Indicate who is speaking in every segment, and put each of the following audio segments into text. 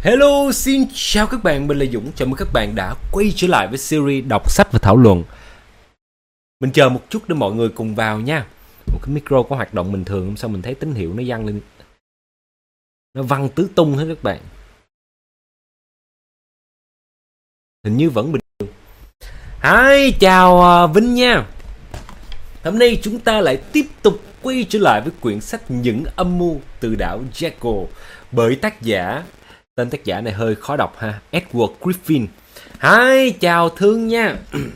Speaker 1: Hello, xin chào các bạn, mình là Dũng. Chào mừng các bạn đã quay trở lại với series đọc sách và thảo luận. Mình chờ một chút để mọi người cùng vào nha. Một cái micro có hoạt động bình thường không sao mình thấy tín hiệu nó văng lên, nó văng tứ tung hết các bạn. Hình như vẫn bình thường. Hi, chào Vinh nha. Hôm nay chúng ta lại tiếp tục quay trở lại với quyển sách Những âm mưu từ đảo Jekyll bởi tác giả, tên tác giả này hơi khó đọc ha, Edward Griffin. Hi, chào Thương nha.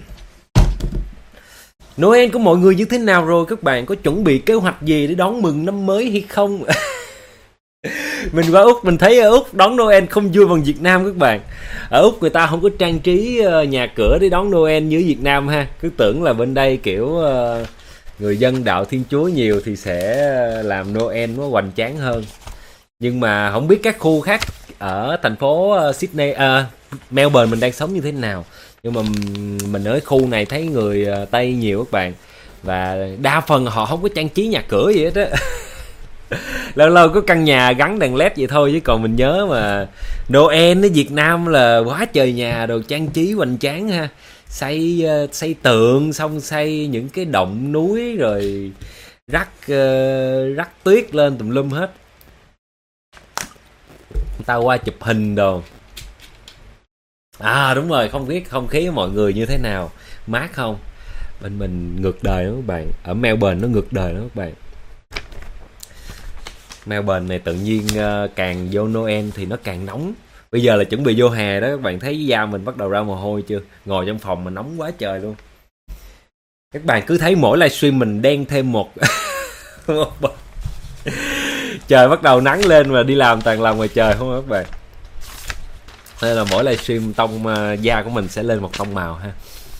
Speaker 1: Noel của mọi người như thế nào rồi các bạn? Có chuẩn bị kế hoạch gì để đón mừng năm mới hay không? Mình qua Úc, mình thấy ở Úc đón Noel không vui bằng Việt Nam các bạn. Ở Úc người ta không có trang trí nhà cửa để đón Noel như Việt Nam ha. Cứ tưởng là bên đây kiểu người dân đạo Thiên Chúa nhiều thì sẽ làm Noel nó hoành tráng hơn. Nhưng mà không biết các khu khác ở thành phố Sydney, Melbourne mình đang sống như thế nào. Nhưng mà mình ở khu này thấy người Tây nhiều các bạn. Và đa phần họ không có trang trí nhà cửa gì hết á. Lâu lâu có căn nhà gắn đèn led vậy thôi. Chứ còn mình nhớ mà Noel ở Việt Nam là quá trời nhà đồ trang trí hoành tráng ha. Xây tượng, xong xây những cái động núi rồi rắc tuyết lên tùm lum hết. Tao qua chụp hình đồ. Đúng rồi, không khí của mọi người như thế nào? Mát không? Bên mình ngược đời đó các bạn. Ở Melbourne nó ngược đời đó các bạn. Melbourne này tự nhiên càng vô Noel thì nó càng nóng. Bây giờ là chuẩn bị vô hè đó các bạn, thấy da mình bắt đầu ra mồ hôi chưa? Ngồi trong phòng mà nóng quá trời luôn. Các bạn cứ thấy mỗi livestream mình đen thêm một trời bắt đầu nắng lên và đi làm toàn làm ngoài trời không các bạn. Nên là mỗi livestream tông da của mình sẽ lên một tông màu ha.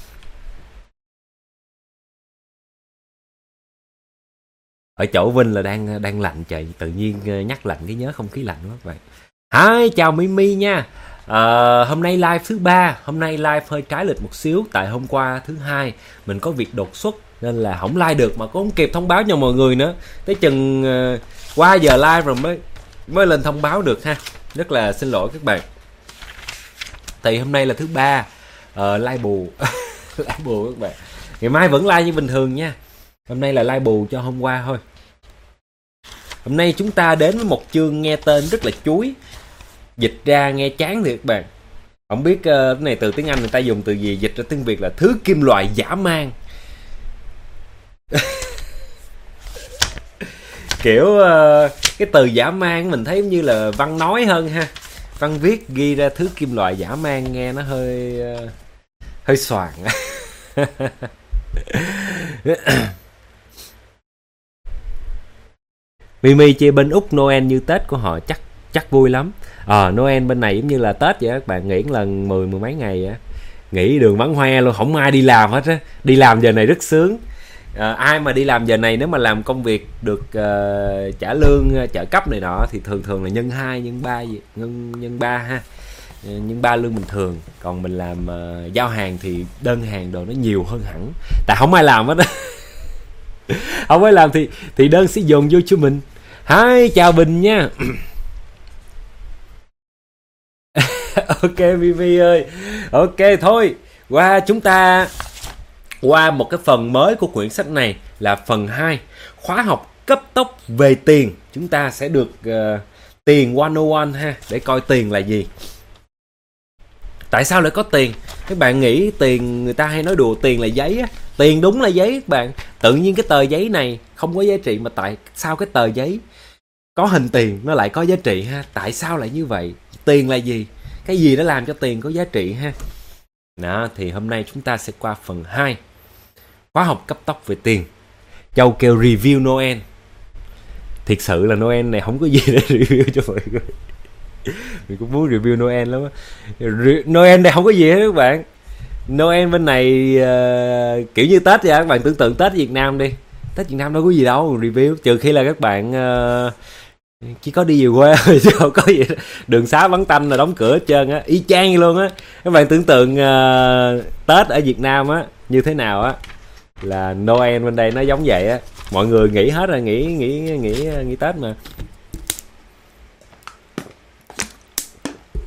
Speaker 1: Ở chỗ Vinh là đang lạnh trời, tự nhiên nhắc lạnh cái nhớ không khí lạnh quá các bạn. Hi, chào Mimi nha. Hôm nay live thứ 3, hôm nay live hơi trái lịch một xíu tại hôm qua thứ 2 mình có việc đột xuất nên là không live được mà cũng không kịp thông báo cho mọi người nữa. Tới chừng qua giờ live rồi mới lên thông báo được ha. Rất là xin lỗi các bạn. Thì hôm nay là thứ 3, live bù. Live bù các bạn. Ngày mai vẫn live như bình thường nha. Hôm nay là live bù cho hôm qua thôi. Hôm nay chúng ta đến với một chương nghe tên rất là chuối. Dịch ra nghe chán thiệt các bạn. Không biết cái này từ tiếng Anh người ta dùng từ gì, dịch ra tiếng Việt là thứ kim loại dã man. Kiểu cái từ dã man mình thấy như là văn nói hơn ha. Văn viết ghi ra thứ kim loại dã man nghe nó hơi xoàng. Mimi chê bên Úc Noel như Tết của họ chắc vui lắm. Noel bên này giống như là Tết vậy các bạn, nghỉ lần mười mấy ngày á, nghỉ đường vắng hoe luôn, không ai đi làm hết á. Đi làm giờ này rất sướng. Ai mà đi làm giờ này nếu mà làm công việc được trả lương trợ cấp này nọ thì thường là nhân 2, nhân 3 gì, nhân 3 ha. Nhưng 3 lương bình thường. Còn mình làm giao hàng thì đơn hàng đồ nó nhiều hơn hẳn. Tại không ai làm hết á. Không ai làm thì đơn sẽ dồn vô cho mình. Hi, chào Bình nha. Ok Vivi ơi. Ok thôi, chúng ta qua một cái phần mới của quyển sách này là phần 2, khóa học cấp tốc về tiền. Chúng ta sẽ được tiền 101 ha, để coi tiền là gì. Tại sao lại có tiền? Các bạn nghĩ tiền, người ta hay nói đùa tiền là giấy á. Tiền đúng là giấy các bạn. Tự nhiên cái tờ giấy này không có giá trị mà tại sao cái tờ giấy có hình tiền nó lại có giá trị ha? Tại sao lại như vậy? Tiền là gì? Cái gì đã làm cho tiền có giá trị ha? Đó, thì hôm nay chúng ta sẽ qua phần 2, khóa học cấp tốc về tiền. Châu kêu review Noel. Thiệt sự là Noel này không có gì để review cho mọi người. Mình cũng muốn review Noel lắm á. Noel đây không có gì hết các bạn. Noel bên này kiểu như Tết vậy các bạn, tưởng tượng Tết Việt Nam đi. Tết Việt Nam đâu có gì đâu review, trừ khi là các bạn chỉ có đi về quê thôi chứ không có gì. Đường xá vắng tanh là đóng cửa hết trơn á, y chang như luôn á. Các bạn tưởng tượng Tết ở Việt Nam á như thế nào á, là Noel bên đây nó giống vậy á. Mọi người nghỉ hết rồi, nghỉ Tết mà.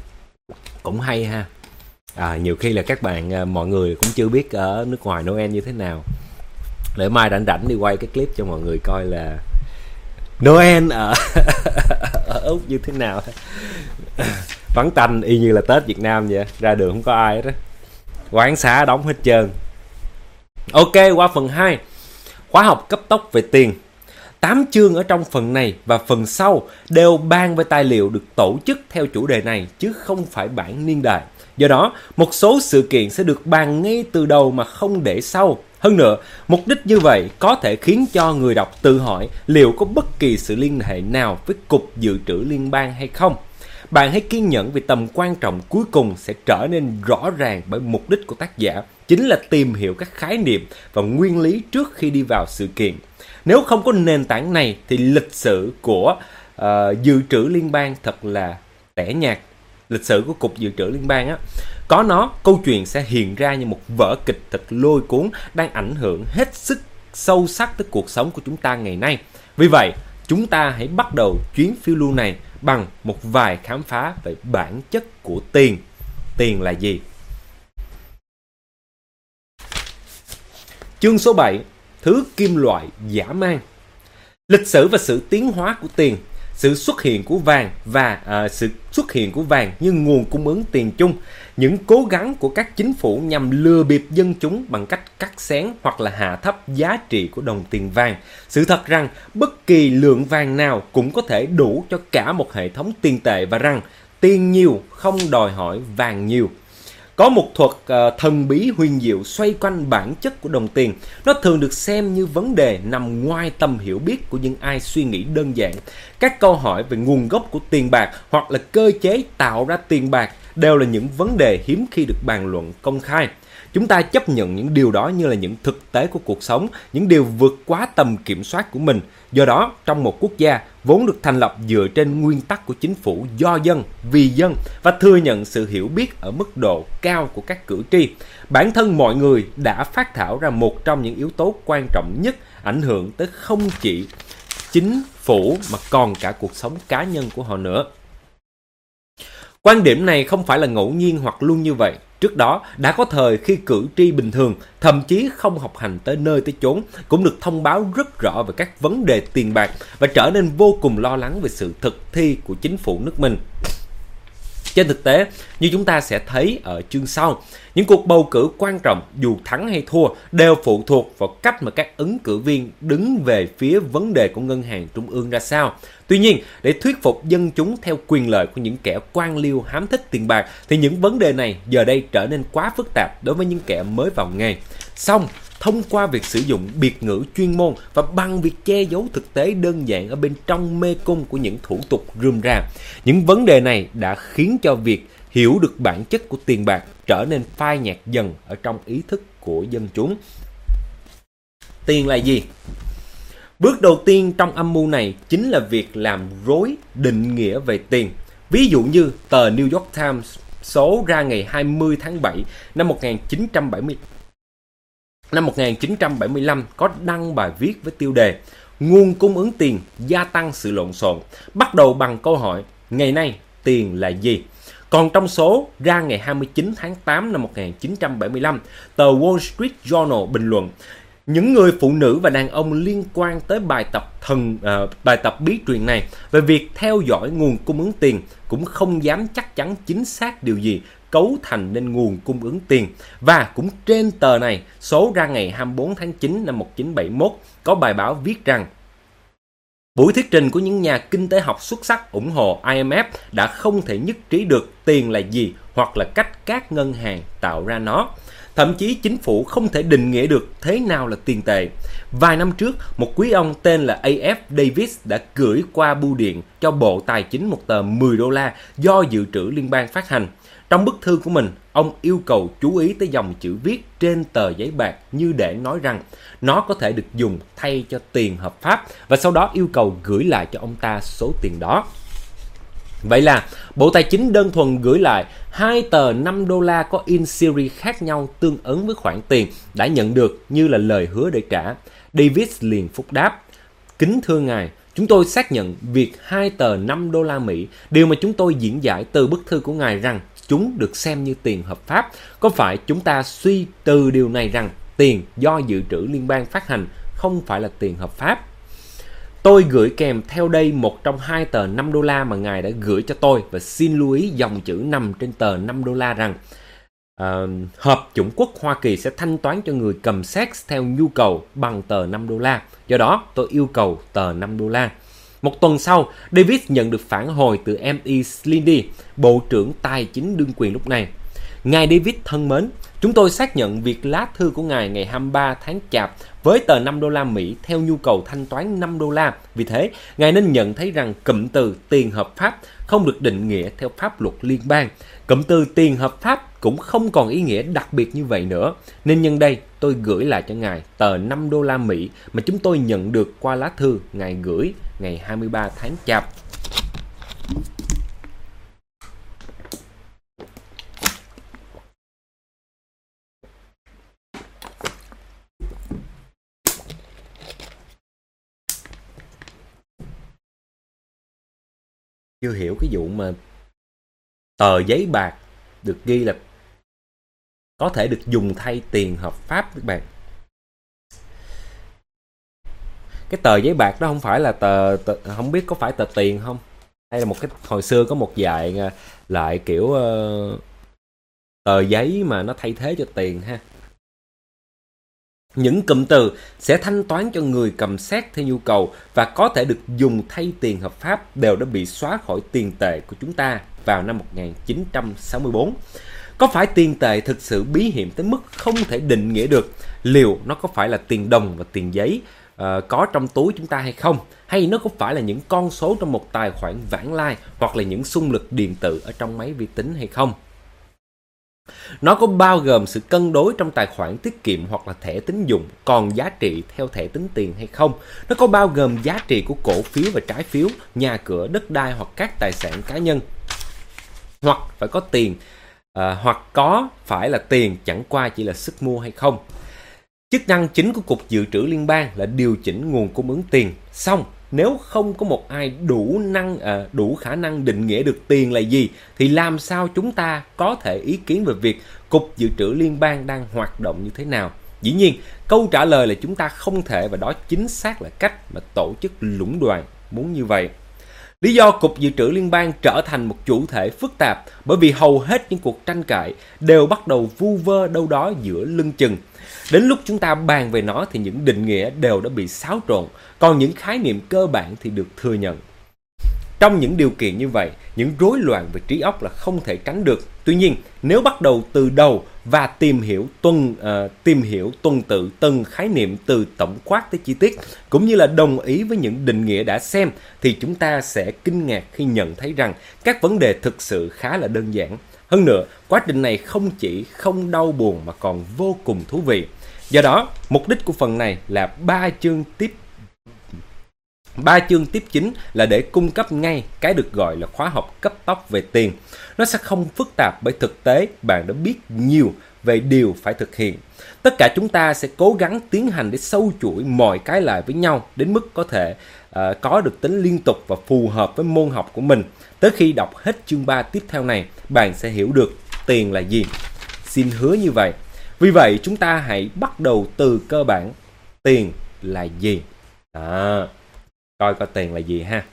Speaker 1: Cũng hay ha. Nhiều khi là các bạn, mọi người cũng chưa biết ở nước ngoài Noel như thế nào. Để mai rảnh rảnh đi quay cái clip cho mọi người coi là Noel ở ở Úc như thế nào. Vắng tanh y như là Tết Việt Nam vậy, ra đường không có ai hết á, quán xá đóng hết trơn. Ok, qua phần 2, khóa học cấp tốc về tiền. 8 chương ở trong phần này và phần sau đều bàn về tài liệu được tổ chức theo chủ đề này chứ không phải bản niên đại. Do đó, một số sự kiện sẽ được bàn ngay từ đầu mà không để sau. Hơn nữa, mục đích như vậy có thể khiến cho người đọc tự hỏi liệu có bất kỳ sự liên hệ nào với Cục Dự trữ Liên bang hay không. Bạn hãy kiên nhẫn vì tầm quan trọng cuối cùng sẽ trở nên rõ ràng bởi mục đích của tác giả chính là tìm hiểu các khái niệm và nguyên lý trước khi đi vào sự kiện. Nếu không có nền tảng này thì lịch sử của Dự trữ Liên bang thật là tẻ nhạt. Lịch sử của Cục Dự trữ Liên bang á, có nó, câu chuyện sẽ hiện ra như một vở kịch thật lôi cuốn đang ảnh hưởng hết sức sâu sắc tới cuộc sống của chúng ta ngày nay. Vì vậy, chúng ta hãy bắt đầu chuyến phiêu lưu này bằng một vài khám phá về bản chất của tiền. Tiền là gì? Chương số 7, thứ kim loại dã man. Lịch sử và sự tiến hóa của tiền. Sự xuất hiện của vàng sự xuất hiện của vàng như nguồn cung ứng tiền chung, những cố gắng của các chính phủ nhằm lừa bịp dân chúng bằng cách cắt xén hoặc là hạ thấp giá trị của đồng tiền vàng. Sự thật rằng bất kỳ lượng vàng nào cũng có thể đủ cho cả một hệ thống tiền tệ và rằng tiền nhiều không đòi hỏi vàng nhiều. Có một thuật thần bí huyền diệu xoay quanh bản chất của đồng tiền. Nó thường được xem như vấn đề nằm ngoài tầm hiểu biết của những ai suy nghĩ đơn giản. Các câu hỏi về nguồn gốc của tiền bạc hoặc là cơ chế tạo ra tiền bạc đều là những vấn đề hiếm khi được bàn luận công khai. Chúng ta chấp nhận những điều đó như là những thực tế của cuộc sống, những điều vượt quá tầm kiểm soát của mình. Do đó, trong một quốc gia vốn được thành lập dựa trên nguyên tắc của chính phủ do dân, vì dân và thừa nhận sự hiểu biết ở mức độ cao của các cử tri, bản thân mọi người đã phát thảo ra một trong những yếu tố quan trọng nhất ảnh hưởng tới không chỉ chính phủ mà còn cả cuộc sống cá nhân của họ nữa. Quan điểm này không phải là ngẫu nhiên hoặc luôn như vậy. Trước đó, đã có thời khi cử tri bình thường, thậm chí không học hành tới nơi tới chốn, cũng được thông báo rất rõ về các vấn đề tiền bạc và trở nên vô cùng lo lắng về sự thực thi của chính phủ nước mình. Trên thực tế, như chúng ta sẽ thấy ở chương sau, những cuộc bầu cử quan trọng dù thắng hay thua đều phụ thuộc vào cách mà các ứng cử viên đứng về phía vấn đề của ngân hàng trung ương ra sao. Tuy nhiên, để thuyết phục dân chúng theo quyền lợi của những kẻ quan liêu hám thích tiền bạc thì những vấn đề này giờ đây trở nên quá phức tạp đối với những kẻ mới vào nghề. Song, thông qua việc sử dụng biệt ngữ chuyên môn và bằng việc che giấu thực tế đơn giản ở bên trong mê cung của những thủ tục rườm rà, những vấn đề này đã khiến cho việc hiểu được bản chất của tiền bạc trở nên phai nhạt dần ở trong ý thức của dân chúng. Tiền là gì? Bước đầu tiên trong âm mưu này chính là việc làm rối định nghĩa về tiền. Ví dụ như tờ New York Times số ra ngày 20 tháng 7 năm 1975 có đăng bài viết với tiêu đề Nguồn cung ứng tiền gia tăng sự lộn xộn, bắt đầu bằng câu hỏi ngày nay tiền là gì? Còn trong số ra ngày 29 tháng 8 năm 1975, tờ Wall Street Journal bình luận những người phụ nữ và đàn ông liên quan tới bài tập bí truyền này về việc theo dõi nguồn cung ứng tiền cũng không dám chắc chắn chính xác điều gì cấu thành nên nguồn cung ứng tiền. Và cũng trên tờ này, số ra ngày 24 tháng 9 năm 1971, có bài báo viết rằng buổi thuyết trình của những nhà kinh tế học xuất sắc ủng hộ IMF đã không thể nhất trí được tiền là gì hoặc là cách các ngân hàng tạo ra nó. Thậm chí chính phủ không thể định nghĩa được thế nào là tiền tệ. Vài năm trước, một quý ông tên là A.F. Davis đã gửi qua bưu điện cho Bộ Tài chính một tờ 10 đô la do Dự trữ Liên bang phát hành. Trong bức thư của mình, ông yêu cầu chú ý tới dòng chữ viết trên tờ giấy bạc như để nói rằng nó có thể được dùng thay cho tiền hợp pháp và sau đó yêu cầu gửi lại cho ông ta số tiền đó. Vậy là Bộ Tài chính đơn thuần gửi lại 2 tờ 5 đô la có in series khác nhau tương ứng với khoản tiền đã nhận được như là lời hứa để trả. Davis liền phúc đáp: kính thưa ngài, chúng tôi xác nhận việc 2 tờ 5 đô la Mỹ, điều mà chúng tôi diễn giải từ bức thư của ngài rằng chúng được xem như tiền hợp pháp. Có phải chúng ta suy từ điều này rằng tiền do dự trữ liên bang phát hành không phải là tiền hợp pháp? Tôi gửi kèm theo đây một trong 2 tờ 5 đô la mà ngài đã gửi cho tôi và xin lưu ý dòng chữ nằm trên tờ 5 đô la rằng Hợp chủng quốc Hoa Kỳ sẽ thanh toán cho người cầm séc theo nhu cầu bằng tờ 5 đô la. Do đó, tôi yêu cầu tờ 5 đô la. Một tuần sau, Davis nhận được phản hồi từ M.E. Slindy, Bộ trưởng Tài chính đương quyền lúc này. Ngài David thân mến, chúng tôi xác nhận việc lá thư của ngài ngày 23 tháng Chạp với tờ 5 đô la Mỹ theo nhu cầu thanh toán 5 đô la. Vì thế, ngài nên nhận thấy rằng cụm từ tiền hợp pháp không được định nghĩa theo pháp luật liên bang. Cụm từ tiền hợp pháp cũng không còn ý nghĩa đặc biệt như vậy nữa. Nên nhân đây, tôi gửi lại cho ngài tờ 5 đô la Mỹ mà chúng tôi nhận được qua lá thư ngài gửi ngày 23 tháng Chạp. Chưa hiểu cái vụ mà tờ giấy bạc được ghi là có thể được dùng thay tiền hợp pháp các bạn. Cái tờ giấy bạc đó không phải là tờ không biết có phải tờ tiền không, hay là một cái hồi xưa có một vài lại kiểu tờ giấy mà nó thay thế cho tiền ha. Những cụm từ sẽ thanh toán cho người cầm séc theo nhu cầu và có thể được dùng thay tiền hợp pháp đều đã bị xóa khỏi tiền tệ của chúng ta vào năm 1964. Có phải tiền tệ thực sự bí hiểm tới mức không thể định nghĩa được liệu nó có phải là tiền đồng và tiền giấy có trong túi chúng ta hay không, hay nó có phải là những con số trong một tài khoản vãng lai hoặc là những xung lực điện tử ở trong máy vi tính hay không? Nó có bao gồm sự cân đối trong tài khoản tiết kiệm hoặc là thẻ tín dụng còn giá trị theo thẻ tính tiền hay không? Nó có bao gồm giá trị của cổ phiếu và trái phiếu, nhà cửa, đất đai hoặc các tài sản cá nhân? Hoặc phải có tiền, hoặc có phải là tiền chẳng qua chỉ là sức mua hay không? Chức năng chính của Cục Dự trữ Liên bang là điều chỉnh nguồn cung ứng tiền. Xong, nếu không có một ai đủ khả năng định nghĩa được tiền là gì, thì làm sao chúng ta có thể ý kiến về việc Cục Dự trữ Liên bang đang hoạt động như thế nào? Dĩ nhiên, câu trả lời là chúng ta không thể, và đó chính xác là cách mà tổ chức lũng đoạn muốn như vậy. Lý do Cục Dự trữ Liên bang trở thành một chủ thể phức tạp bởi vì hầu hết những cuộc tranh cãi đều bắt đầu vu vơ đâu đó giữa lưng chừng. Đến lúc chúng ta bàn về nó thì những định nghĩa đều đã bị xáo trộn, còn những khái niệm cơ bản thì được thừa nhận. Trong những điều kiện như vậy, những rối loạn về trí óc là không thể tránh được. Tuy nhiên, nếu bắt đầu từ đầu và tìm hiểu tuần tự từng khái niệm từ tổng quát tới chi tiết, cũng như là đồng ý với những định nghĩa đã xem, thì chúng ta sẽ kinh ngạc khi nhận thấy rằng các vấn đề thực sự khá là đơn giản. Hơn nữa, quá trình này không chỉ không đau buồn mà còn vô cùng thú vị. Do đó, mục đích của phần này là 3 chương tiếp chính là để cung cấp ngay cái được gọi là khóa học cấp tốc về tiền. Nó sẽ không phức tạp bởi thực tế bạn đã biết nhiều về điều phải thực hiện. Tất cả chúng ta sẽ cố gắng tiến hành để sâu chuỗi mọi cái lại với nhau đến mức có thể có được tính liên tục và phù hợp với môn học của mình. Tới khi đọc hết chương 3 tiếp theo này, bạn sẽ hiểu được tiền là gì. Xin hứa như vậy. Vì vậy, chúng ta hãy bắt đầu từ cơ bản. Tiền là gì? Coi tiền là gì ha.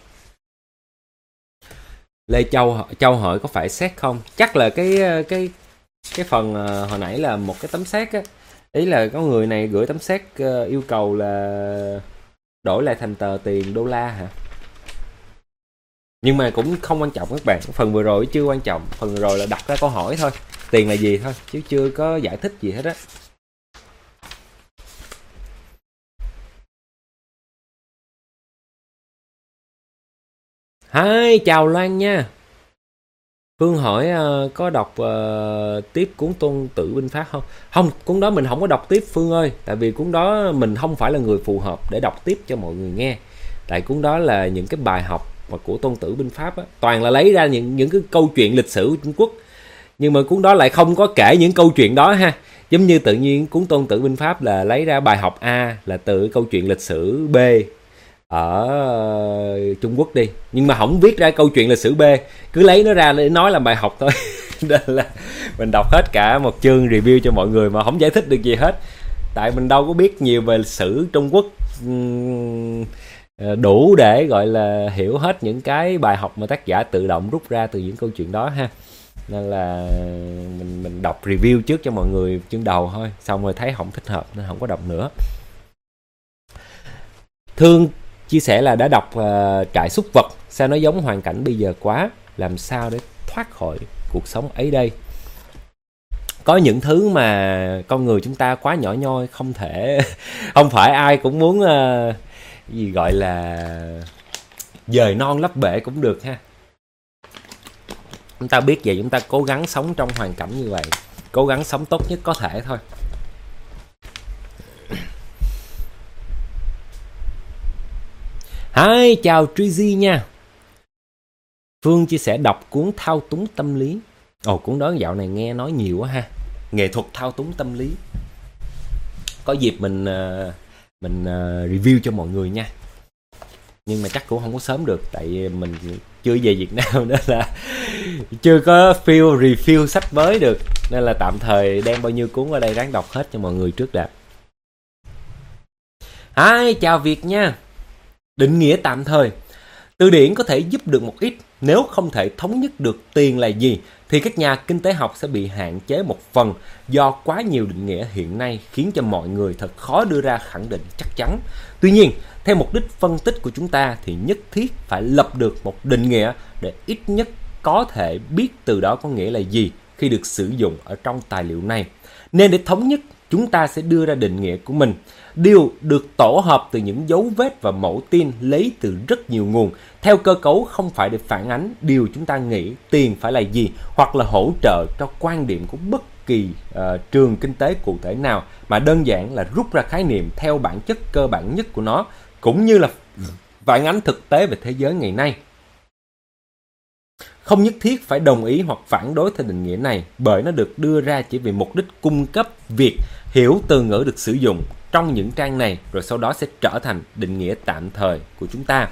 Speaker 1: Lê Châu hỏi có phải xét không? Chắc là cái phần hồi nãy là một cái tấm xét á. Ý là có người này gửi tấm xét yêu cầu là đổi lại thành tờ tiền đô la hả? Nhưng mà cũng không quan trọng các bạn. Phần vừa rồi chưa quan trọng. Phần vừa rồi là đặt ra câu hỏi thôi. Tiền là gì thôi, chứ chưa có giải thích gì hết á. Hi, chào Loan nha. Phương hỏi có đọc tiếp cuốn Tôn Tử Binh Pháp không? Không, cuốn đó mình không có đọc tiếp Phương ơi. Tại vì cuốn đó mình không phải là người phù hợp để đọc tiếp cho mọi người nghe. Tại cuốn đó là những cái bài học mà của Tôn Tử Binh Pháp á, toàn là lấy ra những cái câu chuyện lịch sử của Trung Quốc. Nhưng mà cuốn đó lại không có kể những câu chuyện đó ha. Giống như tự nhiên cuốn Tôn Tử Binh Pháp là lấy ra bài học A là từ câu chuyện lịch sử B ở Trung Quốc đi. Nhưng mà không viết ra câu chuyện lịch sử B, cứ lấy nó ra để nói làm bài học thôi. Nên là mình đọc hết cả một chương review cho mọi người mà không giải thích được gì hết, tại mình đâu có biết nhiều về lịch sử Trung Quốc đủ để gọi là hiểu hết những cái bài học mà tác giả tự động rút ra từ những câu chuyện đó ha. Nên là mình đọc review trước cho mọi người chương đầu thôi, xong rồi thấy không thích hợp nên không có đọc nữa. Thương chia sẻ là đã đọc Trại súc vật, sao nó giống hoàn cảnh bây giờ quá, làm sao để thoát khỏi cuộc sống ấy đây. Có những thứ mà con người chúng ta quá nhỏ nhoi, không thể không phải ai cũng muốn gì gọi là dời non lấp bể cũng được ha. Chúng ta biết vậy, chúng ta cố gắng sống trong hoàn cảnh như vậy, cố gắng sống tốt nhất có thể thôi. Hi, chào Trizy nha. Phương chia sẻ đọc cuốn Thao túng tâm lý. Cuốn đó dạo này nghe nói nhiều quá ha. Nghệ thuật thao túng tâm lý. Có dịp mình review cho mọi người nha. Nhưng mà chắc cũng không có sớm được, tại mình chưa về Việt Nam nên là chưa có review sách mới được, nên là tạm thời đem bao nhiêu cuốn ở đây ráng đọc hết cho mọi người trước đã. Hi, chào Việt nha. Định nghĩa tạm thời. Từ điển có thể giúp được một ít. Nếu không thể thống nhất được tiền là gì thì các nhà kinh tế học sẽ bị hạn chế một phần do quá nhiều định nghĩa hiện nay khiến cho mọi người thật khó đưa ra khẳng định chắc chắn. Tuy nhiên, theo mục đích phân tích của chúng ta thì nhất thiết phải lập được một định nghĩa để ít nhất có thể biết từ đó có nghĩa là gì khi được sử dụng ở trong tài liệu này. Nên để thống nhất, chúng ta sẽ đưa ra định nghĩa của mình. Điều được tổ hợp từ những dấu vết và mẫu tin lấy từ rất nhiều nguồn, theo cơ cấu không phải để phản ánh điều chúng ta nghĩ tiền phải là gì, hoặc là hỗ trợ cho quan điểm của bất kỳ trường kinh tế cụ thể nào, mà đơn giản là rút ra khái niệm theo bản chất cơ bản nhất của nó, cũng như là phản ánh thực tế về thế giới ngày nay. Không nhất thiết phải đồng ý hoặc phản đối theo định nghĩa này, bởi nó được đưa ra chỉ vì mục đích cung cấp việc hiểu từ ngữ được sử dụng trong những trang này, rồi sau đó sẽ trở thành định nghĩa tạm thời của chúng ta.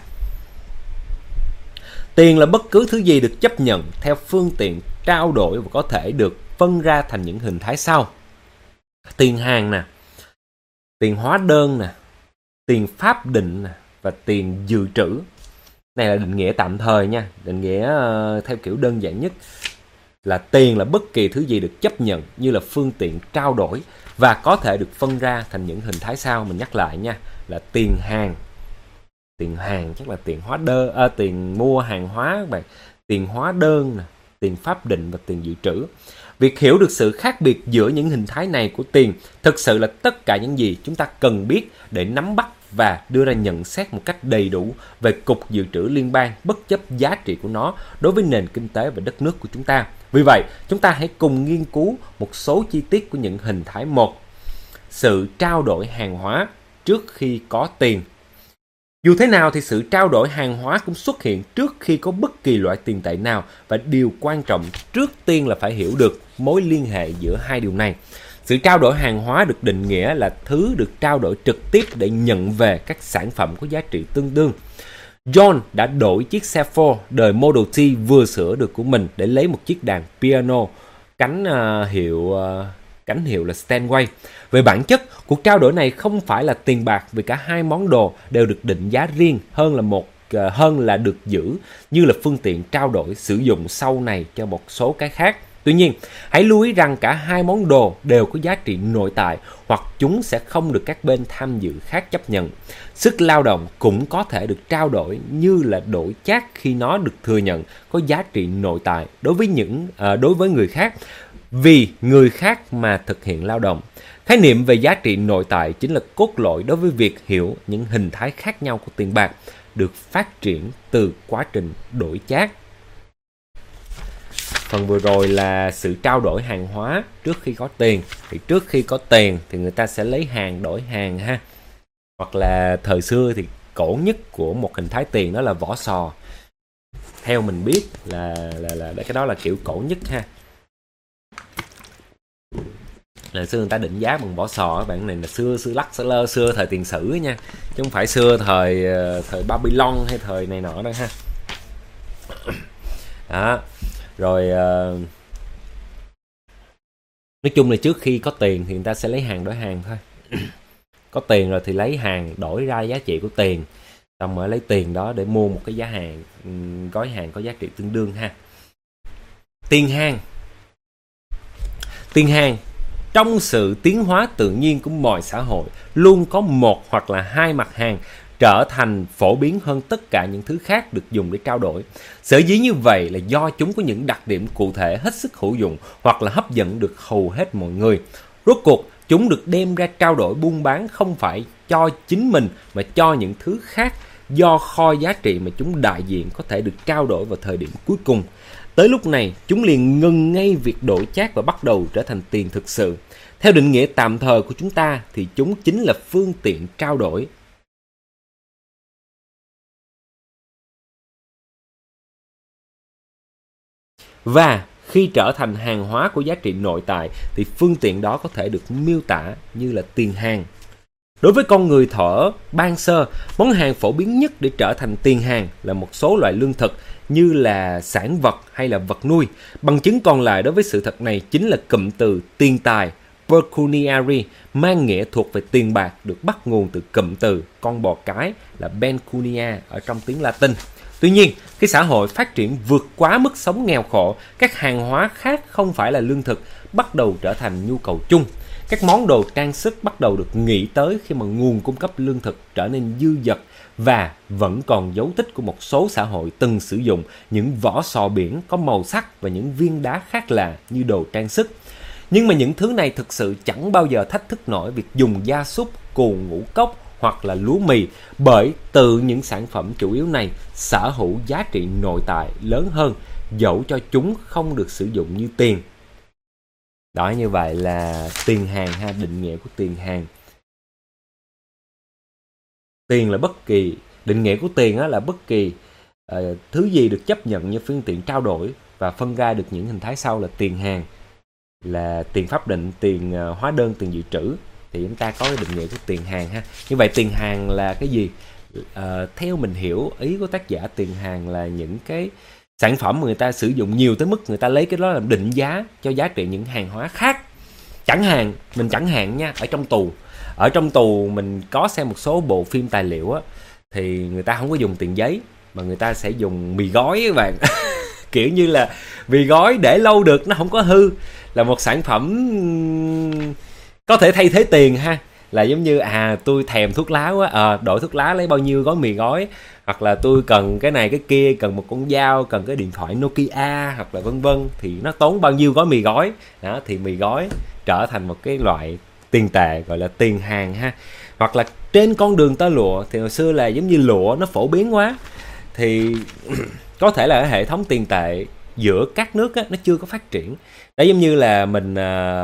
Speaker 1: Tiền là bất cứ thứ gì được chấp nhận theo phương tiện trao đổi và có thể được phân ra thành những hình thái sau. Tiền hàng nè, tiền hóa đơn nè, tiền pháp định nè, và tiền dự trữ. Này là định nghĩa tạm thời nha. Định nghĩa theo kiểu đơn giản nhất là tiền là bất kỳ thứ gì được chấp nhận như là phương tiện trao đổi và có thể được phân ra thành những hình thái sau. Mình nhắc lại nha, là tiền hàng. Tiền hàng chắc là tiền hóa đơn, tiền mua hàng hóa các bạn. Tiền hóa đơn, tiền pháp định và tiền dự trữ. Việc hiểu được sự khác biệt giữa những hình thái này của tiền thực sự là tất cả những gì chúng ta cần biết để nắm bắt và đưa ra nhận xét một cách đầy đủ về cục dự trữ liên bang bất chấp giá trị của nó đối với nền kinh tế và đất nước của chúng ta. Vì vậy, chúng ta hãy cùng nghiên cứu một số chi tiết của những hình thái. 1. Sự trao đổi hàng hóa trước khi có tiền. Dù thế nào thì sự trao đổi hàng hóa cũng xuất hiện trước khi có bất kỳ loại tiền tệ nào, và điều quan trọng trước tiên là phải hiểu được mối liên hệ giữa hai điều này. Sự trao đổi hàng hóa được định nghĩa là thứ được trao đổi trực tiếp để nhận về các sản phẩm có giá trị tương đương. John đã đổi chiếc xe Ford đời Model T vừa sửa được của mình để lấy một chiếc đàn piano cánh hiệu là Steinway. Về bản chất, cuộc trao đổi này không phải là tiền bạc, vì cả hai món đồ đều được định giá riêng hơn là được giữ như là phương tiện trao đổi sử dụng sau này cho một số cái khác. Tuy nhiên, hãy lưu ý rằng cả hai món đồ đều có giá trị nội tại, hoặc chúng sẽ không được các bên tham dự khác chấp nhận. Sức lao động cũng có thể được trao đổi như là đổi chác khi nó được thừa nhận có giá trị nội tại đối với người khác, vì người khác mà thực hiện lao động. Khái niệm về giá trị nội tại chính là cốt lõi đối với việc hiểu những hình thái khác nhau của tiền bạc được phát triển từ quá trình đổi chác. Phần vừa rồi là sự trao đổi hàng hóa trước khi có tiền. Thì trước khi có tiền thì người ta sẽ lấy hàng đổi hàng ha. Hoặc là thời xưa thì cổ nhất của một hình thái tiền đó là vỏ sò. Theo mình biết là cái đó là kiểu cổ nhất ha. Là xưa người ta định giá bằng vỏ sò. Các bạn này là xưa lắc xưa thời tiền sử nha, chứ không phải xưa thời Babylon hay thời này nọ đâu ha. Đó. Rồi Nói chung là trước khi có tiền thì người ta sẽ lấy hàng đổi hàng thôi. Có tiền rồi thì lấy hàng đổi ra giá trị của tiền, xong rồi lấy tiền đó để mua một cái giá hàng, gói hàng có giá trị tương đương ha. Tiền hàng. Tiền hàng trong sự tiến hóa tự nhiên của mọi xã hội luôn có một hoặc là hai mặt hàng trở thành phổ biến hơn tất cả những thứ khác được dùng để trao đổi. Sở dĩ như vậy là do chúng có những đặc điểm cụ thể hết sức hữu dụng hoặc là hấp dẫn được hầu hết mọi người. Rốt cuộc, chúng được đem ra trao đổi buôn bán không phải cho chính mình mà cho những thứ khác, do kho giá trị mà chúng đại diện có thể được trao đổi vào thời điểm cuối cùng. Tới lúc này, chúng liền ngừng ngay việc đổi chác và bắt đầu trở thành tiền thực sự. Theo định nghĩa tạm thời của chúng ta thì chúng chính là phương tiện trao đổi. Và khi trở thành hàng hóa của giá trị nội tại thì phương tiện đó có thể được miêu tả như là tiền hàng. Đối với con người thuở ban sơ, món hàng phổ biến nhất để trở thành tiền hàng là một số loại lương thực như là sản vật hay là vật nuôi. Bằng chứng còn lại đối với sự thật này chính là cụm từ tiền tài, pecuniary, mang nghĩa thuộc về tiền bạc, được bắt nguồn từ cụm từ con bò cái là pecunia ở trong tiếng Latin. Tuy nhiên, khi xã hội phát triển vượt quá mức sống nghèo khổ, các hàng hóa khác không phải là lương thực bắt đầu trở thành nhu cầu chung. Các món đồ trang sức bắt đầu được nghĩ tới khi mà nguồn cung cấp lương thực trở nên dư dật, và vẫn còn dấu tích của một số xã hội từng sử dụng những vỏ sò biển có màu sắc và những viên đá khác lạ như đồ trang sức. Nhưng mà những thứ này thực sự chẳng bao giờ thách thức nổi việc dùng gia súc, cừu ngũ cốc hoặc là lúa mì, bởi từ những sản phẩm chủ yếu này sở hữu giá trị nội tại lớn hơn, dẫu cho chúng không được sử dụng như tiền. Đó, như vậy là tiền hàng ha, định nghĩa của tiền hàng. Tiền là bất kỳ, định nghĩa của tiền là bất kỳ thứ gì được chấp nhận như phương tiện trao đổi và phân ra được những hình thái sau là tiền hàng, là tiền pháp định, tiền hóa đơn, tiền dự trữ. Thì chúng ta có cái định nghĩa của tiền hàng ha. Như vậy tiền hàng là cái gì? Theo mình hiểu ý của tác giả, tiền hàng là những cái sản phẩm mà người ta sử dụng nhiều tới mức người ta lấy cái đó làm định giá cho giá trị những hàng hóa khác. Chẳng hạn nha, ở trong tù mình có xem một số bộ phim tài liệu á, thì người ta không có dùng tiền giấy mà người ta sẽ dùng mì gói các bạn. Kiểu như là mì gói để lâu được, nó không có hư, là một sản phẩm có thể thay thế tiền ha. Là giống như tôi thèm thuốc lá quá, đổi thuốc lá lấy bao nhiêu gói mì gói, hoặc là tôi cần cái này cái kia, cần một con dao, cần cái điện thoại Nokia, hoặc là vân vân, thì nó tốn bao nhiêu gói mì gói đó, thì mì gói trở thành một cái loại tiền tệ gọi là tiền hàng ha. Hoặc là trên con đường tơ lụa thì hồi xưa là giống như lụa nó phổ biến quá, thì có thể là hệ thống tiền tệ giữa các nước nó chưa có phát triển. Đấy, giống như là mình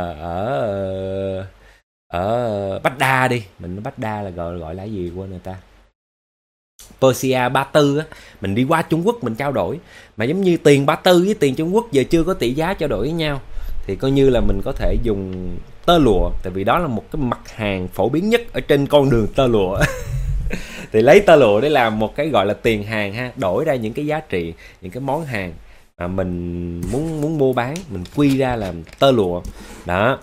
Speaker 1: ở Baghdad đi, mình Baghdad là gọi là gì quên người ta, Persia, Ba Tư á, mình đi qua Trung Quốc mình trao đổi, mà giống như tiền Ba Tư với tiền Trung Quốc giờ chưa có tỷ giá trao đổi với nhau, thì coi như là mình có thể dùng tơ lụa, tại vì đó là một cái mặt hàng phổ biến nhất ở trên con đường tơ lụa. Thì lấy tơ lụa để làm một cái gọi là tiền hàng ha, đổi ra những cái giá trị, những cái món hàng mà mình muốn mua bán, mình quy ra làm tơ lụa đó.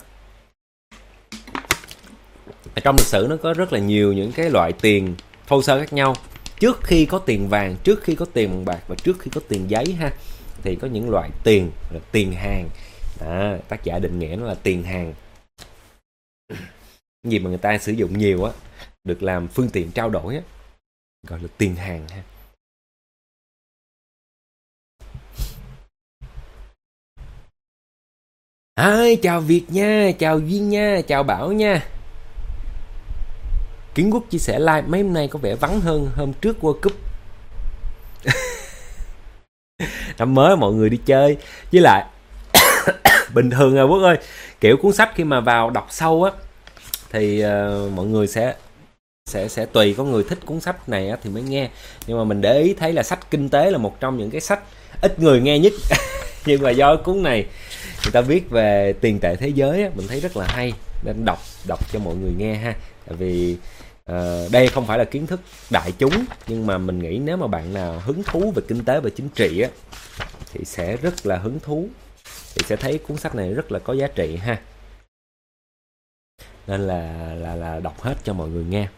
Speaker 1: Ở trong lịch sử nó có rất là nhiều những cái loại tiền thô sơ khác nhau. Trước khi có tiền vàng, trước khi có tiền bằng bạc và trước khi có tiền giấy ha, thì có những loại tiền là tiền hàng. Tác giả định nghĩa nó là tiền hàng. Cái gì mà người ta sử dụng nhiều á, được làm phương tiện trao đổi á, gọi là tiền hàng ha. Chào Việt nha, chào Duyên nha, chào Bảo nha. Kiến Quốc chia sẻ like mấy hôm nay có vẻ vắng hơn hôm trước World Cup. Năm mới mọi người đi chơi, với lại bình thường rồi Quốc ơi, kiểu cuốn sách khi mà vào đọc sâu á thì mọi người sẽ tùy, có người thích cuốn sách này á thì mới nghe, nhưng mà mình để ý thấy là sách kinh tế là một trong những cái sách ít người nghe nhất. Nhưng mà do cuốn này người ta viết về tiền tệ thế giới á, mình thấy rất là hay nên đọc cho mọi người nghe ha. Tại vì đây không phải là kiến thức đại chúng, nhưng mà mình nghĩ nếu mà bạn nào hứng thú về kinh tế và chính trị á, thì sẽ rất là hứng thú, thì sẽ thấy cuốn sách này rất là có giá trị ha. nên là đọc hết cho mọi người nghe.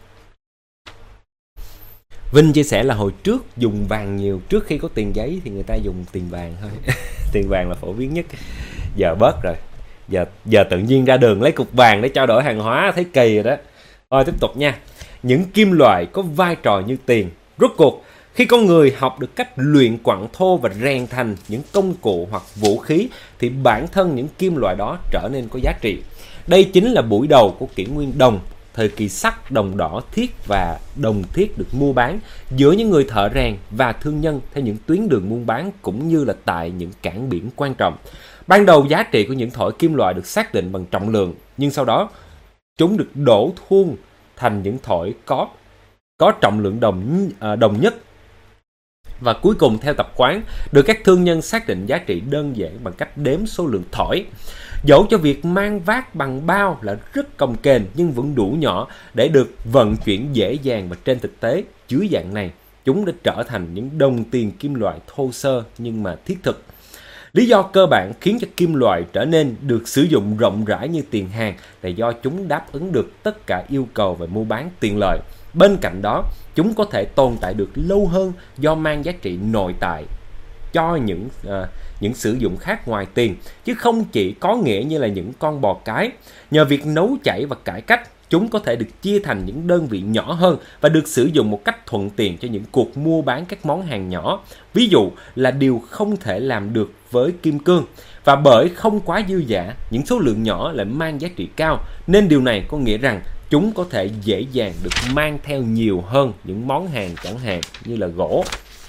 Speaker 1: Vinh chia sẻ là hồi trước dùng vàng nhiều, trước khi có tiền giấy thì người ta dùng tiền vàng thôi. Tiền vàng là phổ biến nhất, giờ bớt rồi. Giờ tự nhiên ra đường lấy cục vàng để trao đổi hàng hóa thấy kỳ rồi đó. Thôi tiếp tục nha. Những kim loại có vai trò như tiền. Rốt cuộc, khi con người học được cách luyện quặng thô và rèn thành những công cụ hoặc vũ khí thì bản thân những kim loại đó trở nên có giá trị. Đây chính là buổi đầu của kỷ nguyên đồng. Thời kỳ sắt, đồng đỏ, thiết và đồng thiết được mua bán giữa những người thợ rèn và thương nhân theo những tuyến đường buôn bán cũng như là tại những cảng biển quan trọng. Ban đầu giá trị của những thỏi kim loại được xác định bằng trọng lượng, nhưng sau đó chúng được đổ thuôn thành những thỏi có trọng lượng đồng nhất. Và cuối cùng theo tập quán được các thương nhân xác định giá trị đơn giản bằng cách đếm số lượng thỏi. Dẫu cho việc mang vác bằng bao là rất cồng kềnh nhưng vẫn đủ nhỏ để được vận chuyển dễ dàng, và trên thực tế dưới dạng này chúng đã trở thành những đồng tiền kim loại thô sơ nhưng mà thiết thực. Lý do cơ bản khiến cho kim loại trở nên được sử dụng rộng rãi như tiền hàng là do chúng đáp ứng được tất cả yêu cầu về mua bán tiện lợi. Bên cạnh đó, chúng có thể tồn tại được lâu hơn do mang giá trị nội tại cho những sử dụng khác ngoài tiền, chứ không chỉ có nghĩa như là những con bò cái. Nhờ việc nấu chảy và cải cách, chúng có thể được chia thành những đơn vị nhỏ hơn và được sử dụng một cách thuận tiện cho những cuộc mua bán các món hàng nhỏ. Ví dụ là điều không thể làm được với kim cương. Và bởi không quá dư dả, những số lượng nhỏ lại mang giá trị cao, nên điều này có nghĩa rằng chúng có thể dễ dàng được mang theo nhiều hơn những món hàng chẳng hạn như là gỗ.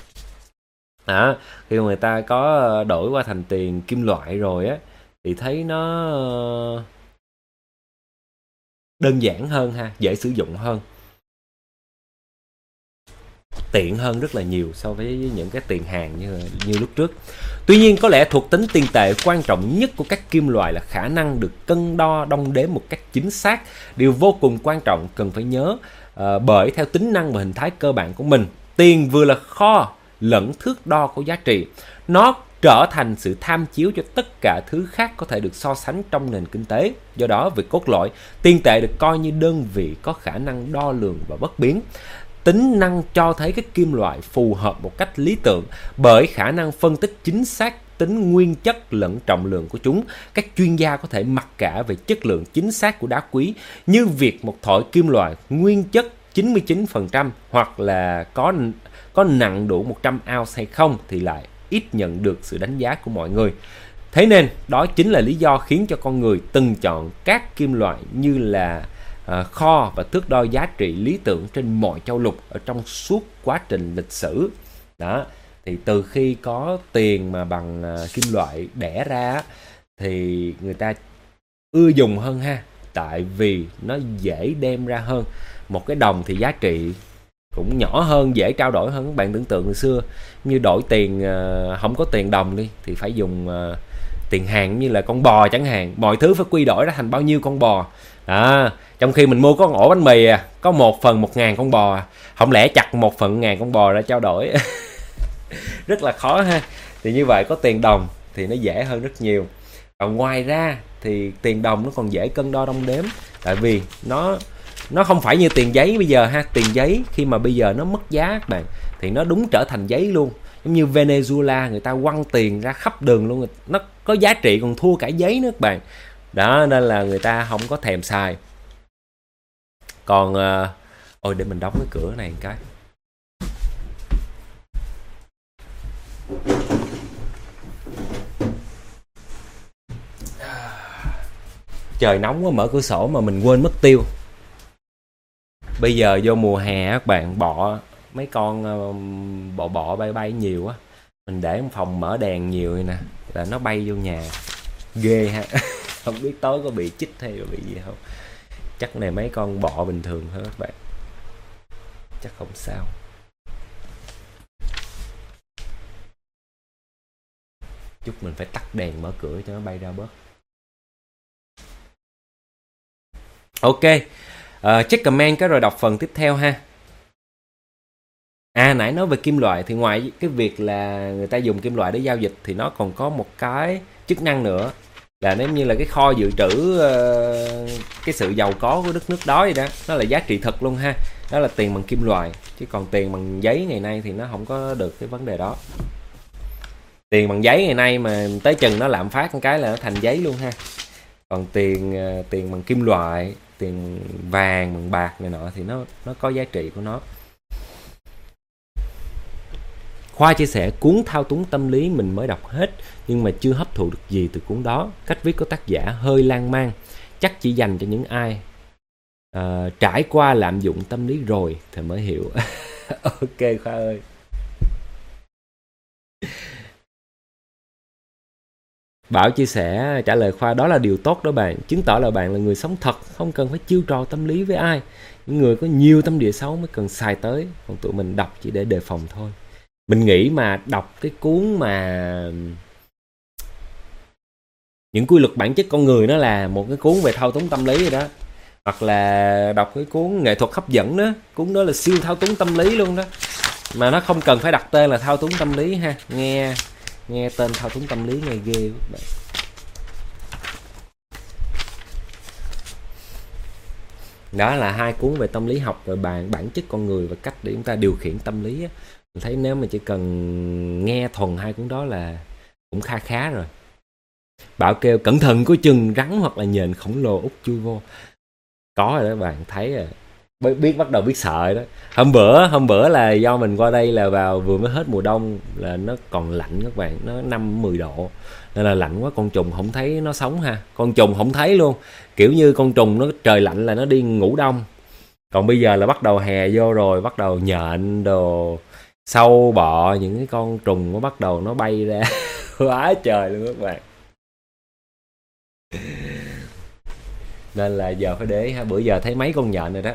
Speaker 1: Khi người ta có đổi qua thành tiền kim loại rồi á thì thấy nó đơn giản hơn ha, dễ sử dụng hơn, tiện hơn rất là nhiều so với những cái tiền hàng như lúc trước. Tuy nhiên, có lẽ thuộc tính tiền tệ quan trọng nhất của các kim loại là khả năng được cân đo đong đếm một cách chính xác. Điều vô cùng quan trọng cần phải nhớ, bởi theo tính năng và hình thái cơ bản của mình, tiền vừa là kho lẫn thước đo có giá trị. Nó trở thành sự tham chiếu cho tất cả thứ khác có thể được so sánh trong nền kinh tế. Do đó, về cốt lõi, tiền tệ được coi như đơn vị có khả năng đo lường và bất biến. Tính năng cho thấy các kim loại phù hợp một cách lý tưởng bởi khả năng phân tích chính xác tính nguyên chất lẫn trọng lượng của chúng. Các chuyên gia có thể mặc cả về chất lượng chính xác của đá quý, như việc một thỏi kim loại nguyên chất 99% hoặc là có nặng đủ 100 ounce hay không thì lại ít nhận được sự đánh giá của mọi người. Thế nên đó chính là lý do khiến cho con người từng chọn các kim loại như là kho và thước đo giá trị lý tưởng trên mọi châu lục ở trong suốt quá trình lịch sử. Đó, thì từ khi có tiền mà bằng kim loại đẻ ra thì người ta ưa dùng hơn ha, tại vì nó dễ đem ra hơn. Một cái đồng thì giá trị cũng nhỏ hơn, dễ trao đổi hơn. Các bạn tưởng tượng hồi xưa như đổi tiền, không có tiền đồng đi thì phải dùng tiền hàng như là con bò chẳng hạn, mọi thứ phải quy đổi ra thành bao nhiêu con bò. Trong khi mình mua có ổ bánh mì có 1 phần 1.000 con bò, không lẽ chặt 1 phần 1.000 con bò ra trao đổi. Rất là khó ha. Thì như vậy có tiền đồng thì nó dễ hơn rất nhiều. Còn ngoài ra thì tiền đồng nó còn dễ cân đo đong đếm, tại vì nó không phải như tiền giấy bây giờ ha. Tiền giấy khi mà bây giờ nó mất giá các bạn thì nó đúng trở thành giấy luôn. Giống như Venezuela, người ta quăng tiền ra khắp đường luôn, nó có giá trị còn thua cả giấy nữa các bạn. Đó, nên là người ta không có thèm xài. Còn để mình đóng cái cửa này một cái. Trời nóng quá, mở cửa sổ mà mình quên mất tiêu. Bây giờ vô mùa hè các bạn, mấy con bọ bay nhiều á, mình để phòng mở đèn nhiều này nè là nó bay vô nhà, ghê ha. Không biết tối có bị chích hay bị gì không. Chắc này mấy con bọ bình thường thôi các bạn, chắc không sao. Chút mình phải tắt đèn mở cửa cho nó bay ra bớt. Ok, check comment cái rồi đọc phần tiếp theo ha. Nãy nói về kim loại thì ngoài cái việc là người ta dùng kim loại để giao dịch thì nó còn có một cái chức năng nữa, là nếu như là cái kho dự trữ cái sự giàu có của đất nước đó vậy đó, nó là giá trị thật luôn ha. Đó là tiền bằng kim loại, chứ còn tiền bằng giấy ngày nay thì nó không có được cái vấn đề đó. Tiền bằng giấy ngày nay mà tới chừng nó lạm phát một cái là nó thành giấy luôn ha. Còn tiền bằng kim loại, tiền vàng bằng bạc này nọ thì nó có giá trị của nó. Khoa chia sẻ cuốn Thao túng tâm lý mình mới đọc hết nhưng mà chưa hấp thụ được gì từ cuốn đó. Cách viết của tác giả hơi lan man, chắc chỉ dành cho những ai trải qua lạm dụng tâm lý rồi thì mới hiểu. Ok Khoa ơi. Bảo chia sẻ trả lời Khoa, đó là điều tốt đó bạn, chứng tỏ là bạn là người sống thật, không cần phải chiêu trò tâm lý với ai. Những người có nhiều tâm địa xấu mới cần xài tới, còn tụi mình đọc chỉ để đề phòng thôi. Mình nghĩ mà đọc cái cuốn mà những quy luật bản chất con người, nó là một cái cuốn về thao túng tâm lý rồi đó. Hoặc là đọc cái cuốn Nghệ thuật hấp dẫn đó, cuốn đó là siêu thao túng tâm lý luôn đó. Mà nó không cần phải đặt tên là thao túng tâm lý ha. Nghe tên thao túng tâm lý nghe ghê các bạn. Đó là hai cuốn về tâm lý học và bản chất con người và cách để chúng ta điều khiển tâm lý á. Mình thấy nếu mà chỉ cần nghe thuần hai cuốn đó là cũng khá rồi. Bảo kêu cẩn thận có chừng rắn hoặc là nhện khổng lồ út chui vô. Có rồi đó bạn, thấy rồi. Bắt đầu biết sợ đó. Hôm bữa là do mình qua đây là vào vừa mới hết mùa đông, là nó còn lạnh các bạn, nó 5-10 độ. Nên là lạnh quá, con trùng không thấy nó sống ha. Con trùng không thấy luôn. Kiểu như con trùng nó trời lạnh là nó đi ngủ đông. Còn bây giờ là bắt đầu hè vô rồi, bắt đầu nhện đồ, sâu bọ, những cái con trùng nó bắt đầu nó bay ra. Quá trời luôn các bạn. Nên là giờ phải để ha, bữa giờ thấy mấy con nhện rồi đó.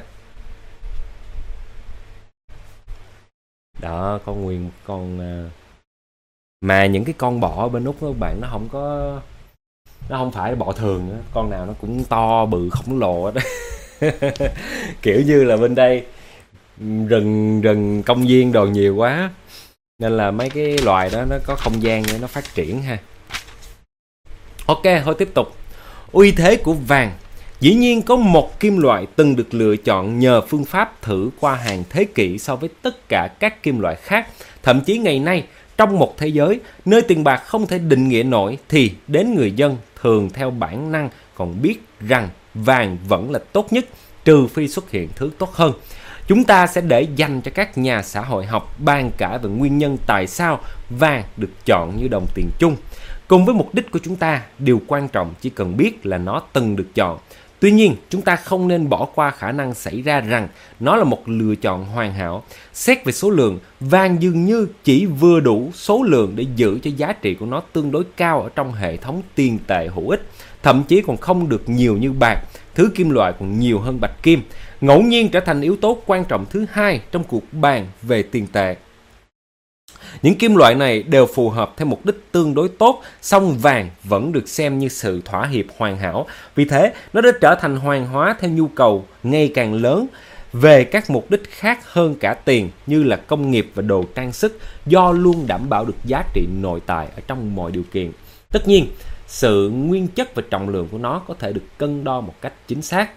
Speaker 1: Đó, con nguyên con mà những cái con bọ bên Úc đó các bạn, nó không phải bọ thường đó. Con nào nó cũng to bự khổng lồ đó. Kiểu như là bên đây rừng công viên đồ nhiều quá, nên là mấy cái loài đó nó có không gian để nó phát triển ha. Ok, thôi tiếp tục. Uy thế của vàng. Dĩ nhiên có một kim loại từng được lựa chọn nhờ phương pháp thử qua hàng thế kỷ so với tất cả các kim loại khác. Thậm chí ngày nay, trong một thế giới nơi tiền bạc không thể định nghĩa nổi, thì đến người dân thường theo bản năng còn biết rằng vàng vẫn là tốt nhất, trừ phi xuất hiện thứ tốt hơn. Chúng ta sẽ để dành cho các nhà xã hội học bàn cãi về nguyên nhân tại sao vàng được chọn như đồng tiền chung. Cùng với mục đích của chúng ta, điều quan trọng chỉ cần biết là nó từng được chọn. Tuy nhiên, chúng ta không nên bỏ qua khả năng xảy ra rằng nó là một lựa chọn hoàn hảo. Xét về số lượng, vàng dường như chỉ vừa đủ số lượng để giữ cho giá trị của nó tương đối cao ở trong hệ thống tiền tệ hữu ích. Thậm chí còn không được nhiều như bạc, thứ kim loại còn nhiều hơn bạch kim. Ngẫu nhiên trở thành yếu tố quan trọng thứ hai trong cuộc bàn về tiền tệ. Những kim loại này đều phù hợp theo mục đích tương đối tốt, song vàng vẫn được xem như sự thỏa hiệp hoàn hảo. Vì thế, nó đã trở thành hoàng hóa theo nhu cầu ngày càng lớn về các mục đích khác hơn cả tiền, như là công nghiệp và đồ trang sức, do luôn đảm bảo được giá trị nội tại ở trong mọi điều kiện. Tất nhiên, sự nguyên chất và trọng lượng của nó có thể được cân đo một cách chính xác.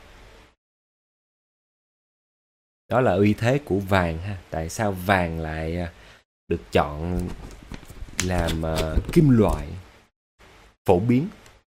Speaker 1: Đó là uy thế của vàng ha. Tại sao vàng lại được chọn làm kim loại phổ biến?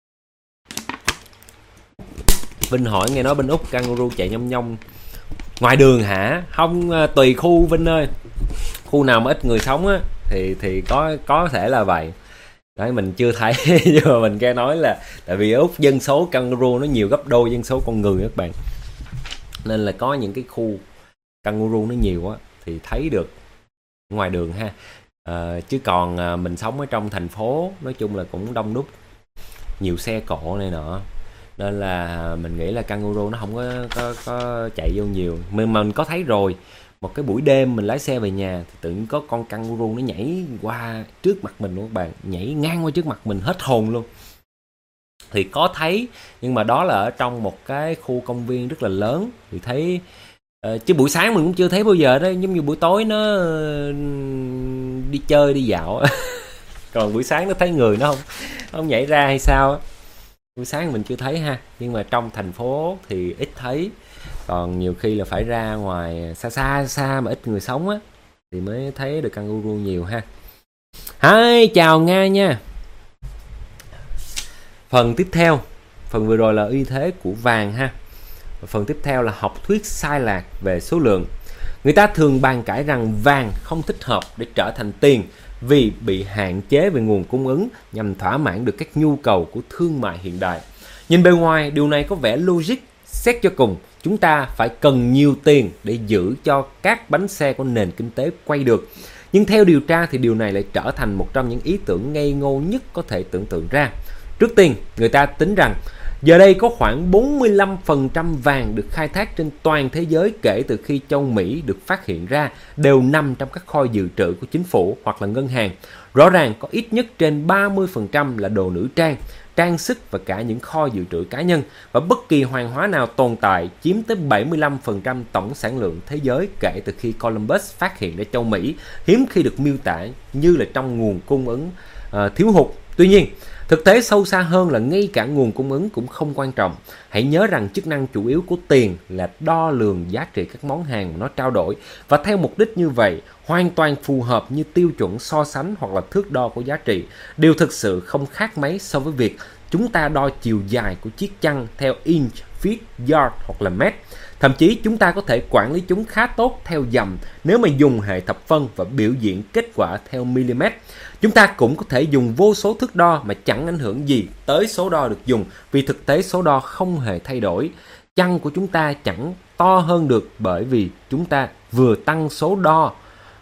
Speaker 1: Vinh hỏi, nghe nói bên Úc kangaroo chạy nhông nhông ngoài đường hả? Không, tùy khu Vinh ơi. Khu nào mà ít người sống á thì có thể là vậy. Đấy, mình chưa thấy nhưng mà mình nghe nói là tại vì ở Úc dân số kangaroo nó nhiều gấp đôi dân số con người các bạn, nên là có những cái khu kangaroo nó nhiều á thì thấy được ngoài đường ha. Chứ còn mình sống ở trong thành phố nói chung là cũng đông đúc, nhiều xe cộ này nọ, nên là mình nghĩ là kangaroo nó không có chạy vô nhiều. Mình có thấy rồi, một cái buổi đêm mình lái xe về nhà thì tự nhiên có con kangaroo nó nhảy qua trước mặt mình luôn các bạn, nhảy ngang qua trước mặt mình hết hồn luôn. Thì có thấy, nhưng mà đó là ở trong một cái khu công viên rất là lớn thì thấy. Chứ buổi sáng mình cũng chưa thấy bao giờ đó, giống như buổi tối nó đi chơi đi dạo. Còn buổi sáng nó thấy người nó không nhảy ra hay sao. Buổi sáng mình chưa thấy ha, nhưng mà trong thành phố thì ít thấy. Còn nhiều khi là phải ra ngoài xa mà ít người sống á thì mới thấy được kangaroo nhiều ha. Hi, chào Nga nha. Phần tiếp theo, phần vừa rồi là uy thế của vàng ha. Phần tiếp theo là học thuyết sai lạc về số lượng. Người ta thường bàn cãi rằng vàng không thích hợp để trở thành tiền vì bị hạn chế về nguồn cung ứng nhằm thỏa mãn được các nhu cầu của thương mại hiện đại. Nhìn bề ngoài, điều này có vẻ logic. Xét cho cùng, chúng ta phải cần nhiều tiền để giữ cho các bánh xe của nền kinh tế quay được. Nhưng theo điều tra thì điều này lại trở thành một trong những ý tưởng ngây ngô nhất có thể tưởng tượng ra. Trước tiên, người ta tính rằng giờ đây có khoảng 45% vàng được khai thác trên toàn thế giới kể từ khi châu Mỹ được phát hiện ra đều nằm trong các kho dự trữ của chính phủ hoặc là ngân hàng. Rõ ràng có ít nhất trên 30% là đồ nữ trang, trang sức và cả những kho dự trữ cá nhân, và bất kỳ hàng hóa nào tồn tại chiếm tới 75% tổng sản lượng thế giới kể từ khi Columbus phát hiện ra châu Mỹ, hiếm khi được miêu tả như là trong nguồn cung ứng thiếu hụt. Tuy nhiên, thực tế sâu xa hơn là ngay cả nguồn cung ứng cũng không quan trọng. Hãy nhớ rằng chức năng chủ yếu của tiền là đo lường giá trị các món hàng mà nó trao đổi, và theo mục đích như vậy, hoàn toàn phù hợp như tiêu chuẩn so sánh hoặc là thước đo của giá trị. Điều thực sự không khác mấy so với việc chúng ta đo chiều dài của chiếc chăn theo inch, feet, yard hoặc là mét. Thậm chí chúng ta có thể quản lý chúng khá tốt theo dặm nếu mà dùng hệ thập phân và biểu diễn kết quả theo mm. Chúng ta cũng có thể dùng vô số thước đo mà chẳng ảnh hưởng gì tới số đo được dùng, vì thực tế số đo không hề thay đổi. Chăn của chúng ta chẳng to hơn được bởi vì chúng ta vừa tăng số đo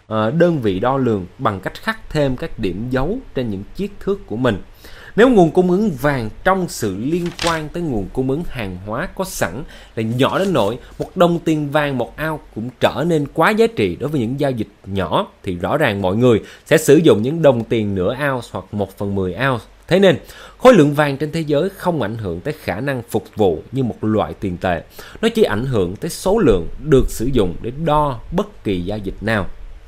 Speaker 1: đơn vị đo lường bằng cách khắc thêm các điểm dấu trên những chiếc thước của mình. Nếu nguồn cung ứng vàng trong sự liên quan tới nguồn cung ứng hàng hóa có sẵn là nhỏ đến nỗi một đồng tiền vàng một ounce cũng trở nên quá giá trị đối với những giao dịch nhỏ, thì rõ ràng mọi người sẽ sử dụng những đồng tiền nửa ounce hoặc 1/10 ounce. Thế nên, khối lượng vàng trên thế giới không ảnh hưởng tới khả năng phục vụ như một loại tiền tệ. Nó chỉ ảnh hưởng tới số lượng được sử dụng để đo bất kỳ giao dịch nào.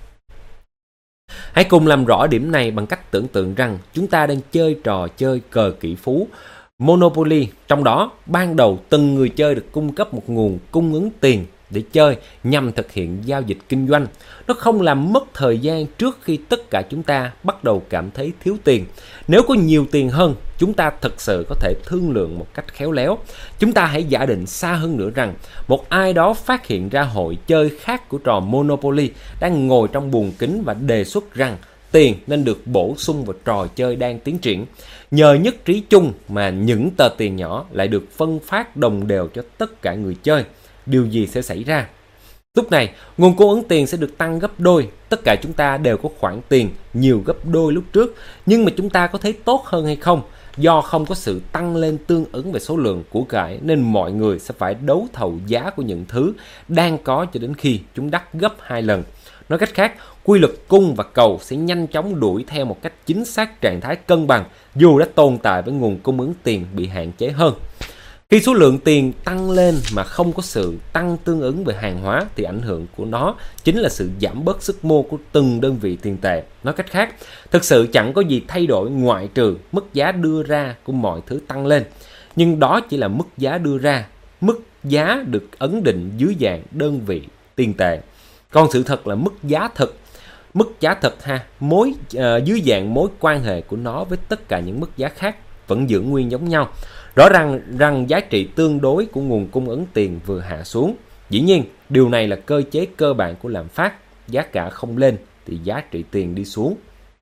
Speaker 1: Hãy cùng làm rõ điểm này bằng cách tưởng tượng rằng chúng ta đang chơi trò chơi cờ kỷ phú Monopoly. Trong đó, ban đầu từng người chơi được cung cấp một nguồn cung ứng tiền để chơi nhằm thực hiện giao dịch kinh doanh. Nó không làm mất thời gian trước khi tất cả chúng ta bắt đầu cảm thấy thiếu tiền. Nếu có nhiều tiền hơn, chúng ta thực sự có thể thương lượng một cách khéo léo. Chúng ta hãy giả định xa hơn nữa rằng một ai đó phát hiện ra hội chơi khác của trò Monopoly đang ngồi trong buồng kính và đề xuất rằng tiền nên được bổ sung vào trò chơi đang tiến triển. Nhờ nhất trí chung mà những tờ tiền nhỏ lại được phân phát đồng đều cho tất cả người chơi. Điều gì sẽ xảy ra? Lúc này, nguồn cung ứng tiền sẽ được tăng gấp đôi. Tất cả chúng ta đều có khoản tiền nhiều gấp đôi lúc trước. Nhưng mà chúng ta có thấy tốt hơn hay không? Do không có sự tăng lên tương ứng về số lượng của cải nên mọi người sẽ phải đấu thầu giá của những thứ đang có cho đến khi chúng đắt gấp 2 lần. Nói cách khác, quy luật cung và cầu sẽ nhanh chóng đuổi theo một cách chính xác trạng thái cân bằng dù đã tồn tại với nguồn cung ứng tiền bị hạn chế hơn. Khi số lượng tiền tăng lên mà không có sự tăng tương ứng về hàng hóa thì ảnh hưởng của nó chính là sự giảm bớt sức mua của từng đơn vị tiền tệ. Nói cách khác, thực sự chẳng có gì thay đổi ngoại trừ mức giá đưa ra của mọi thứ tăng lên. Nhưng đó chỉ là mức giá đưa ra, mức giá được ấn định dưới dạng đơn vị tiền tệ. Còn sự thật là mức giá thực dưới dạng mối quan hệ của nó với tất cả những mức giá khác vẫn giữ nguyên giống nhau. Rõ ràng rằng giá trị tương đối của nguồn cung ứng tiền vừa hạ xuống. Dĩ nhiên, điều này là cơ chế cơ bản của lạm phát. Giá cả không lên thì giá trị tiền đi xuống.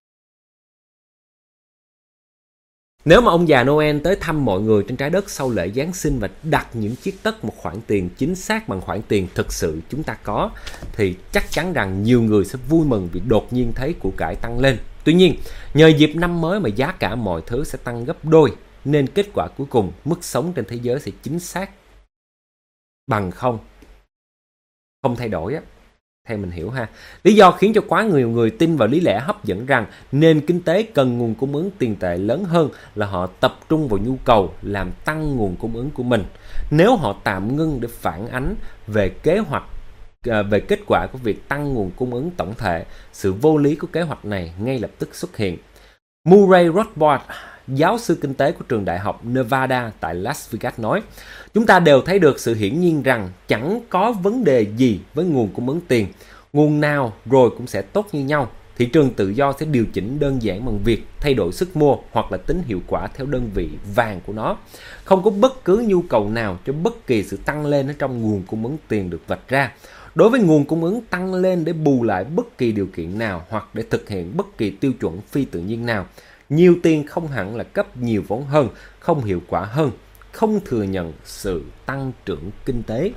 Speaker 1: Nếu mà ông già Noel tới thăm mọi người trên trái đất sau lễ Giáng sinh và đặt những chiếc tất một khoản tiền chính xác bằng khoản tiền thực sự chúng ta có, thì chắc chắn rằng nhiều người sẽ vui mừng vì đột nhiên thấy của cải tăng lên. Tuy nhiên, nhờ dịp năm mới mà giá cả mọi thứ sẽ tăng gấp đôi, nên kết quả cuối cùng mức sống trên thế giới sẽ chính xác bằng không thay đổi á, theo mình hiểu ha. Lý do khiến cho quá nhiều người tin vào lý lẽ hấp dẫn rằng nền kinh tế cần nguồn cung ứng tiền tệ lớn hơn là họ tập trung vào nhu cầu làm tăng nguồn cung ứng của mình. Nếu họ tạm ngưng để phản ánh về kết quả của việc tăng nguồn cung ứng tổng thể, sự vô lý của kế hoạch này ngay lập tức xuất hiện. Murray Rothbard giáo sư kinh tế của trường đại học Nevada tại Las Vegas nói, chúng ta đều thấy được sự hiển nhiên rằng chẳng có vấn đề gì với nguồn cung ứng tiền. Nguồn nào rồi cũng sẽ tốt như nhau. Thị trường tự do sẽ điều chỉnh đơn giản bằng việc thay đổi sức mua hoặc là tính hiệu quả theo đơn vị vàng của nó. Không có bất cứ nhu cầu nào cho bất kỳ sự tăng lên ở trong nguồn cung ứng tiền được vạch ra. Đối với nguồn cung ứng tăng lên để bù lại bất kỳ điều kiện nào hoặc để thực hiện bất kỳ tiêu chuẩn phi tự nhiên nào, nhiều tiền không hẳn là cấp nhiều vốn hơn, không hiệu quả hơn, không thừa nhận sự tăng trưởng kinh tế.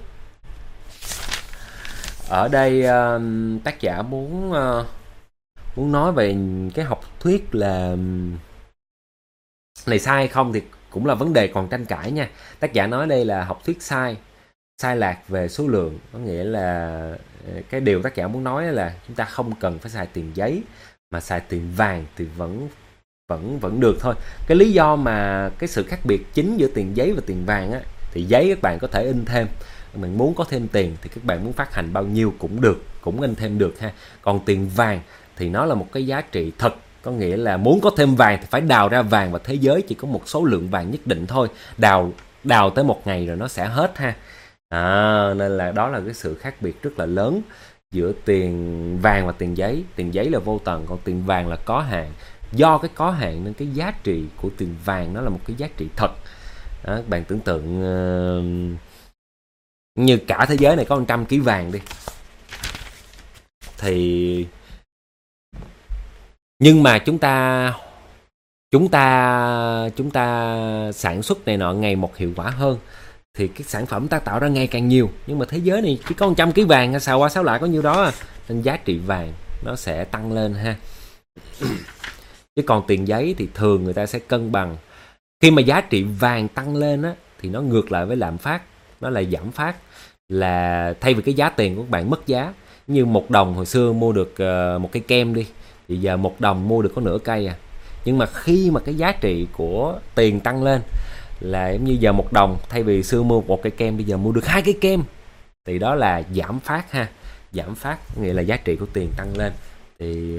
Speaker 1: Ở đây tác giả muốn nói về cái học thuyết là này sai hay không thì cũng là vấn đề còn tranh cãi nha. Tác giả nói đây là học thuyết sai lạc về số lượng, có nghĩa là cái điều tác giả muốn nói là chúng ta không cần phải xài tiền giấy mà xài tiền vàng thì vẫn được thôi. Cái lý do mà cái sự khác biệt chính giữa tiền giấy và tiền vàng á, thì giấy các bạn có thể in thêm, mình muốn có thêm tiền thì các bạn muốn phát hành bao nhiêu cũng được, cũng in thêm được ha. Còn tiền vàng thì nó là một cái giá trị thật, có nghĩa là muốn có thêm vàng thì phải đào ra vàng, và thế giới chỉ có một số lượng vàng nhất định thôi, đào tới một ngày rồi nó sẽ hết ha. Nên là đó là cái sự khác biệt rất là lớn giữa tiền vàng và tiền giấy. Tiền giấy là vô tận, còn tiền vàng là có hạn. Do cái có hạn nên cái giá trị của tiền vàng nó là một cái giá trị thật. Bạn tưởng tượng như cả thế giới này có 100 kg vàng đi, thì nhưng mà chúng ta sản xuất này nọ ngày một hiệu quả hơn, thì cái sản phẩm ta tạo ra ngày càng nhiều, nhưng mà thế giới này chỉ có 100 kg vàng, sao qua sao lại có nhiêu đó nên giá trị vàng nó sẽ tăng lên ha. Chứ còn tiền giấy thì thường người ta sẽ cân bằng. Khi mà giá trị vàng tăng lên á, thì nó ngược lại với lạm phát, nó là giảm phát, là thay vì cái giá tiền của các bạn mất giá. Như 1 đồng hồi xưa mua được một cây kem đi, thì giờ 1 đồng mua được có nửa cây à. Nhưng mà khi mà cái giá trị của tiền tăng lên, là giống như giờ 1 đồng thay vì xưa mua một cây kem, bây giờ mua được 2 cây kem, thì đó là giảm phát ha. Giảm phát nghĩa là giá trị của tiền tăng lên. Thì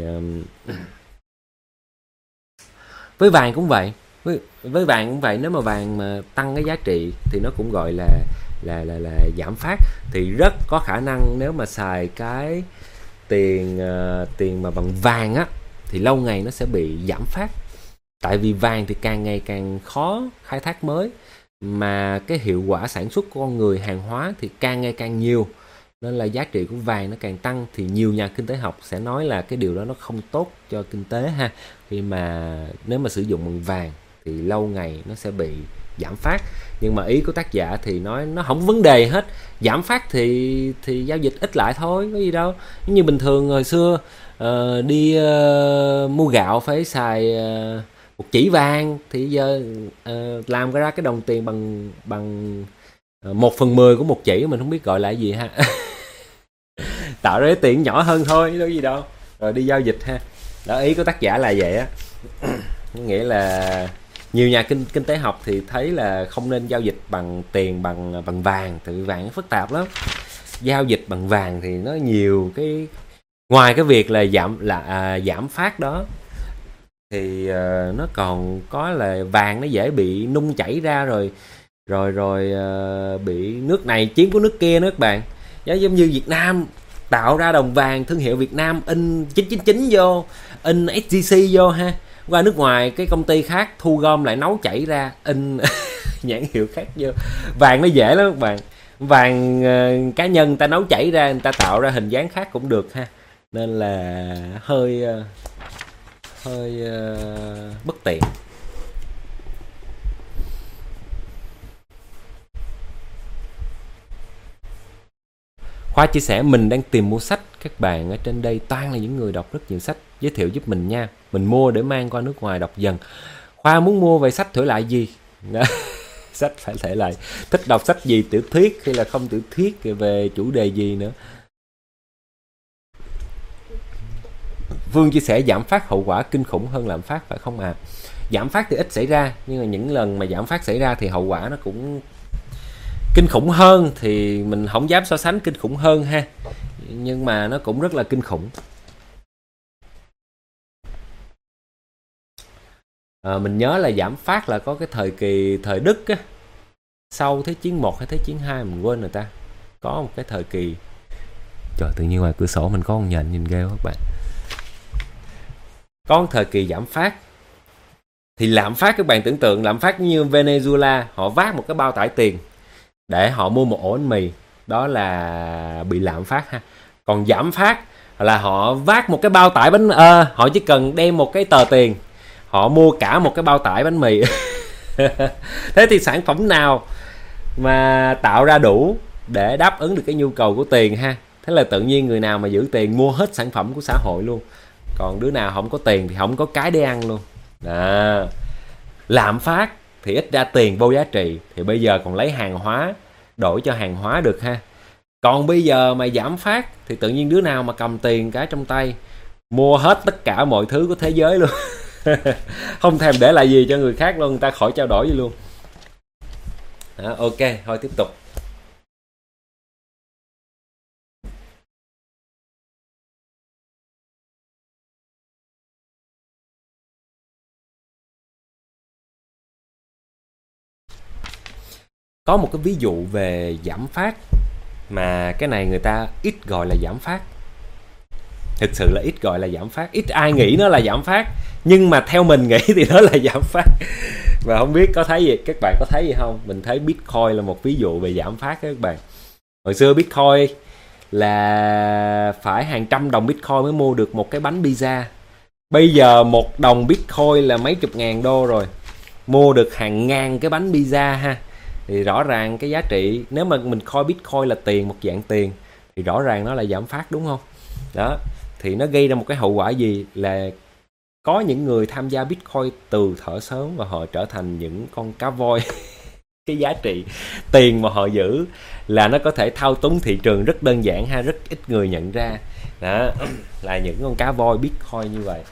Speaker 1: với vàng cũng vậy, với vàng cũng vậy. Nếu mà vàng mà tăng cái giá trị thì nó cũng gọi là giảm phát. Thì rất có khả năng nếu mà xài cái tiền mà bằng vàng á, thì lâu ngày nó sẽ bị giảm phát. Tại vì vàng thì càng ngày càng khó khai thác mới, mà cái hiệu quả sản xuất của con người, hàng hóa thì càng ngày càng nhiều, nên là giá trị của vàng nó càng tăng. Thì nhiều nhà kinh tế học sẽ nói là cái điều đó nó không tốt cho kinh tế ha. Khi mà nếu mà sử dụng bằng vàng thì lâu ngày nó sẽ bị giảm phát. Nhưng mà ý của tác giả thì nói nó không vấn đề hết. Giảm phát thì giao dịch ít lại thôi, có gì đâu. Như bình thường hồi xưa đi mua gạo phải xài 1 chỉ vàng, thì giờ làm ra cái đồng tiền bằng 1/10 của 1 chỉ, mình không biết gọi là gì ha. Tạo ra cái tiền nhỏ hơn thôi, đâu có gì đâu. Rồi đi giao dịch ha. Đó, ý của tác giả là vậy á. Nghĩa là nhiều nhà kinh tế học thì thấy là không nên giao dịch bằng tiền bằng vàng, tại vì vàng nó phức tạp lắm. Giao dịch bằng vàng thì nó nhiều cái, ngoài cái việc là giảm phát đó, thì nó còn có là vàng nó dễ bị nung chảy ra, rồi bị nước này chiếm của nước kia nữa các bạn. Giống như Việt Nam tạo ra đồng vàng thương hiệu Việt Nam, in 999 vô, in SGC vô ha, qua nước ngoài cái công ty khác thu gom lại nấu chảy ra in nhãn hiệu khác vô. Vàng nó dễ lắm các bạn. Vàng cá nhân người ta nấu chảy ra, người ta tạo ra hình dáng khác cũng được ha, nên là hơi bất tiện. Khoa chia sẻ mình đang tìm mua sách, các bạn ở trên đây toàn là những người đọc rất nhiều sách, giới thiệu giúp mình nha, mình mua để mang qua nước ngoài đọc dần. Khoa muốn mua về sách thể loại gì? Sách phải thể loại, thích đọc sách gì, tiểu thuyết hay là không tiểu thuyết, về chủ đề gì nữa. Vương chia sẻ giảm phát hậu quả kinh khủng hơn lạm phát phải không ạ? Giảm phát thì ít xảy ra, nhưng mà những lần mà giảm phát xảy ra thì hậu quả nó cũng kinh khủng hơn. Thì mình không dám so sánh kinh khủng hơn ha, nhưng mà nó cũng rất là kinh khủng. Mình nhớ là giảm phát là có cái thời kỳ thời Đức á, sau Thế chiến 1 hay Thế chiến 2 mình quên rồi ta. Có một cái thời kỳ. Trời, tự nhiên ngoài cửa sổ mình có con nhện nhìn ghê các bạn. Có một thời kỳ giảm phát. Thì lạm phát, các bạn tưởng tượng lạm phát như Venezuela, họ vác một cái bao tải tiền để họ mua một ổ bánh mì, đó là bị lạm phát ha. Còn giảm phát là họ vác một cái bao tải bánh, họ chỉ cần đem một cái tờ tiền, họ mua cả một cái bao tải bánh mì. Thế thì sản phẩm nào mà tạo ra đủ để đáp ứng được cái nhu cầu của tiền ha? Thế là tự nhiên người nào mà giữ tiền mua hết sản phẩm của xã hội luôn. Còn đứa nào không có tiền thì không có cái để ăn luôn. Đó. Lạm phát thì ít ra tiền vô giá trị, thì bây giờ còn lấy hàng hóa đổi cho hàng hóa được ha. Còn bây giờ mà giảm phát thì tự nhiên đứa nào mà cầm tiền cả trong tay mua hết tất cả mọi thứ của thế giới luôn. Không thèm để lại gì cho người khác luôn, người ta khỏi trao đổi gì luôn. Đó, ok, thôi tiếp tục. Có một cái ví dụ về giảm phát mà cái này người ta ít gọi là giảm phát. Thực sự là ít gọi là giảm phát, ít ai nghĩ nó là giảm phát, nhưng mà theo mình nghĩ thì nó là giảm phát. Và không biết có thấy gì, các bạn có thấy gì không? Mình thấy Bitcoin là một ví dụ về giảm phát các bạn. Hồi xưa Bitcoin là phải hàng trăm đồng Bitcoin mới mua được một cái bánh pizza. Bây giờ 1 đồng Bitcoin là mấy chục ngàn đô rồi, mua được hàng ngàn cái bánh pizza ha. Thì rõ ràng cái giá trị, nếu mà mình coi Bitcoin là tiền, một dạng tiền, thì rõ ràng nó là giảm phát, đúng không? Đó, thì nó gây ra một cái hậu quả gì là có những người tham gia Bitcoin từ thuở sớm và họ trở thành những con cá voi. Cái giá trị tiền mà họ giữ là nó có thể thao túng thị trường rất đơn giản ha, rất ít người nhận ra. Đó, là những con cá voi Bitcoin như vậy.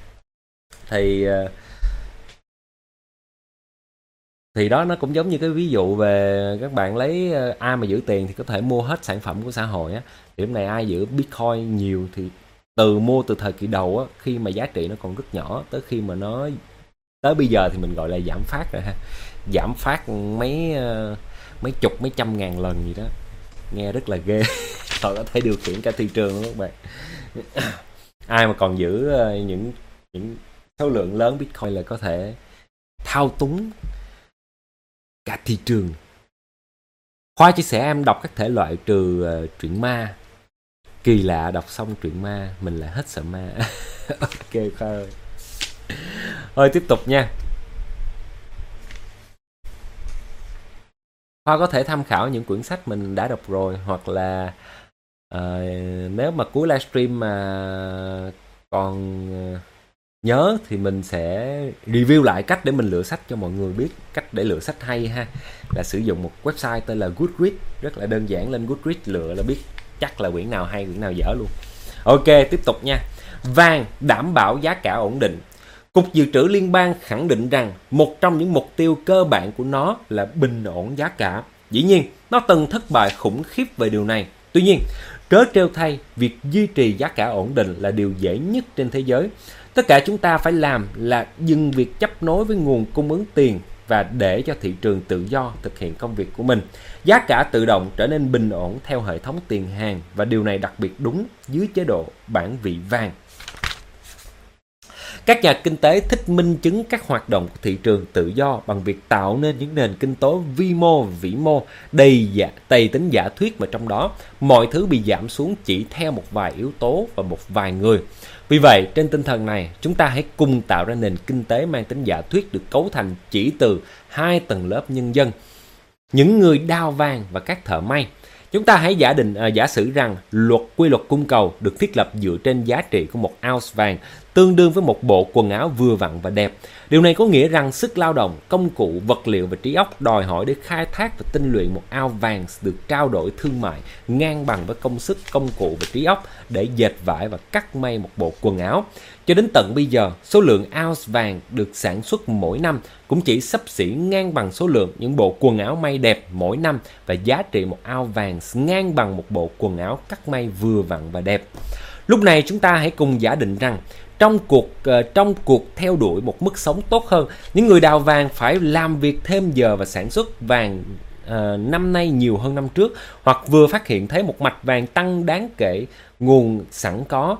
Speaker 1: Thì đó, nó cũng giống như cái ví dụ về các bạn lấy ai mà giữ tiền thì có thể mua hết sản phẩm của xã hội á. Điểm này ai giữ Bitcoin nhiều thì mua từ thời kỳ đầu á, khi mà giá trị nó còn rất nhỏ, tới khi mà nó tới bây giờ thì mình gọi là giảm phát rồi ha. Giảm phát mấy chục mấy trăm ngàn lần gì đó, nghe rất là ghê. Họ có thể điều khiển cả thị trường đó các bạn. Ai mà còn giữ những số lượng lớn Bitcoin là có thể thao túng cả thị trường. Khoa chia sẻ em đọc các thể loại trừ truyện ma. Kỳ lạ, đọc xong truyện ma mình lại hết sợ ma. Ok Khoa ơi. Thôi tiếp tục nha. Khoa có thể tham khảo những quyển sách mình đã đọc rồi, hoặc là nếu mà cuối livestream mà còn nhớ thì mình sẽ review lại cách để mình lựa sách cho mọi người biết. Cách để lựa sách hay ha, là sử dụng một website tên là Goodreads. Rất là đơn giản, lên Goodreads lựa là biết chắc là quyển nào hay, quyển nào dở luôn. Ok, tiếp tục nha. Vàng đảm bảo giá cả ổn định. Cục Dự trữ Liên bang khẳng định rằng một trong những mục tiêu cơ bản của nó là bình ổn giá cả. Dĩ nhiên, nó từng thất bại khủng khiếp về điều này. Tuy nhiên, trớ trêu thay, việc duy trì giá cả ổn định là điều dễ nhất trên thế giới. Tất cả chúng ta phải làm là dừng việc chấp nối với nguồn cung ứng tiền và để cho thị trường tự do thực hiện công việc của mình. Giá cả tự động trở nên bình ổn theo hệ thống tiền hàng, và điều này đặc biệt đúng dưới chế độ bản vị vàng. Các nhà kinh tế thích minh chứng các hoạt động của thị trường tự do bằng việc tạo nên những nền kinh tế vi mô, vĩ mô, đầy tính giả thuyết, mà trong đó mọi thứ bị giảm xuống chỉ theo một vài yếu tố và một vài người. Vì vậy, trên tinh thần này, chúng ta hãy cùng tạo ra nền kinh tế mang tính giả thuyết được cấu thành chỉ từ hai tầng lớp nhân dân: những người đào vàng và các thợ may. Chúng ta hãy giả sử rằng quy luật cung cầu được thiết lập dựa trên giá trị của một ounce vàng tương đương với một bộ quần áo vừa vặn và đẹp. Điều này có nghĩa rằng sức lao động, công cụ, vật liệu và trí óc đòi hỏi để khai thác và tinh luyện một ounce vàng được trao đổi thương mại ngang bằng với công sức, công cụ và trí óc để dệt vải và cắt may một bộ quần áo. Cho đến tận bây giờ, số lượng ounce vàng được sản xuất mỗi năm cũng chỉ xấp xỉ ngang bằng số lượng những bộ quần áo may đẹp mỗi năm, và giá trị một ounce vàng ngang bằng một bộ quần áo cắt may vừa vặn và đẹp. Lúc này chúng ta hãy cùng giả định rằng trong cuộc theo đuổi một mức sống tốt hơn. Những người đào vàng phải làm việc thêm giờ và sản xuất vàng năm nay nhiều hơn năm trước, hoặc vừa phát hiện thấy một mạch vàng tăng đáng kể nguồn sẵn có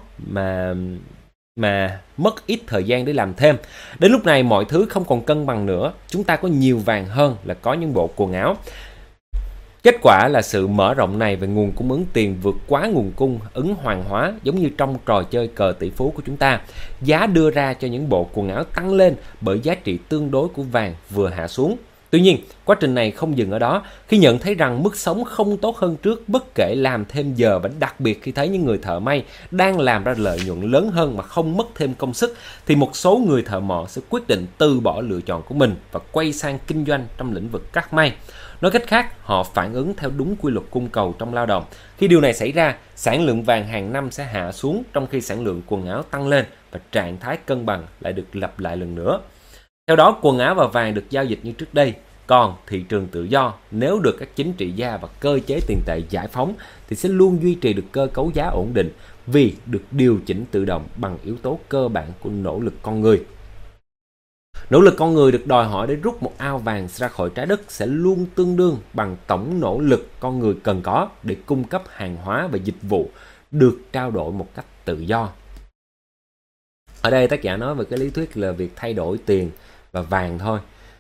Speaker 1: mà mất ít thời gian để làm thêm. Đến lúc này mọi thứ không còn cân bằng nữa, chúng ta có nhiều vàng hơn là có những bộ quần áo. Kết quả là sự mở rộng này về nguồn cung ứng tiền vượt quá nguồn cung ứng hoàng hóa, giống như trong trò chơi cờ tỷ phú của chúng ta. Giá đưa ra cho những bộ quần áo tăng lên bởi giá trị tương đối của vàng vừa hạ xuống. Tuy nhiên, quá trình này không dừng ở đó. Khi nhận thấy rằng mức sống không tốt hơn trước bất kể làm thêm giờ, và đặc biệt khi thấy những người thợ may đang làm ra lợi nhuận lớn hơn mà không mất thêm công sức, thì một số người thợ mỏ sẽ quyết định từ bỏ lựa chọn của mình và quay sang kinh doanh trong lĩnh vực cắt may. Nói cách khác, họ phản ứng theo đúng quy luật cung cầu trong lao động. Khi điều này xảy ra, sản lượng vàng hàng năm sẽ hạ xuống trong khi sản lượng quần áo tăng lên, và trạng thái cân bằng lại được lặp lại lần nữa. Theo đó, quần áo và vàng được giao dịch như trước đây. Còn thị trường tự do, nếu được các chính trị gia và cơ chế tiền tệ giải phóng, thì sẽ luôn duy trì được cơ cấu giá ổn định, vì được điều chỉnh tự động bằng yếu tố cơ bản của nỗ lực con người. Nỗ lực con người được đòi hỏi để rút một ao vàng ra khỏi trái đất sẽ luôn tương đương bằng tổng nỗ lực con người cần có để cung cấp hàng hóa và dịch vụ được trao đổi một cách tự do. Ở đây tác giả nói về cái lý thuyết là việc thay đổi tiền và vàng thôi.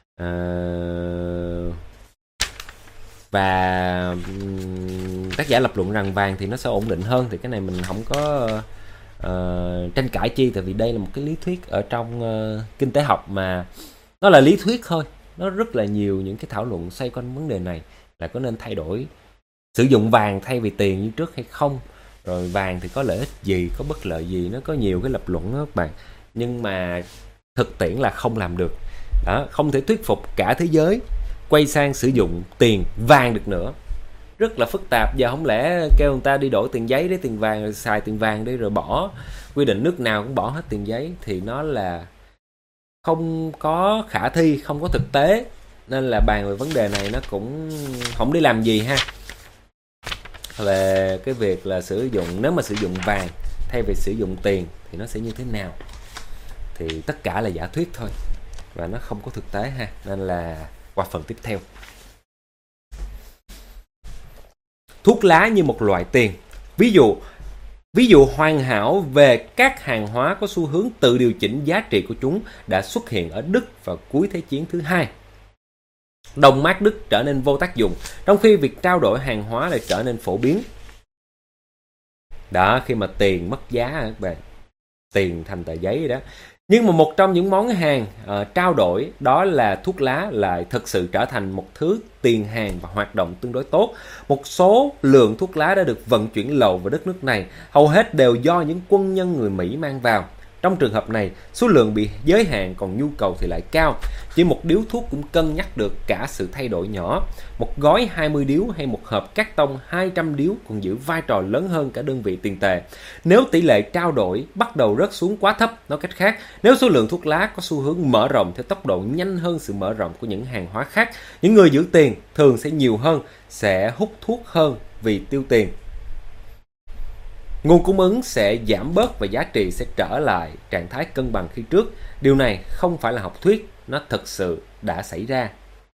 Speaker 1: Và tác giả lập luận rằng vàng thì nó sẽ ổn định hơn. Thì cái này mình không có tranh cãi chi, tại vì đây là một cái lý thuyết ở trong kinh tế học, mà nó là lý thuyết thôi. Nó rất là nhiều những cái thảo luận xoay quanh vấn đề này, là có nên thay đổi sử dụng vàng thay vì tiền như trước hay không, rồi vàng thì có lợi ích gì, có bất lợi gì. Nó có nhiều cái lập luận đó các bạn, nhưng mà thực tiễn là không làm được đó, không thể thuyết phục cả thế giới quay sang sử dụng tiền vàng được nữa. Rất là phức tạp. Giờ không lẽ kêu người ta đi đổi tiền giấy để tiền vàng, rồi xài tiền vàng đi, rồi bỏ quy định nước nào cũng bỏ hết tiền giấy, thì nó là không có khả thi, không có thực tế. Nên là bàn về vấn đề này nó cũng không đi làm gì ha. Về cái việc là sử dụng, nếu mà sử dụng vàng thay vì sử dụng tiền thì nó sẽ như thế nào, thì tất cả là giả thuyết thôi và nó không có thực tế ha. Nên là qua phần tiếp theo. Thuốc lá như một loại tiền. Ví dụ hoàn hảo về các hàng hóa có xu hướng tự điều chỉnh giá trị của chúng đã xuất hiện ở Đức vào cuối Thế chiến thứ hai. Đồng mark Đức trở nên vô tác dụng, trong khi việc trao đổi hàng hóa lại trở nên phổ biến. Đó, khi mà tiền mất giá các bạn, tiền thành tờ giấy đó. Nhưng mà một trong những món hàng trao đổi đó là thuốc lá lại thực sự trở thành một thứ tiền hàng và hoạt động tương đối tốt. Một số lượng thuốc lá đã được vận chuyển lậu vào đất nước này, hầu hết đều do những quân nhân người Mỹ mang vào. Trong trường hợp này, số lượng bị giới hạn còn nhu cầu thì lại cao. Chỉ một điếu thuốc cũng cân nhắc được cả sự thay đổi nhỏ. Một gói 20 điếu hay một hộp cát tông 200 điếu còn giữ vai trò lớn hơn cả đơn vị tiền tệ. Nếu tỷ lệ trao đổi bắt đầu rớt xuống quá thấp, nói cách khác, nếu số lượng thuốc lá có xu hướng mở rộng theo tốc độ nhanh hơn sự mở rộng của những hàng hóa khác, những người giữ tiền thường sẽ nhiều hơn, sẽ hút thuốc hơn vì tiêu tiền. Nguồn cung ứng sẽ giảm bớt và giá trị sẽ trở lại trạng thái cân bằng khi trước. Điều này không phải là học thuyết, nó thực sự đã xảy ra.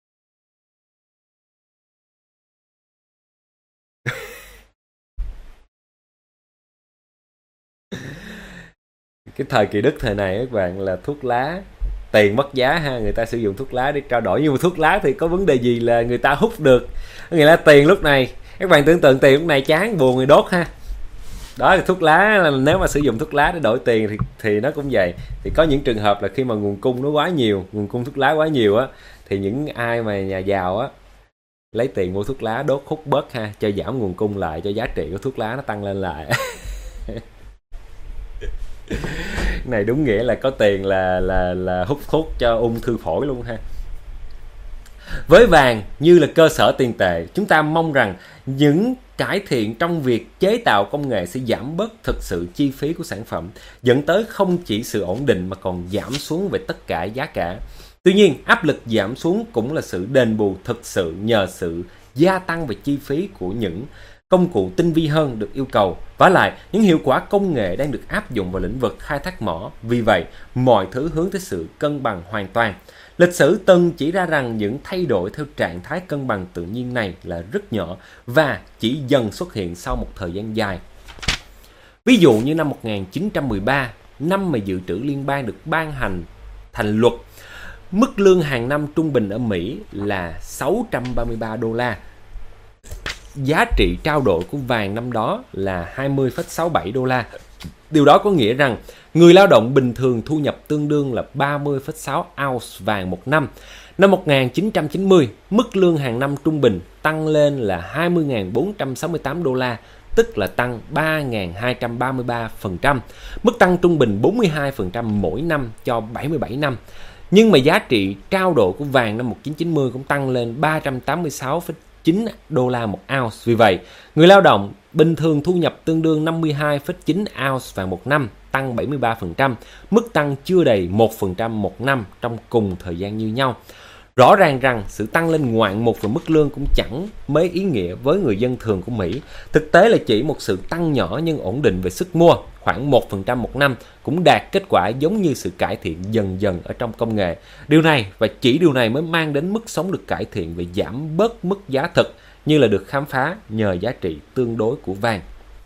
Speaker 1: Cái thời kỳ Đức thời này các bạn là thuốc lá, tiền mất giá ha, người ta sử dụng thuốc lá để trao đổi. Nhưng mà thuốc lá thì có vấn đề gì là người ta hút được. Nghĩa là tiền lúc này, các bạn tưởng tượng tiền lúc này chán buồn người đốt ha. Đó là thuốc lá, nếu mà sử dụng thuốc lá để đổi tiền thì nó cũng vậy. Thì có những trường hợp là khi mà nguồn cung nó quá nhiều, nguồn cung thuốc lá quá nhiều á, thì những ai mà nhà giàu á lấy tiền mua thuốc lá đốt hút bớt ha, cho giảm nguồn cung lại, cho giá trị của thuốc lá nó tăng lên lại. Này đúng nghĩa là có tiền là hút thuốc cho ung thư phổi luôn ha. Với vàng như là cơ sở tiền tệ, chúng ta mong rằng những cải thiện trong việc chế tạo công nghệ sẽ giảm bớt thực sự chi phí của sản phẩm, dẫn tới không chỉ sự ổn định mà còn giảm xuống về tất cả giá cả. Tuy nhiên, áp lực giảm xuống cũng là sự đền bù thực sự nhờ sự gia tăng về chi phí của những công cụ tinh vi hơn được yêu cầu. Vả lại, những hiệu quả công nghệ đang được áp dụng vào lĩnh vực khai thác mỏ. Vì vậy, mọi thứ hướng tới sự cân bằng hoàn toàn. Lịch sử từng chỉ ra rằng những thay đổi theo trạng thái cân bằng tự nhiên này là rất nhỏ và chỉ dần xuất hiện sau một thời gian dài. Ví dụ như năm 1913, năm mà dự trữ liên bang được ban hành thành luật, mức lương hàng năm trung bình ở Mỹ là 633 đô la. Giá trị trao đổi của vàng năm đó là 20,67 đô la. Điều đó có nghĩa rằng người lao động bình thường thu nhập tương đương là 30,6 ounce vàng một năm. Năm 1990, mức lương hàng năm trung bình tăng lên là 20.468 đô la, tức là tăng 3.233%, mức tăng trung bình 42% mỗi năm cho 77 năm. Nhưng mà giá trị trao đổi của vàng năm 1990 cũng tăng lên 386,9 đô la một ounce. Vì vậy, người lao động bình thường thu nhập tương đương 52,9 ounce vàng một năm, tăng 73%, mức tăng chưa đầy 1% một năm trong cùng thời gian như nhau. Rõ ràng rằng sự tăng lên ngoạn mục về mức lương cũng chẳng mấy ý nghĩa với người dân thường của Mỹ. Thực tế là chỉ một sự tăng nhỏ nhưng ổn định về sức mua, khoảng 1% một năm, cũng đạt kết quả giống như sự cải thiện dần dần ở trong công nghệ. Điều này và chỉ điều này mới mang đến mức sống được cải thiện và giảm bớt mức giá thực, như là được khám phá nhờ giá trị tương đối của vàng.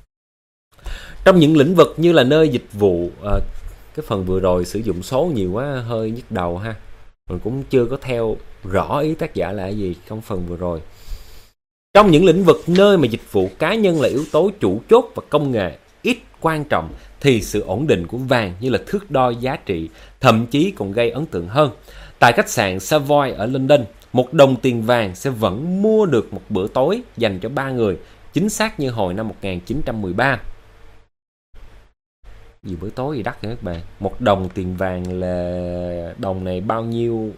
Speaker 1: Trong những lĩnh vực như là nơi dịch vụ, cái phần vừa rồi sử dụng số nhiều quá hơi nhức đầu ha. Mình cũng chưa có theo rõ ý tác giả là cái gì trong phần vừa rồi. Trong những lĩnh vực nơi mà dịch vụ cá nhân là yếu tố chủ chốt và công nghệ ít quan trọng, thì sự ổn định của vàng như là thước đo giá trị thậm chí còn gây ấn tượng hơn. Tại khách sạn Savoy ở London, 1 đồng tiền vàng sẽ vẫn mua được một bữa tối dành cho 3 người, chính xác như hồi năm 1913. Gì bữa tối gì đắt vậy các bạn? 1 đồng tiền vàng là đồng này bao nhiêu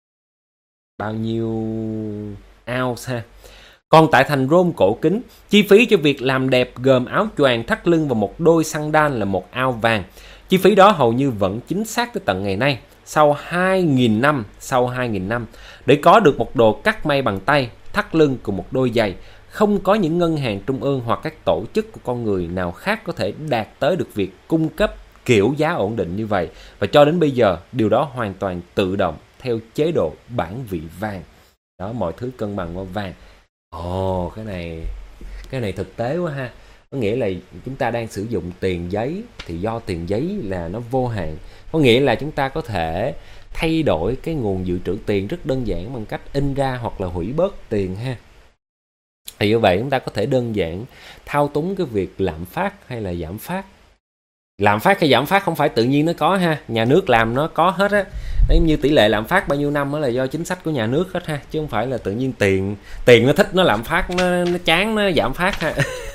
Speaker 1: ounce ha. Còn tại thành Rome cổ kính, chi phí cho việc làm đẹp gồm áo choàng, thắt lưng và một đôi sandal là 1 ounce vàng. Chi phí đó hầu như vẫn chính xác tới tận ngày nay, sau 2.000 năm, để có được một đồ cắt may bằng tay, thắt lưng cùng một đôi giày. Không có những ngân hàng trung ương hoặc các tổ chức của con người nào khác có thể đạt tới được việc cung cấp kiểu giá ổn định như vậy. Và cho đến bây giờ, điều đó hoàn toàn tự động theo chế độ bản vị vàng. Đó, mọi thứ cân bằng qua vàng. Ồ, cái này thực tế quá ha. Có nghĩa là chúng ta đang sử dụng tiền giấy, thì do tiền giấy là nó vô hạn. Có nghĩa là chúng ta có thể thay đổi cái nguồn dự trữ tiền rất đơn giản bằng cách in ra hoặc là hủy bớt tiền ha. Thì như vậy chúng ta có thể đơn giản thao túng cái việc lạm phát hay là giảm phát. Lạm phát hay giảm phát không phải tự nhiên nó có ha, nhà nước làm nó có hết á. Giống như tỷ lệ lạm phát bao nhiêu năm đó là do chính sách của nhà nước hết ha, chứ không phải là tự nhiên tiền nó thích nó lạm phát, nó chán nó giảm phát ha.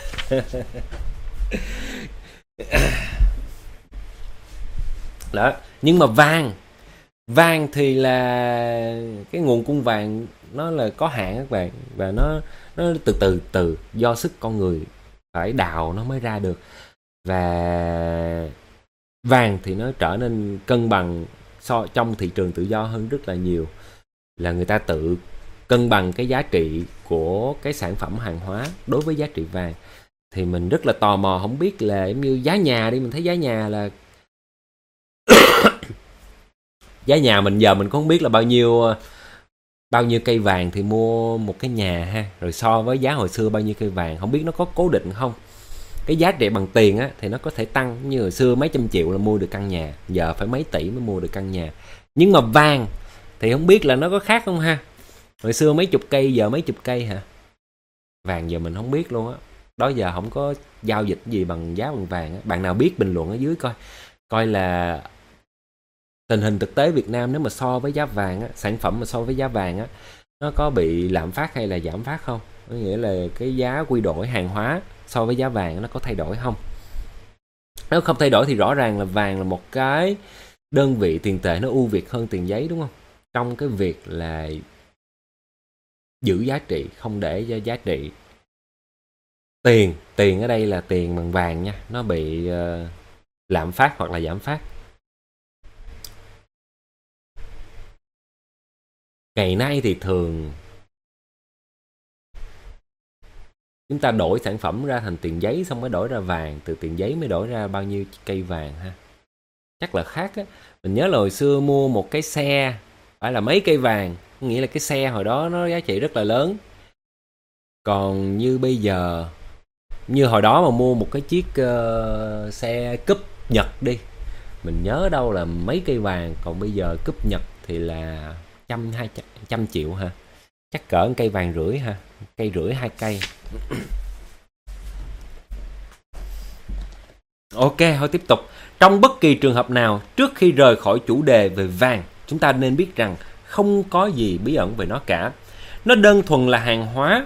Speaker 1: Đó, nhưng mà vàng thì là cái nguồn cung vàng nó là có hạn các bạn, và nó từ do sức con người phải đào nó mới ra được. Và vàng thì nó trở nên cân bằng trong thị trường tự do hơn rất là nhiều, là người ta tự cân bằng cái giá trị của cái sản phẩm hàng hóa đối với giá trị vàng. Thì mình rất là tò mò, không biết là giống như giá nhà đi, mình thấy giá nhà là giá nhà mình giờ mình cũng không biết là bao nhiêu cây vàng thì mua một cái nhà ha, rồi so với giá hồi xưa bao nhiêu cây vàng, không biết nó có cố định không. Cái giá trị bằng tiền á thì nó có thể tăng, như hồi xưa mấy trăm triệu là mua được căn nhà, giờ phải mấy tỷ mới mua được căn nhà. Nhưng mà vàng thì không biết là nó có khác không ha. Hồi xưa mấy chục cây, giờ mấy chục cây hả? Vàng giờ mình không biết luôn á. Đó giờ không có giao dịch gì bằng giá bằng vàng á. Bạn nào biết bình luận ở dưới coi là tình hình thực tế Việt Nam nếu mà so với giá vàng á, sản phẩm mà so với giá vàng á, nó có bị lạm phát hay là giảm phát không? Có nghĩa là cái giá quy đổi hàng hóa so với giá vàng nó có thay đổi không? Nếu không thay đổi thì rõ ràng là vàng là một cái đơn vị tiền tệ nó ưu việt hơn tiền giấy, đúng không? Trong cái việc là giữ giá trị, không để cho giá trị tiền ở đây là tiền bằng vàng nha, nó bị lạm phát hoặc là giảm phát. Ngày nay thì thường Chúng ta đổi sản phẩm ra thành tiền giấy xong mới đổi ra vàng, từ tiền giấy mới đổi ra bao nhiêu cây vàng ha. Chắc là khác á. Mình nhớ là hồi xưa mua một cái xe phải là mấy cây vàng, nghĩa là cái xe hồi đó nó giá trị rất là lớn. Còn như bây giờ, như hồi đó mà mua một cái chiếc xe cúp Nhật đi, mình nhớ đâu là mấy cây vàng, còn bây giờ cúp Nhật thì là 100 triệu ha. Chắc cỡ cây vàng rưỡi ha, cây rưỡi 2 cây. Ok, thôi tiếp tục. Trong bất kỳ trường hợp nào, trước khi rời khỏi chủ đề về vàng, chúng ta nên biết rằng không có gì bí ẩn về nó cả. Nó đơn thuần là hàng hóa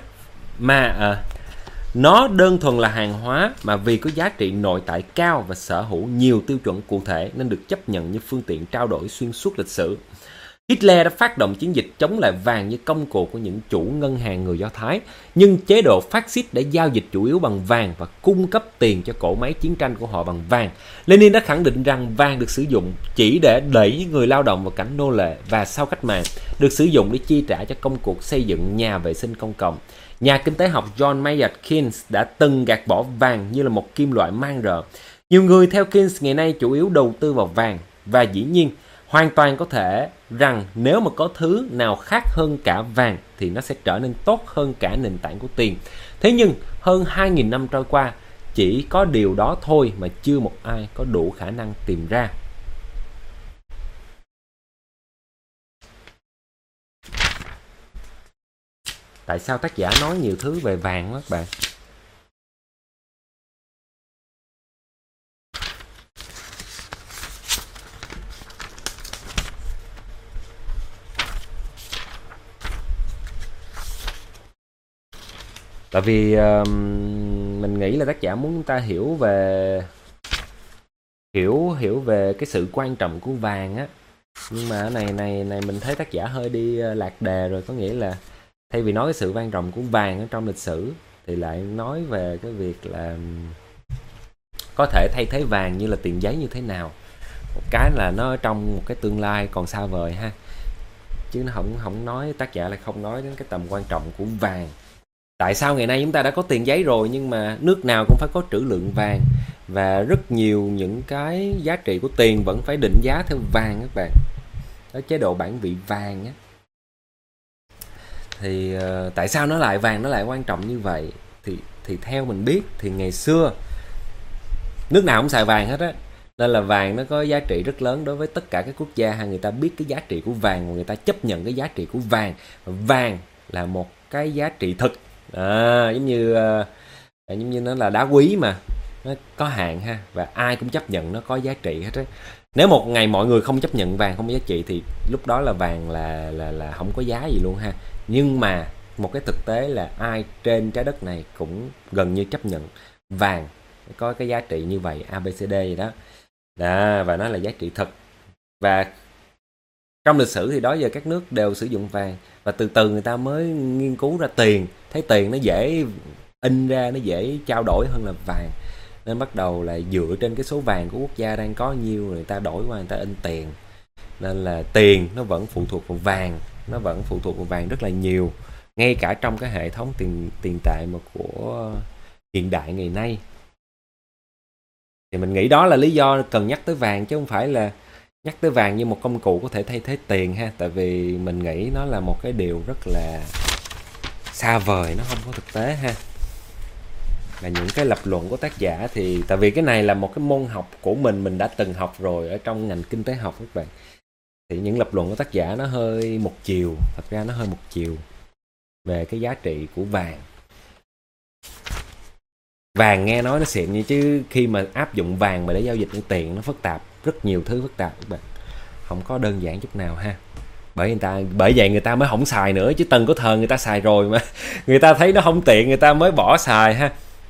Speaker 1: mà vì có giá trị nội tại cao và sở hữu nhiều tiêu chuẩn cụ thể nên được chấp nhận như phương tiện trao đổi xuyên suốt lịch sử. Hitler đã phát động chiến dịch chống lại vàng như công cụ của những chủ ngân hàng người Do Thái, nhưng chế độ phát xít đã giao dịch chủ yếu bằng vàng và cung cấp tiền cho cỗ máy chiến tranh của họ bằng vàng. Lenin đã khẳng định rằng vàng được sử dụng chỉ để đẩy những người lao động vào cảnh nô lệ và sau cách mạng, được sử dụng để chi trả cho công cuộc xây dựng nhà vệ sinh công cộng. Nhà kinh tế học John Maynard Keynes đã từng gạt bỏ vàng như là một kim loại man rợ. Nhiều người theo Keynes ngày nay chủ yếu đầu tư vào vàng, và dĩ nhiên hoàn toàn có thể rằng nếu mà có thứ nào khác hơn cả vàng thì nó sẽ trở nên tốt hơn cả nền tảng của tiền. Thế nhưng hơn 2.000 năm trôi qua, chỉ có điều đó thôi mà chưa một ai có đủ khả năng tìm ra. Tại sao tác giả nói nhiều thứ về vàng đó các bạn? Tại vì mình nghĩ là tác giả muốn chúng ta hiểu về cái sự quan trọng của vàng á. Nhưng mà này mình thấy tác giả hơi đi lạc đề rồi, có nghĩa là thay vì nói cái sự quan trọng của vàng ở trong lịch sử thì lại nói về cái việc là có thể thay thế vàng như là tiền giấy như thế nào. Một cái là nó trong một cái tương lai còn xa vời ha. Chứ nó không nói, tác giả lại không nói đến cái tầm quan trọng của vàng. Tại sao ngày nay chúng ta đã có tiền giấy rồi nhưng mà nước nào cũng phải có trữ lượng vàng, và rất nhiều những cái giá trị của tiền vẫn phải định giá theo vàng các bạn. Đó, chế độ bản vị vàng á. Thì tại sao vàng nó lại quan trọng như vậy? Thì theo mình biết thì ngày xưa nước nào cũng xài vàng hết á, nên là vàng nó có giá trị rất lớn đối với tất cả các quốc gia. Người ta biết cái giá trị của vàng và người ta chấp nhận cái giá trị của vàng. Vàng là một cái giá trị thực, giống như nó là đá quý mà nó có hạn ha, và ai cũng chấp nhận nó có giá trị hết á. Nếu một ngày mọi người không chấp nhận vàng không có giá trị thì lúc đó là vàng là không có giá gì luôn ha. Nhưng mà một cái thực tế là ai trên trái đất này cũng gần như chấp nhận vàng có cái giá trị như vậy, ABCD vậy đó. Và nó là giá trị thật. Và trong lịch sử thì đó giờ các nước đều sử dụng vàng, và từ từ người ta mới nghiên cứu ra tiền, thấy tiền nó dễ in ra, nó dễ trao đổi hơn là vàng, nên bắt đầu là dựa trên cái số vàng của quốc gia đang có nhiêu người ta đổi qua người ta in tiền. Nên là tiền nó vẫn phụ thuộc vào vàng, nó vẫn phụ thuộc vào vàng rất là nhiều, ngay cả trong cái hệ thống tiền tệ mà của hiện đại ngày nay. Thì mình nghĩ đó là lý do cần nhắc tới vàng, chứ không phải là nhắc tới vàng như một công cụ có thể thay thế tiền ha. Tại vì mình nghĩ nó là một cái điều rất là xa vời, nó không có thực tế ha. Là những cái lập luận của tác giả thì tại vì cái này là một cái môn học của mình đã từng học rồi ở trong ngành kinh tế học các bạn. Thì những lập luận của tác giả nó hơi một chiều, thật ra nó hơi một chiều về cái giá trị của vàng. Vàng nghe nói nó xịn như, chứ khi mà áp dụng vàng mà để giao dịch với tiền nó phức tạp, rất nhiều thứ phức tạp các bạn, không có đơn giản chút nào ha. Bởi vậy người ta mới không xài nữa, chứ từng có thời người ta xài rồi mà người ta thấy nó không tiện người ta mới bỏ xài ha.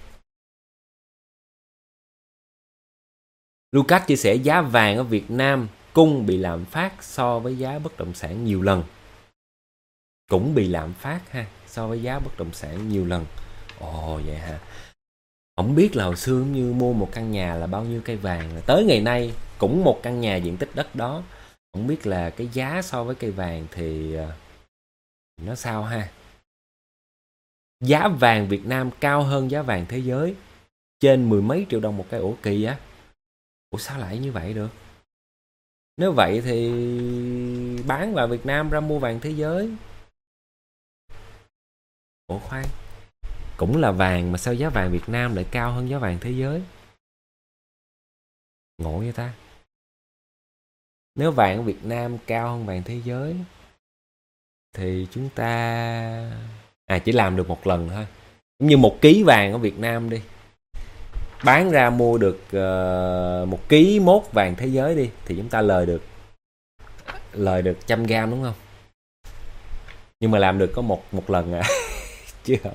Speaker 1: Lucas chia sẻ giá vàng ở Việt Nam cung bị lạm phát so với giá bất động sản nhiều lần. Cũng bị lạm phát ha, so với giá bất động sản nhiều lần. Ồ vậy hả? Không biết là hồi xưa như mua một căn nhà là bao nhiêu cây vàng, tới ngày nay cũng một căn nhà diện tích đất đó, không biết là cái giá so với cây vàng thì nó sao ha. giá vàng Việt Nam cao hơn giá vàng thế giới trên mười mấy triệu đồng một cây. Ủa kỳ á, ủa sao lại như vậy được? Nếu vậy thì bán vào Việt Nam ra mua vàng thế giới. Ủa khoan, cũng là vàng mà sao giá vàng Việt Nam lại cao hơn giá vàng thế giới? Ngộ vậy ta. Nếu vàng ở Việt Nam cao hơn vàng thế giới thì chúng ta chỉ làm được một lần thôi. Giống như 1 ký vàng ở Việt Nam đi, bán ra mua được 1 ký mốt vàng thế giới đi, thì chúng ta lời được 100g đúng không? Nhưng mà làm được có một lần à. Chứ không.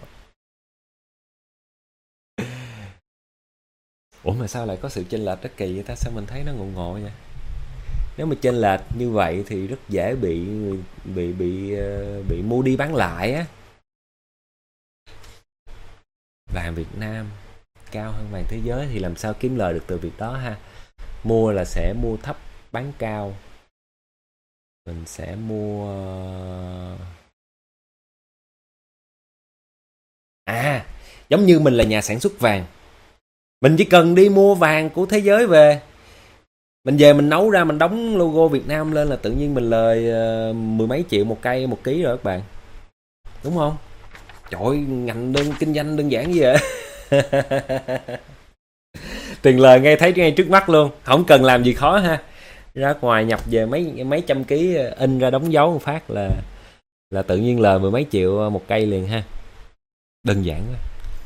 Speaker 1: Ủa mà sao lại có sự chênh lệch rất kỳ vậy ta? Sao mình thấy nó ngộ ngộ vậy? Nếu mà chênh lệch như vậy thì rất dễ bị mua đi bán lại á. Vàng Việt Nam cao hơn vàng thế giới thì làm sao kiếm lời được từ việc đó ha? Mua là sẽ mua thấp bán cao. Mình sẽ mua giống như mình là nhà sản xuất vàng, mình chỉ cần đi mua vàng của thế giới về, mình về mình nấu ra, mình đóng logo Việt Nam lên là tự nhiên mình lời mười mấy triệu một cây, 1 ký rồi các bạn, đúng không? Trời ơi, ngành kinh doanh đơn giản gì vậy? Tiền lời ngay trước mắt luôn, không cần làm gì khó ha. Ra ngoài nhập về mấy trăm ký, in ra đóng dấu một phát là tự nhiên lời mười mấy triệu một cây liền ha. Đơn giản quá.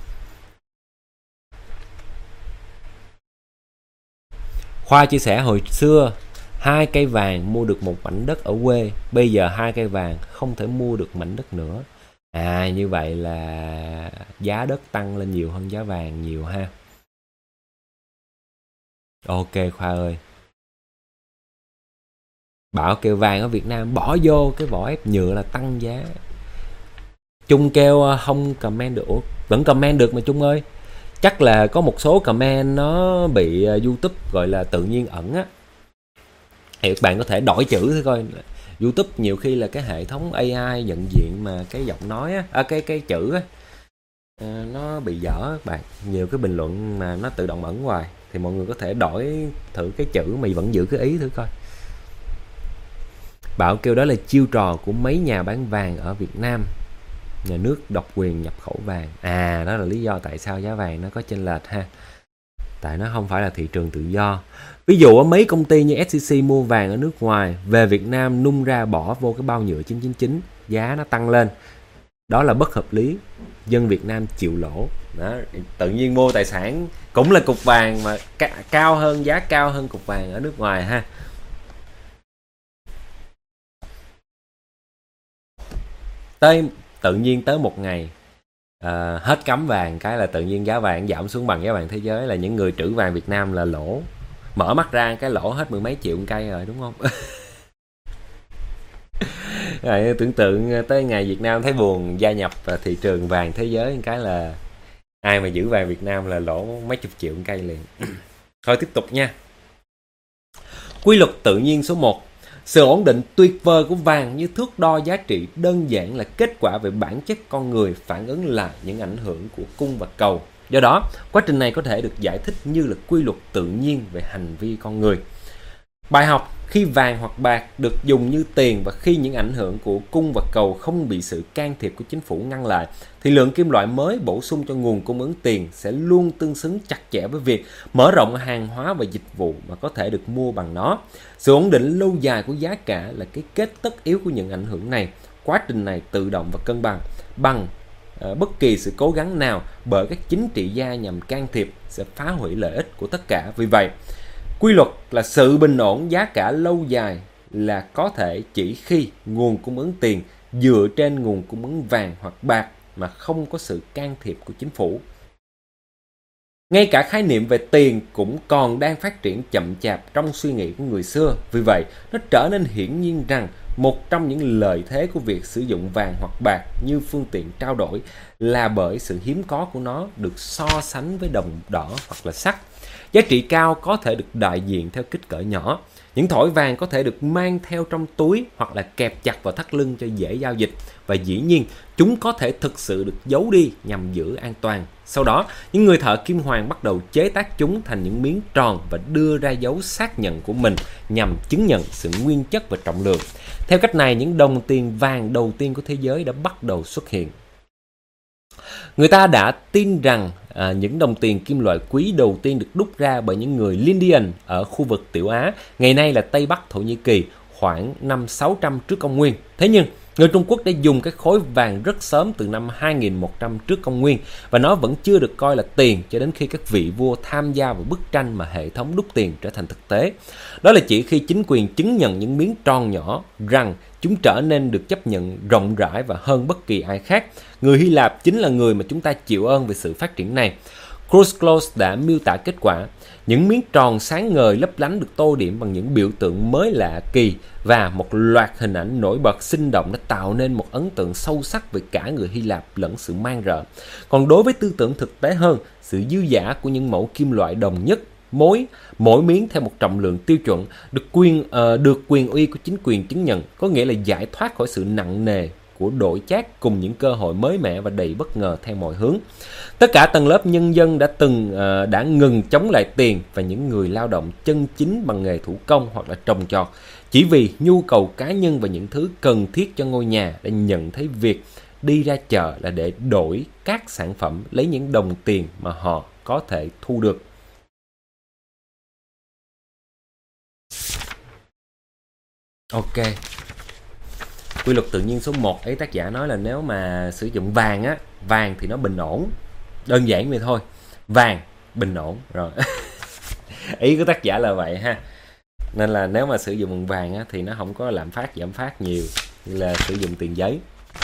Speaker 1: Khoa chia sẻ hồi xưa 2 cây vàng mua được một mảnh đất ở quê, bây giờ 2 cây vàng không thể mua được mảnh đất nữa. Như vậy là giá đất tăng lên nhiều hơn giá vàng nhiều ha. Ok Khoa ơi. Bảo kêu vàng ở Việt Nam bỏ vô cái vỏ ép nhựa là tăng giá. Trung kêu không comment được. Ủa, vẫn comment được mà Trung ơi. Chắc là có một số comment nó bị YouTube gọi là tự nhiên ẩn á. Thì các bạn có thể đổi chữ thôi coi. YouTube nhiều khi là cái hệ thống AI nhận diện mà cái giọng nói á, cái chữ á, nó bị dở các bạn. Nhiều cái bình luận mà nó tự động ẩn hoài. Thì mọi người có thể đổi thử cái chữ mà vẫn giữ cái ý thử coi. Bảo kêu đó là chiêu trò của mấy nhà bán vàng ở Việt Nam. Nhà nước độc quyền nhập khẩu vàng. Đó là lý do tại sao giá vàng nó có chênh lệch ha. Tại nó không phải là thị trường tự do. Ví dụ mấy công ty như SCC mua vàng ở nước ngoài về Việt Nam nung ra bỏ vô cái bao nhựa 999, giá nó tăng lên. Đó là bất hợp lý. Dân Việt Nam chịu lỗ. Đó, tự nhiên mua tài sản cũng là cục vàng mà cao hơn, giá cao hơn cục vàng ở nước ngoài ha. Tự nhiên tới một ngày hết cấm vàng cái là tự nhiên giá vàng giảm xuống bằng giá vàng thế giới, là những người trữ vàng Việt Nam là lỗ. Mở mắt ra cái lỗ hết mười mấy triệu một cây rồi đúng không? Rồi, tưởng tượng tới ngày Việt Nam thấy buồn gia nhập vào thị trường vàng thế giới cái là ai mà giữ vàng Việt Nam là lỗ mấy chục triệu một cây liền. Thôi tiếp tục nha. Quy luật tự nhiên số 1. Sự ổn định tuyệt vời của vàng như thước đo giá trị đơn giản là kết quả về bản chất con người phản ứng lại những ảnh hưởng của cung và cầu. Do đó, quá trình này có thể được giải thích như là quy luật tự nhiên về hành vi con người. Bài học: khi vàng hoặc bạc được dùng như tiền và khi những ảnh hưởng của cung và cầu không bị sự can thiệp của chính phủ ngăn lại, thì lượng kim loại mới bổ sung cho nguồn cung ứng tiền sẽ luôn tương xứng chặt chẽ với việc mở rộng hàng hóa và dịch vụ mà có thể được mua bằng nó. Sự ổn định lâu dài của giá cả là cái kết tất yếu của những ảnh hưởng này. Quá trình này tự động và cân bằng bất kỳ sự cố gắng nào bởi các chính trị gia nhằm can thiệp sẽ phá hủy lợi ích của tất cả. Vì vậy, quy luật là sự bình ổn giá cả lâu dài là có thể chỉ khi nguồn cung ứng tiền dựa trên nguồn cung ứng vàng hoặc bạc mà không có sự can thiệp của chính phủ. Ngay cả khái niệm về tiền cũng còn đang phát triển chậm chạp trong suy nghĩ của người xưa. Vì vậy, nó trở nên hiển nhiên rằng một trong những lợi thế của việc sử dụng vàng hoặc bạc như phương tiện trao đổi là bởi sự hiếm có của nó được so sánh với đồng đỏ hoặc là sắt. Giá trị cao có thể được đại diện theo kích cỡ nhỏ. Những thỏi vàng có thể được mang theo trong túi hoặc là kẹp chặt vào thắt lưng cho dễ giao dịch. Và dĩ nhiên, chúng có thể thực sự được giấu đi nhằm giữ an toàn. Sau đó, những người thợ kim hoàn bắt đầu chế tác chúng thành những miếng tròn và đưa ra dấu xác nhận của mình nhằm chứng nhận sự nguyên chất và trọng lượng. Theo cách này, những đồng tiền vàng đầu tiên của thế giới đã bắt đầu xuất hiện. Người ta đã tin rằng những đồng tiền kim loại quý đầu tiên được đúc ra bởi những người Lydian ở khu vực Tiểu Á, ngày nay là Tây Bắc Thổ Nhĩ Kỳ, khoảng năm 600 trước công nguyên. Thế nhưng, người Trung Quốc đã dùng cái khối vàng rất sớm từ năm 2100 trước công nguyên và nó vẫn chưa được coi là tiền cho đến khi các vị vua tham gia vào bức tranh mà hệ thống đúc tiền trở thành thực tế. Đó là chỉ khi chính quyền chứng nhận những miếng tròn nhỏ rằng chúng trở nên được chấp nhận rộng rãi và hơn bất kỳ ai khác. Người Hy Lạp chính là người mà chúng ta chịu ơn về sự phát triển này. Chronicles đã miêu tả kết quả. Những miếng tròn sáng ngời lấp lánh được tô điểm bằng những biểu tượng mới lạ kỳ và một loạt hình ảnh nổi bật sinh động đã tạo nên một ấn tượng sâu sắc về cả người Hy Lạp lẫn sự man rợ. Còn đối với tư tưởng thực tế hơn, sự dư dả của những mẫu kim loại đồng nhất, mỗi miếng theo một trọng lượng tiêu chuẩn được quyền uy của chính quyền chứng nhận, có nghĩa là giải thoát khỏi sự nặng nề của đổi chác cùng những cơ hội mới mẻ và đầy bất ngờ theo mọi hướng. Tất cả tầng lớp nhân dân đã ngừng chống lại tiền và những người lao động chân chính bằng nghề thủ công hoặc là trồng trọt, chỉ vì nhu cầu cá nhân và những thứ cần thiết cho ngôi nhà, đã nhận thấy việc đi ra chợ là để đổi các sản phẩm lấy những đồng tiền mà họ có thể thu được. Ok. Quy luật tự nhiên số 1 ấy, tác giả nói là nếu mà sử dụng vàng thì nó bình ổn. Đơn giản vậy thôi. Vàng, bình ổn. Rồi. Ý của tác giả là vậy ha. Nên là nếu mà sử dụng vàng thì nó không có lạm phát, giảm phát nhiều như là sử dụng tiền giấy.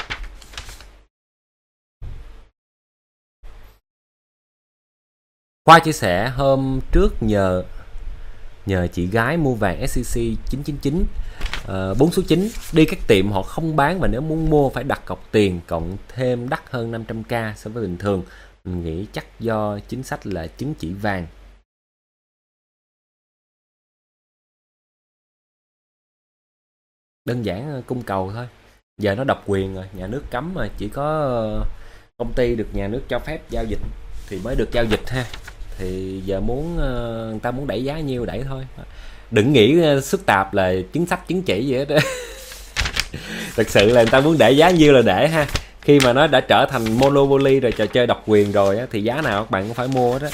Speaker 1: Khoa chia sẻ hôm trước nhờ chị gái mua vàng SJC 999 4 số 9 đi các tiệm họ không bán, và nếu muốn mua phải đặt cọc tiền cộng thêm đắt hơn 500k so với bình thường. Mình nghĩ chắc do chính sách là chứng chỉ vàng. Đơn giản cung cầu thôi. Giờ nó độc quyền rồi, nhà nước cấm mà, chỉ có công ty được nhà nước cho phép giao dịch thì mới được giao dịch ha. Thì giờ người ta muốn đẩy giá nhiêu đẩy thôi. Đừng nghĩ phức tạp là chính sách chứng chỉ gì hết đó. Thật sự là người ta muốn để giá nhiêu là để ha. Khi mà nó đã trở thành monopoly rồi, trò chơi độc quyền rồi á, thì giá nào các bạn cũng phải mua đó.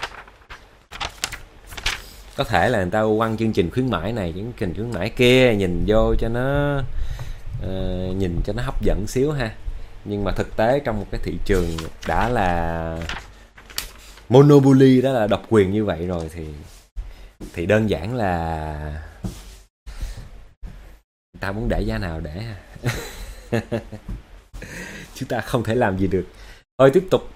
Speaker 1: Có thể là người ta quăng chương trình khuyến mãi này, những chương trình khuyến mãi kia, nhìn vô cho nó hấp dẫn xíu ha. Nhưng mà thực tế trong một cái thị trường đã là monopoly, đó là độc quyền như vậy rồi, thì đơn giản là người ta muốn để giá nào để ha. Chúng ta không thể làm gì được. Thôi tiếp tục.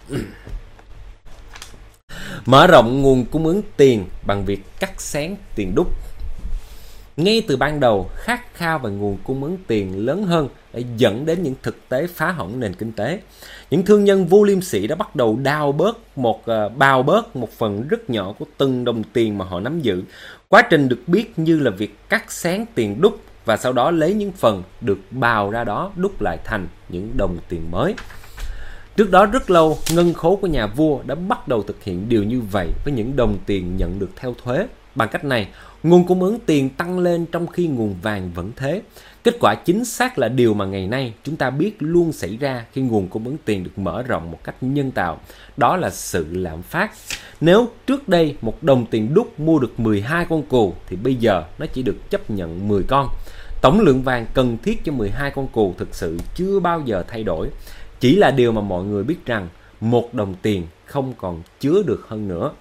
Speaker 1: Mở rộng nguồn cung ứng tiền bằng việc cắt xén tiền đúc. Ngay từ ban đầu, khát khao về nguồn cung ứng tiền lớn hơn đã dẫn đến những thực tế phá hỏng nền kinh tế. Những thương nhân vô liêm sỉ đã bắt đầu bào bớt một phần rất nhỏ của từng đồng tiền mà họ nắm giữ. Quá trình được biết như là việc cắt xén tiền đúc, và sau đó lấy những phần được bào ra đó đúc lại thành những đồng tiền mới. Trước đó rất lâu, ngân khố của nhà vua đã bắt đầu thực hiện điều như vậy với những đồng tiền nhận được theo thuế. Bằng cách này, nguồn cung ứng tiền tăng lên trong khi nguồn vàng vẫn thế. Kết quả chính xác là điều mà ngày nay chúng ta biết luôn xảy ra khi nguồn cung ứng tiền được mở rộng một cách nhân tạo. Đó là sự lạm phát. Nếu trước đây một đồng tiền đúc mua được 12 con cừu thì bây giờ nó chỉ được chấp nhận 10 con. Tổng lượng vàng cần thiết cho 12 con cừu thực sự chưa bao giờ thay đổi. Chỉ là điều mà mọi người biết rằng một đồng tiền không còn chứa được hơn nữa.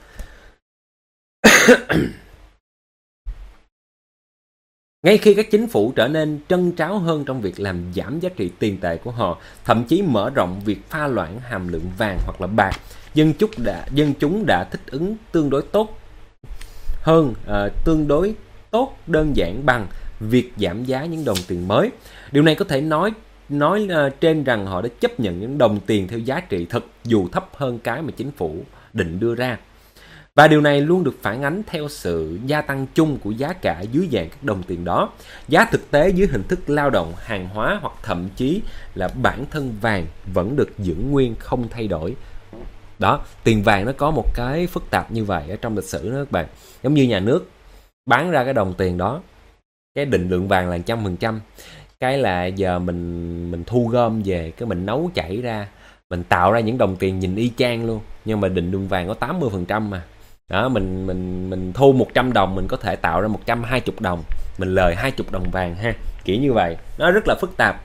Speaker 1: Ngay khi các chính phủ trở nên trân tráo hơn trong việc làm giảm giá trị tiền tệ của họ, thậm chí mở rộng việc pha loãng hàm lượng vàng hoặc là bạc, dân chúng đã thích ứng tương đối tốt đơn giản bằng việc giảm giá những đồng tiền mới. Điều này có thể nói trên rằng họ đã chấp nhận những đồng tiền theo giá trị thực dù thấp hơn cái mà chính phủ định đưa ra. Và điều này luôn được phản ánh theo sự gia tăng chung của giá cả dưới dạng các đồng tiền đó. Giá thực tế dưới hình thức lao động, hàng hóa hoặc thậm chí là bản thân vàng vẫn được giữ nguyên không thay đổi. Đó, tiền vàng nó có một cái phức tạp như vậy ở trong lịch sử đó các bạn. Giống như nhà nước bán ra cái đồng tiền đó, cái định lượng vàng là 100%. Cái là giờ mình thu gom về, cái mình nấu chảy ra, mình tạo ra những đồng tiền nhìn y chang luôn, nhưng mà định lượng vàng có 80% mà. Đó, mình thu 100 đồng mình có thể tạo ra 120 đồng, mình lời 20 đồng vàng ha. Kiểu như vậy, nó rất là phức tạp.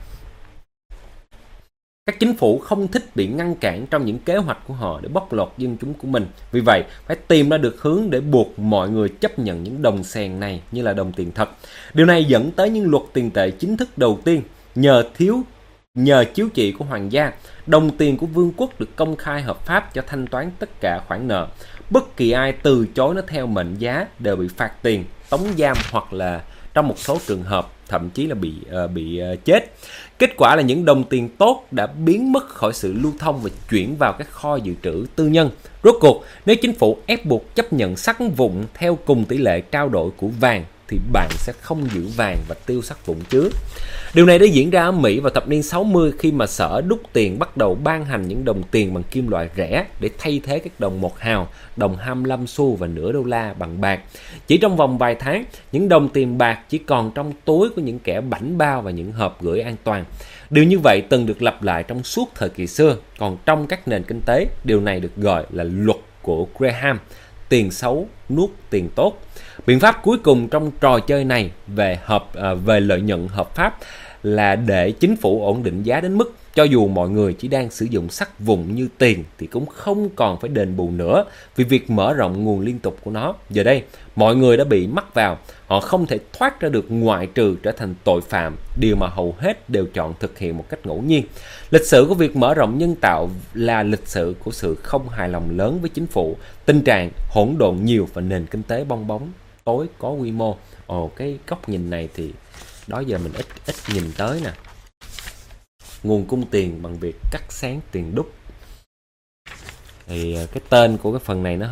Speaker 1: Các chính phủ không thích bị ngăn cản trong những kế hoạch của họ để bóc lột dân chúng của mình. Vì vậy, phải tìm ra được hướng để buộc mọi người chấp nhận những đồng xèn này như là đồng tiền thật. Điều này dẫn tới những luật tiền tệ chính thức đầu tiên. Nhờ chiếu chỉ của hoàng gia, đồng tiền của vương quốc được công khai hợp pháp cho thanh toán tất cả khoản nợ. Bất kỳ ai từ chối nó theo mệnh giá đều bị phạt tiền, tống giam hoặc là trong một số trường hợp thậm chí là bị chết. Kết quả là những đồng tiền tốt đã biến mất khỏi sự lưu thông và chuyển vào các kho dự trữ tư nhân. Rốt cuộc, nếu chính phủ ép buộc chấp nhận sắt vụn theo cùng tỷ lệ trao đổi của vàng thì bạn sẽ không giữ vàng và tiêu sắt vụn chứ. Điều này đã diễn ra ở Mỹ vào thập niên 60 khi mà Sở đúc tiền bắt đầu ban hành những đồng tiền bằng kim loại rẻ để thay thế các đồng 1 hào, đồng 25 xu và nửa đô la bằng bạc. Chỉ trong vòng vài tháng, những đồng tiền bạc chỉ còn trong túi của những kẻ bảnh bao và những hộp gửi an toàn. Điều như vậy từng được lặp lại trong suốt thời kỳ xưa, còn trong các nền kinh tế, điều này được gọi là luật của Graham, tiền xấu nuốt tiền tốt. Biện pháp cuối cùng trong trò chơi này về lợi nhuận hợp pháp là để chính phủ ổn định giá đến mức cho dù mọi người chỉ đang sử dụng sắt vụn như tiền thì cũng không còn phải đền bù nữa vì việc mở rộng nguồn liên tục của nó. Giờ đây, mọi người đã bị mắc vào, họ không thể thoát ra được ngoại trừ trở thành tội phạm, điều mà hầu hết đều chọn thực hiện một cách ngẫu nhiên. Lịch sử của việc mở rộng nhân tạo là lịch sử của sự không hài lòng lớn với chính phủ, tình trạng hỗn độn nhiều và nền kinh tế bong bóng tối có quy mô. Cái góc nhìn này thì đó giờ mình ít nhìn tới nè. Nguồn cung tiền bằng việc cắt xén tiền đúc. Thì cái tên của cái phần này nó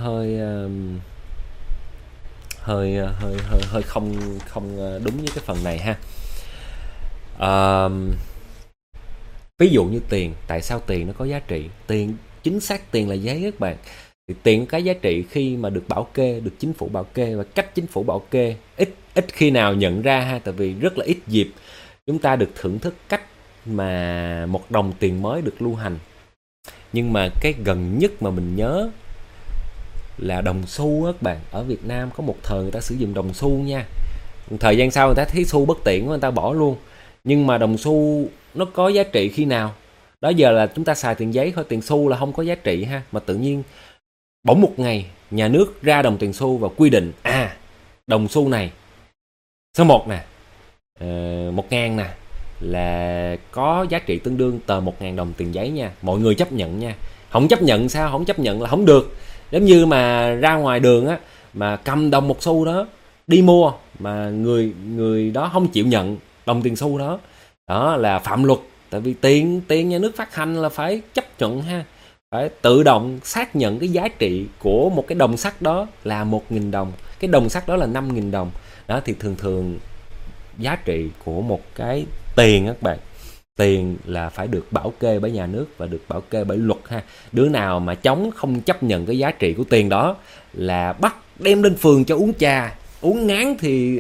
Speaker 1: hơi không đúng với cái phần này ha. Ví dụ như tiền, tại sao tiền nó có giá trị? Tiền, chính xác tiền là giấy các bạn. Thì tiền có giá trị khi mà được bảo kê, được chính phủ bảo kê, và cách chính phủ bảo kê ít khi nào nhận ra ha, tại vì rất là ít dịp chúng ta được thưởng thức cách mà một đồng tiền mới được lưu hành. Nhưng mà cái gần nhất mà mình nhớ là đồng xu các bạn. Ở Việt Nam có một thời người ta sử dụng đồng xu nha. Thời gian sau người ta thấy xu bất tiện, người ta bỏ luôn. Nhưng mà đồng xu nó có giá trị khi nào? Đó giờ là chúng ta xài tiền giấy thôi, tiền xu là không có giá trị ha. Mà tự nhiên bỗng một ngày nhà nước ra đồng tiền xu và quy định đồng xu này số 1 nè, 1.000 nè là có giá trị tương đương tờ 1.000 đồng tiền giấy nha. Mọi người chấp nhận nha. Không chấp nhận sao? Không chấp nhận là không được. Giống như mà ra ngoài đường á, mà cầm đồng 1 xu đó đi mua mà người đó không chịu nhận đồng tiền xu đó, đó là phạm luật. Tại vì tiền nhà nước phát hành là phải chấp nhận ha, phải tự động xác nhận cái giá trị của một cái đồng sắt đó là 1.000 đồng, cái đồng sắt đó là 5.000 đồng. Đó thì thường giá trị của một cái tiền các bạn, tiền là phải được bảo kê bởi nhà nước và được bảo kê bởi luật ha. Đứa nào mà chống không chấp nhận cái giá trị của tiền đó là bắt đem lên phường cho uống trà, uống ngán thì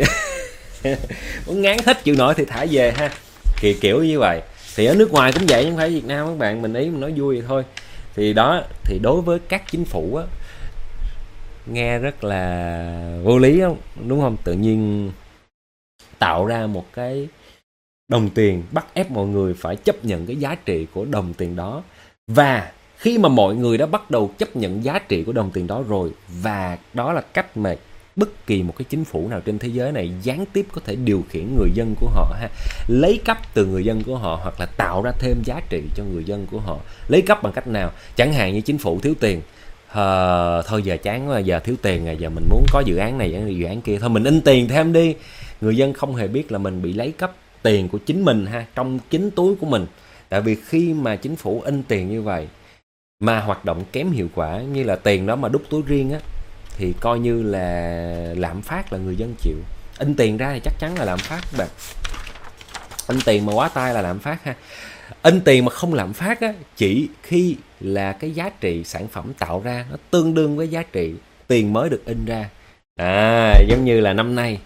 Speaker 1: uống ngán hết chịu nổi thì thả về ha. Kiểu như vậy. Thì ở nước ngoài cũng vậy, không phải Việt Nam các bạn, mình nói vui vậy thôi. Thì đó, thì đối với các chính phủ á, nghe rất là vô lý không? Đúng không? Tự nhiên tạo ra một cái đồng tiền bắt ép mọi người phải chấp nhận cái giá trị của đồng tiền đó. Và khi mà mọi người đã bắt đầu chấp nhận giá trị của đồng tiền đó rồi, và đó là cách mà bất kỳ một cái chính phủ nào trên thế giới này gián tiếp có thể điều khiển người dân của họ ha, lấy cắp từ người dân của họ hoặc là tạo ra thêm giá trị cho người dân của họ. Lấy cắp bằng cách nào? Chẳng hạn như chính phủ thiếu tiền, thôi giờ chán quá, giờ thiếu tiền rồi, giờ mình muốn có dự án này dự án kia, thôi mình in tiền thêm đi. Người dân không hề biết là mình bị lấy cắp tiền của chính mình ha, trong chính túi của mình. Tại vì khi mà chính phủ in tiền như vậy mà hoạt động kém hiệu quả, như là tiền đó mà đút túi riêng á, thì coi như là lạm phát là người dân chịu. In tiền ra thì chắc chắn là lạm phát các bạn. In tiền mà quá tay là lạm phát ha. In tiền mà không lạm phát á, chỉ khi là cái giá trị sản phẩm tạo ra nó tương đương với giá trị tiền mới được in ra. Giống như là năm nay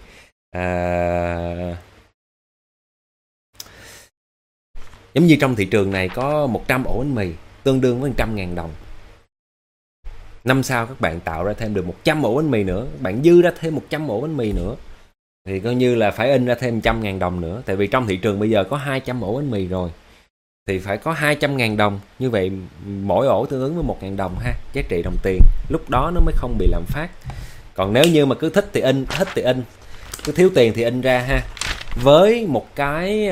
Speaker 1: giống như trong thị trường này có 100 ổ bánh mì tương đương với 100.000 đồng. Năm sau các bạn tạo ra thêm được 100 ổ bánh mì nữa, các bạn dư ra thêm 100 ổ bánh mì nữa, thì coi như là phải in ra thêm 100.000 đồng nữa. Tại vì trong thị trường bây giờ có 200 ổ bánh mì rồi, thì phải có 200.000 đồng. Như vậy mỗi ổ tương ứng với 1.000 đồng ha, giá trị đồng tiền. Lúc đó nó mới không bị lạm phát. Còn nếu như mà cứ thích thì in, cứ thiếu tiền thì in ra ha. Với một cái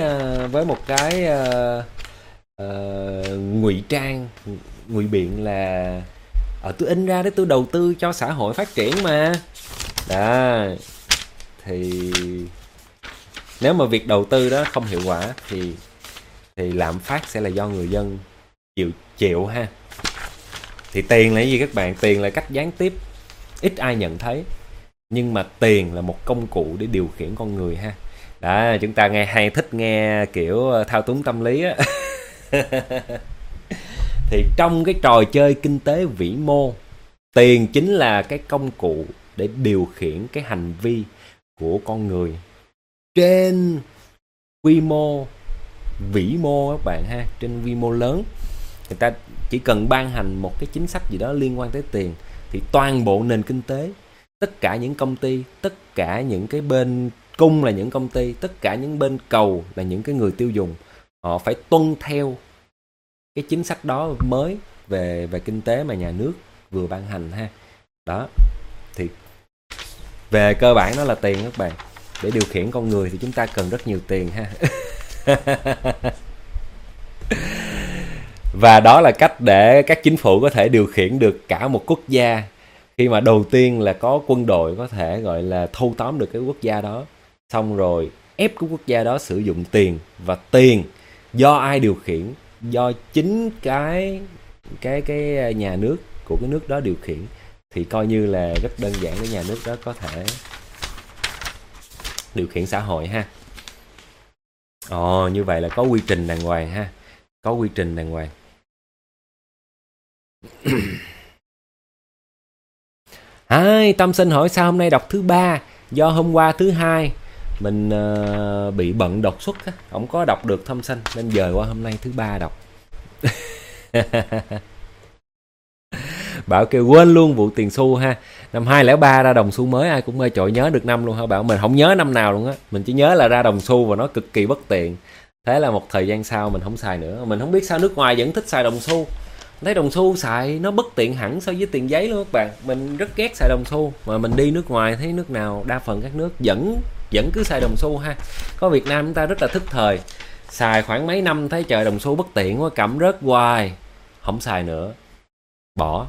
Speaker 1: ngụy trang, ngụy biện là tôi in ra để tôi đầu tư cho xã hội phát triển mà. Đó. Thì nếu mà việc đầu tư đó không hiệu quả thì lạm phát sẽ là do người dân chịu ha. Thì tiền là cái gì các bạn? Tiền là cách gián tiếp, ít ai nhận thấy, nhưng mà tiền là một công cụ để điều khiển con người ha. Đó, chúng ta thích nghe kiểu thao túng tâm lý á. Thì trong cái trò chơi kinh tế vĩ mô, tiền chính là cái công cụ để điều khiển cái hành vi của con người trên quy mô vĩ mô các bạn ha, trên quy mô lớn. Người ta chỉ cần ban hành một cái chính sách gì đó liên quan tới tiền thì toàn bộ nền kinh tế, tất cả những công ty, tất cả những cái bên cung là những công ty, tất cả những bên cầu là những cái người tiêu dùng, họ phải tuân theo cái chính sách đó mới về kinh tế mà nhà nước vừa ban hành ha. Đó. Thì về cơ bản đó là tiền các bạn. Để điều khiển con người thì chúng ta cần rất nhiều tiền ha. Và đó là cách để các chính phủ có thể điều khiển được cả một quốc gia. Khi mà đầu tiên là có quân đội có thể gọi là thâu tóm được cái quốc gia đó, xong rồi ép cái quốc gia đó sử dụng tiền. Và tiền do ai điều khiển? Do chính cái nhà nước của cái nước đó điều khiển. Thì coi như là rất đơn giản để nhà nước đó có thể điều khiển xã hội ha. Như vậy là có quy trình đàng hoàng ha. Có quy trình đàng hoàng. Tâm Sinh hỏi sao hôm nay đọc thứ 3? Do hôm qua thứ 2 mình bị bận đột xuất á, không có đọc được Tâm Sinh, nên dời qua hôm nay thứ 3 đọc. Bảo kêu quên luôn vụ tiền xu ha. Năm 2003 ra đồng xu mới ai cũng mê chọi, nhớ được năm luôn hả Bảo? Mình không nhớ năm nào luôn á. Mình chỉ nhớ là ra đồng xu và nó cực kỳ bất tiện. Thế là một thời gian sau mình không xài nữa. Mình không biết sao nước ngoài vẫn thích xài đồng xu. Thấy đồng xu xài nó bất tiện hẳn so với tiền giấy luôn các bạn. Mình rất ghét xài đồng xu. Mà mình đi nước ngoài thấy nước nào, đa phần các nước vẫn cứ xài đồng xu ha. Có Việt Nam chúng ta rất là thức thời. Xài khoảng mấy năm thấy trời đồng xu bất tiện quá, cầm rớt hoài, không xài nữa, bỏ.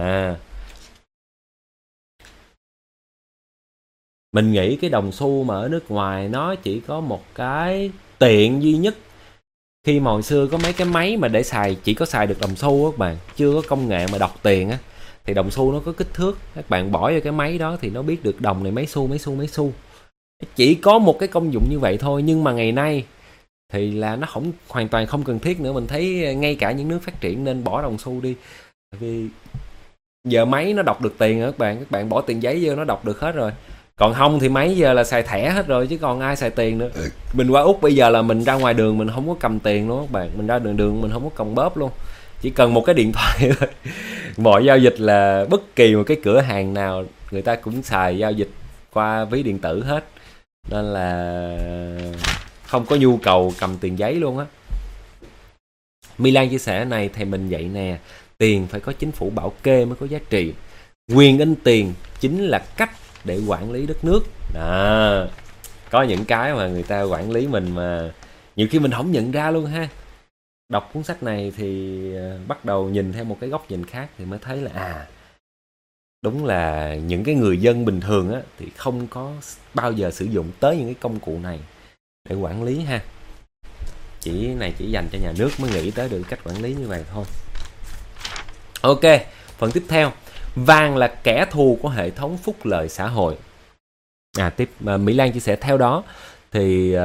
Speaker 1: Mình nghĩ cái đồng xu mà ở nước ngoài nó chỉ có một cái tiện duy nhất. Khi mà hồi xưa có mấy cái máy mà để xài, chỉ có xài được đồng xu các bạn, chưa có công nghệ mà đọc tiền á, thì đồng xu nó có kích thước, các bạn bỏ vô cái máy đó thì nó biết được đồng này mấy xu. Chỉ có một cái công dụng như vậy thôi. Nhưng mà ngày nay thì là nó hoàn toàn không cần thiết nữa. Mình thấy ngay cả những nước phát triển nên bỏ đồng xu đi. Tại vì giờ máy nó đọc được tiền rồi các bạn bỏ tiền giấy vô nó đọc được hết rồi. Còn không thì máy giờ là xài thẻ hết rồi, chứ còn ai xài tiền nữa. Mình qua Úc bây giờ là mình ra ngoài đường mình không có cầm tiền luôn các bạn. Mình ra đường mình không có cầm bóp luôn, chỉ cần một cái điện thoại thôi. Mọi giao dịch là bất kỳ một cái cửa hàng nào người ta cũng xài giao dịch qua ví điện tử hết, nên là không có nhu cầu cầm tiền giấy luôn á. Milan chia sẻ này, thầy mình dạy nè, tiền phải có chính phủ bảo kê mới có giá trị. Quyền in tiền chính là cách để quản lý đất nước. Đó. Có những cái mà người ta quản lý mình mà nhiều khi mình không nhận ra luôn ha. Đọc cuốn sách này thì bắt đầu nhìn theo một cái góc nhìn khác thì mới thấy là đúng là những cái người dân bình thường á thì không có bao giờ sử dụng tới những cái công cụ này để quản lý ha. Chỉ dành cho nhà nước mới nghĩ tới được cách quản lý như vậy thôi. Ok, phần tiếp theo. Vàng là kẻ thù của hệ thống phúc lợi xã hội. Tiếp Mỹ Lan chia sẻ theo đó thì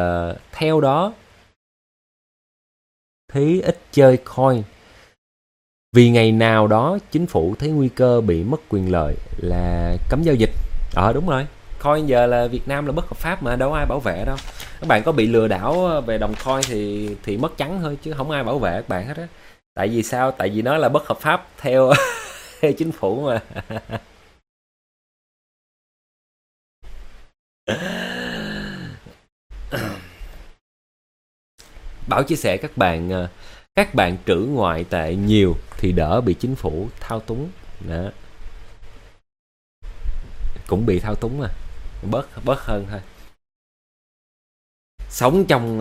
Speaker 1: Thí ít chơi coin vì ngày nào đó chính phủ thấy nguy cơ bị mất quyền lợi là cấm giao dịch. Đúng rồi, coin giờ là Việt Nam là bất hợp pháp mà đâu ai bảo vệ đâu. Các bạn có bị lừa đảo về đồng coin thì mất trắng thôi, chứ không ai bảo vệ các bạn hết á. Tại vì sao? Tại vì nó là bất hợp pháp theo theo chính phủ mà. Bảo chia sẻ các bạn trữ ngoại tệ nhiều thì đỡ bị chính phủ thao túng. Đó. Cũng bị thao túng mà, bớt hơn thôi. Sống trong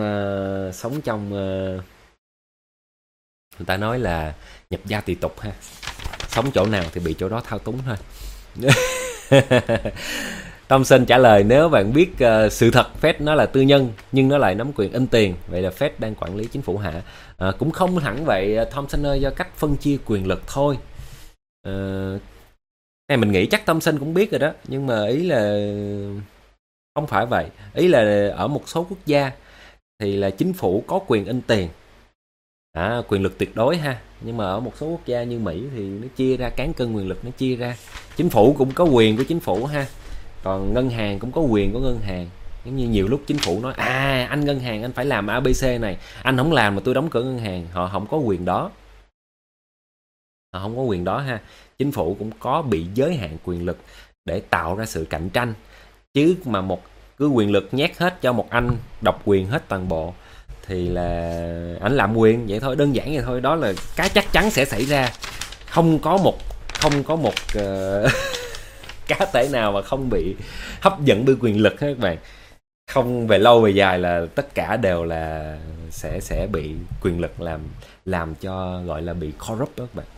Speaker 1: người ta nói là nhập gia tùy tục ha. Sống chỗ nào thì bị chỗ đó thao túng thôi. Thompson trả lời, nếu bạn biết sự thật Fed nó là tư nhân nhưng nó lại nắm quyền in tiền, vậy là Fed đang quản lý chính phủ hạ. Cũng không hẳn vậy Thompson ơi, do cách phân chia quyền lực thôi. Này mình nghĩ chắc Thompson cũng biết rồi đó, nhưng mà ý là không phải vậy. Ý là ở một số quốc gia thì là chính phủ có quyền in tiền, quyền lực tuyệt đối ha. Nhưng mà ở một số quốc gia như Mỹ thì nó chia ra, cán cân quyền lực nó chia ra. Chính phủ cũng có quyền của chính phủ ha, còn ngân hàng cũng có quyền của ngân hàng. Giống như nhiều lúc chính phủ nói anh ngân hàng anh phải làm ABC này, anh không làm mà tôi đóng cửa ngân hàng. Họ không có quyền đó, họ không có quyền đó ha. Chính phủ cũng có bị giới hạn quyền lực để tạo ra sự cạnh tranh, chứ mà cứ quyền lực nhét hết cho một anh độc quyền hết toàn bộ thì là ảnh lạm quyền vậy thôi, đơn giản vậy thôi. Đó là cái chắc chắn sẽ xảy ra. Không có một cá thể nào mà không bị hấp dẫn bởi quyền lực hết các bạn. Không, về lâu về dài là tất cả đều là sẽ bị quyền lực làm cho gọi là bị corrupt đó các bạn.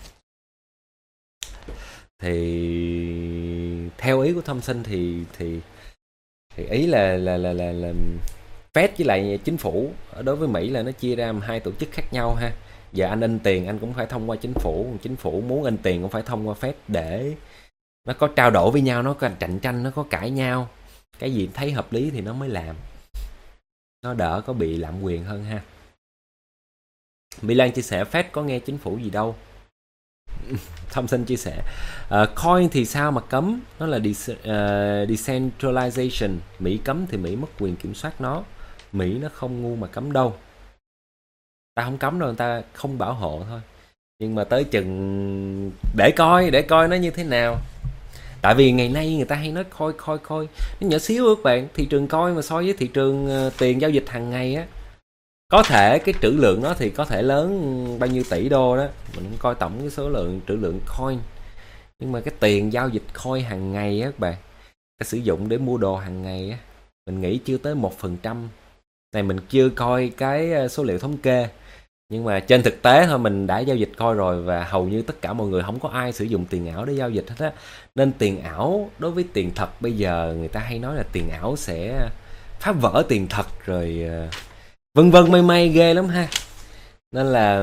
Speaker 1: Thì theo ý của Thompson thì ý là Fed với lại chính phủ đối với Mỹ là nó chia ra hai tổ chức khác nhau ha. Giờ anh in tiền anh cũng phải thông qua chính phủ muốn in tiền cũng phải thông qua Fed, để nó có trao đổi với nhau, nó có cạnh tranh, nó có cãi nhau, cái gì thấy hợp lý thì nó mới làm, nó đỡ có bị lạm quyền hơn ha. Mỹ Lan chia sẻ Fed có nghe chính phủ gì đâu. Thompson chia sẻ coin thì sao mà cấm, nó là decentralization. Mỹ cấm thì Mỹ mất quyền kiểm soát nó. Mỹ nó không ngu mà cấm đâu. Ta không cấm đâu, người ta không bảo hộ thôi. Nhưng mà tới chừng để coi nó như thế nào. Tại vì ngày nay người ta hay nói coi nó nhỏ xíu các bạn. Thị trường coin mà so với thị trường tiền giao dịch hàng ngày á, có thể cái trữ lượng nó thì có thể lớn bao nhiêu tỷ đô đó, mình không coi tổng cái số lượng trữ lượng coin. Nhưng mà cái tiền giao dịch coin hàng ngày á các bạn, cái sử dụng để mua đồ hàng ngày á, mình nghĩ chưa tới 1%. Này mình chưa coi cái số liệu thống kê, nhưng mà trên thực tế thôi mình đã giao dịch coin rồi, và hầu như tất cả mọi người không có ai sử dụng tiền ảo để giao dịch hết á. Nên tiền ảo đối với tiền thật bây giờ người ta hay nói là tiền ảo sẽ phá vỡ tiền thật rồi vân vân may ghê lắm ha. Nên là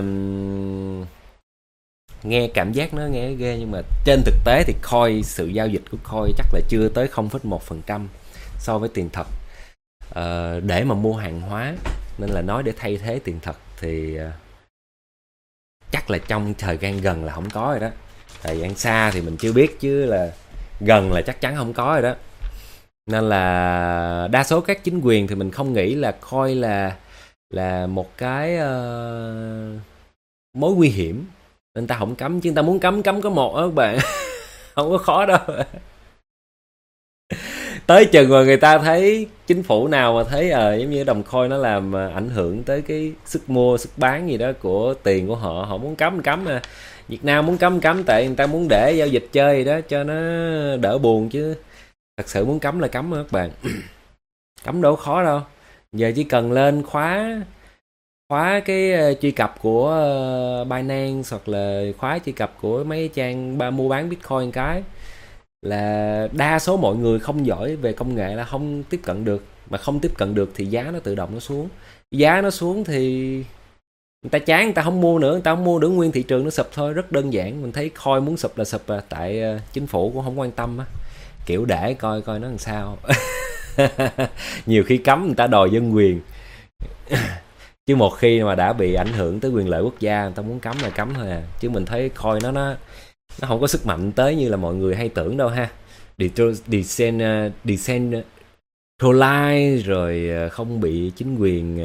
Speaker 1: nghe cảm giác nó nghe ghê, nhưng mà trên thực tế thì coin, sự giao dịch của coin chắc là chưa tới 0,1% so với tiền thật để mà mua hàng hóa. Nên là nói để thay thế tiền thật thì chắc là trong thời gian gần là không có rồi đó. Thời gian xa thì mình chưa biết, chứ là gần là chắc chắn không có rồi đó. Nên là đa số các chính quyền thì mình không nghĩ là coin là một cái mối nguy hiểm, nên ta không cấm. Chứ ta muốn cấm có một đó các bạn. Không có khó đâu. Tới chừng mà người ta thấy chính phủ nào mà thấy giống như đồng coin nó làm ảnh hưởng tới cái sức mua sức bán gì đó của tiền của họ, họ muốn cấm à. Việt Nam muốn cấm tại người ta muốn để giao dịch chơi đó cho nó đỡ buồn, chứ thật sự muốn cấm là cấm đó các bạn. Cấm đâu khó đâu. Giờ chỉ cần lên khóa cái truy cập của Binance, hoặc là khóa truy cập của mấy trang mua bán Bitcoin, cái là đa số mọi người không giỏi về công nghệ là không tiếp cận được. Mà không tiếp cận được thì giá nó tự động nó xuống. Giá nó xuống thì Người ta chán, người ta không mua nữa, người ta không mua nữa, nguyên thị trường nó sụp thôi, rất đơn giản. Mình thấy coin muốn sụp là sụp tại chính phủ cũng không quan tâm á, kiểu để coi coi nó làm sao. Nhiều khi cấm người ta đòi dân quyền. Chứ một khi mà đã bị ảnh hưởng tới quyền lợi quốc gia, người ta muốn cấm là cấm thôi à. Chứ mình thấy coin nó không có sức mạnh tới như là mọi người hay tưởng đâu ha. Decentralize rồi không bị chính quyền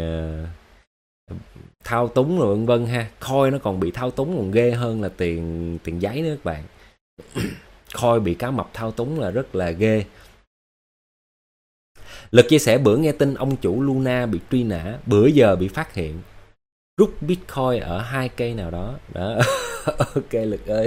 Speaker 1: thao túng rồi vân vân ha. Coin nó còn bị thao túng còn ghê hơn là tiền giấy nữa các bạn. Coin bị cá mập thao túng là rất là ghê. Lực chia sẻ bữa nghe tin ông chủ Luna bị truy nã, bữa giờ bị phát hiện rút Bitcoin ở 2 cây nào đó. Đó. Ok Lực ơi.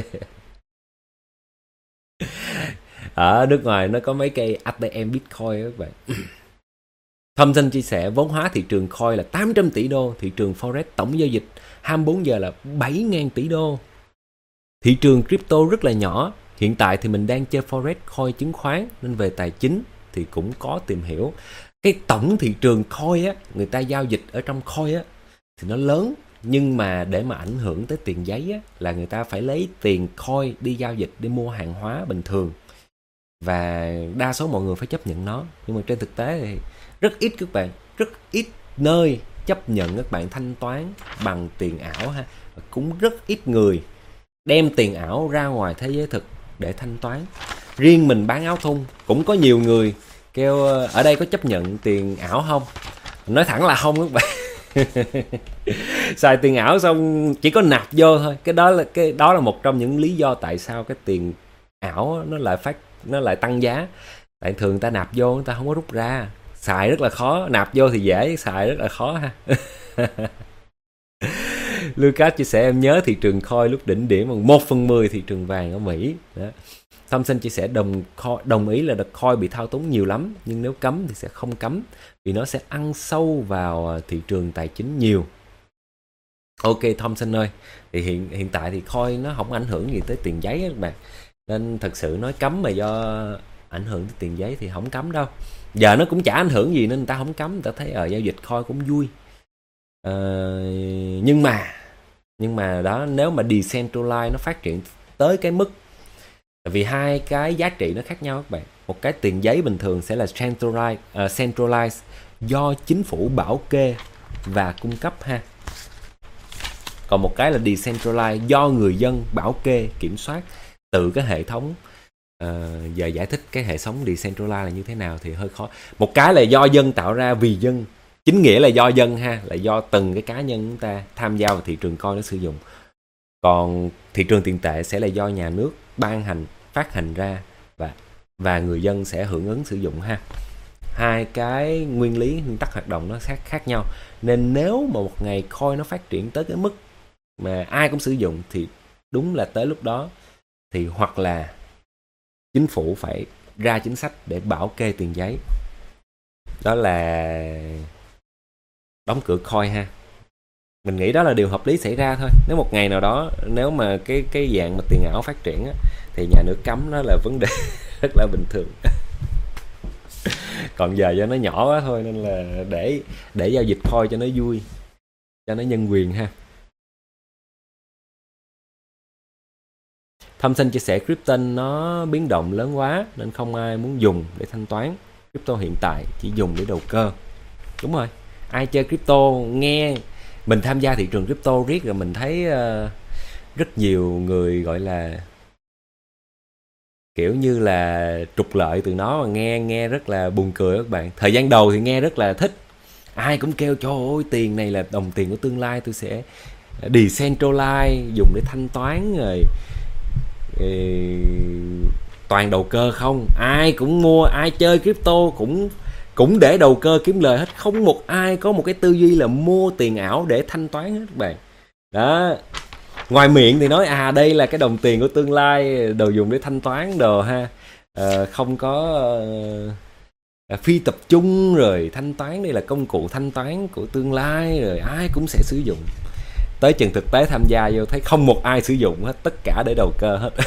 Speaker 1: Ở nước ngoài nó có mấy cây ATM Bitcoin các bạn. Thông tin chia sẻ vốn hóa thị trường coin là 800 tỷ đô, thị trường Forex tổng giao dịch 24 giờ là 7.000 tỷ đô. Thị trường crypto rất là nhỏ, hiện tại thì mình đang chơi Forex coin chứng khoán nên về tài chính thì cũng có tìm hiểu. Cái tổng thị trường coin á, người ta giao dịch ở trong coin á thì nó lớn, nhưng mà để mà ảnh hưởng tới tiền giấy á là người ta phải lấy tiền coin đi giao dịch, đi mua hàng hóa bình thường. Và đa số mọi người phải chấp nhận nó. Nhưng mà trên thực tế thì rất ít các bạn, rất ít nơi chấp nhận các bạn thanh toán bằng tiền ảo ha. Và cũng rất ít người đem tiền ảo ra ngoài thế giới thực để thanh toán. Riêng mình bán áo thun cũng có nhiều người kêu ở đây có chấp nhận tiền ảo không? Nói thẳng là không các bạn. Xài tiền ảo xong chỉ có nạp vô thôi. Cái đó là một trong những lý do tại sao cái tiền ảo nó lại tăng giá. Tại thường người ta nạp vô, người ta không có rút ra. Xài rất là khó, nạp vô thì dễ, xài rất là khó ha. Lucas chia sẻ em nhớ thị trường coin lúc đỉnh điểm bằng 1/10 thị trường vàng ở Mỹ. Đó. Thompson chia sẻ đồng ý là coin bị thao túng nhiều lắm, nhưng nếu cấm thì sẽ không cấm vì nó sẽ ăn sâu vào thị trường tài chính nhiều. Ok Thompson ơi, thì hiện tại thì coin nó không ảnh hưởng gì tới tiền giấy các bạn, nên thật sự nói cấm mà do ảnh hưởng tới tiền giấy thì không cấm đâu. Giờ nó cũng chả ảnh hưởng gì nên người ta không cấm, người ta thấy giao dịch coin cũng vui. Nhưng mà đó, nếu mà decentralize nó phát triển tới cái mức, vì hai cái giá trị nó khác nhau các bạn. Một cái tiền giấy bình thường sẽ là centralized do chính phủ bảo kê và cung cấp ha. Còn một cái là decentralized do người dân bảo kê kiểm soát từ cái hệ thống. Giờ giải thích cái hệ thống decentralized là như thế nào thì hơi khó. Một cái là do dân tạo ra vì dân, chính nghĩa là do dân ha, là do từng cái cá nhân chúng ta tham gia vào thị trường coin nó sử dụng. Còn thị trường tiền tệ sẽ là do nhà nước ban hành, phát hành ra và người dân sẽ hưởng ứng sử dụng ha. Hai cái nguyên lý nguyên tắc hoạt động nó khác nhau. Nên nếu mà một ngày coin nó phát triển tới cái mức mà ai cũng sử dụng thì đúng là tới lúc đó thì hoặc là chính phủ phải ra chính sách để bảo kê tiền giấy. Đó là đóng cửa coin ha. Mình nghĩ đó là điều hợp lý xảy ra thôi. Nếu một ngày nào đó, nếu mà cái dạng mà tiền ảo phát triển á, thì nhà nước cấm nó là vấn đề rất là bình thường. Còn giờ do nó nhỏ quá thôi nên là để giao dịch coin cho nó vui, cho nó nhân quyền ha. Thompson chia sẻ crypto nó biến động lớn quá nên không ai muốn dùng để thanh toán. Crypto hiện tại chỉ dùng để đầu cơ. Đúng rồi, ai chơi crypto, nghe mình tham gia thị trường crypto riết rồi mình thấy rất nhiều người gọi là kiểu như là trục lợi từ nó, mà nghe rất là buồn cười các bạn. Thời gian đầu thì nghe rất là thích, ai cũng kêu trời ơi tiền này là đồng tiền của tương lai, tôi sẽ decentralize dùng để thanh toán rồi toàn đầu cơ không, ai cũng mua, ai chơi crypto cũng để đầu cơ kiếm lời hết, không một ai có một cái tư duy là mua tiền ảo để thanh toán hết các bạn. Đó, ngoài miệng thì nói đây là cái đồng tiền của tương lai, đồ dùng để thanh toán đồ ha, không có phi tập trung, rồi thanh toán đây là công cụ thanh toán của tương lai, rồi ai cũng sẽ sử dụng. Tới chừng thực tế tham gia vô thấy không một ai sử dụng hết, tất cả để đầu cơ hết.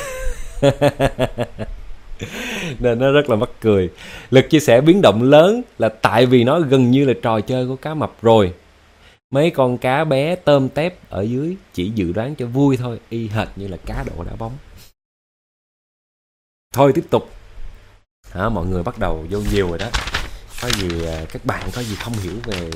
Speaker 1: Nên nó rất là mắc cười. Lực chia sẻ biến động lớn là tại vì nó gần như là trò chơi của cá mập rồi. Mấy con cá bé tôm tép ở dưới chỉ dự đoán cho vui thôi, y hệt như là cá độ đá bóng. Thôi tiếp tục. Mọi người bắt đầu vô nhiều rồi đó. Có gì các bạn có gì không hiểu về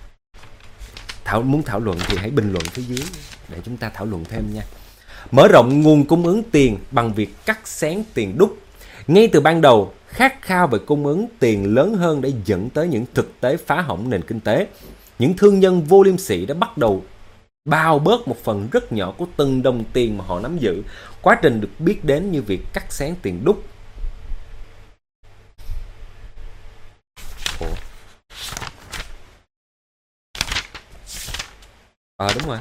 Speaker 1: muốn thảo luận thì hãy bình luận phía dưới để chúng ta thảo luận thêm nha. Mở rộng nguồn cung ứng tiền bằng việc cắt xén tiền đúc. Ngay từ ban đầu, khát khao về cung ứng tiền lớn hơn đã dẫn tới những thực tế phá hỏng nền kinh tế. Những thương nhân vô liêm sỉ đã bắt đầu bao bớt một phần rất nhỏ của từng đồng tiền mà họ nắm giữ. Quá trình được biết đến như việc cắt xén tiền đúc. Đúng rồi.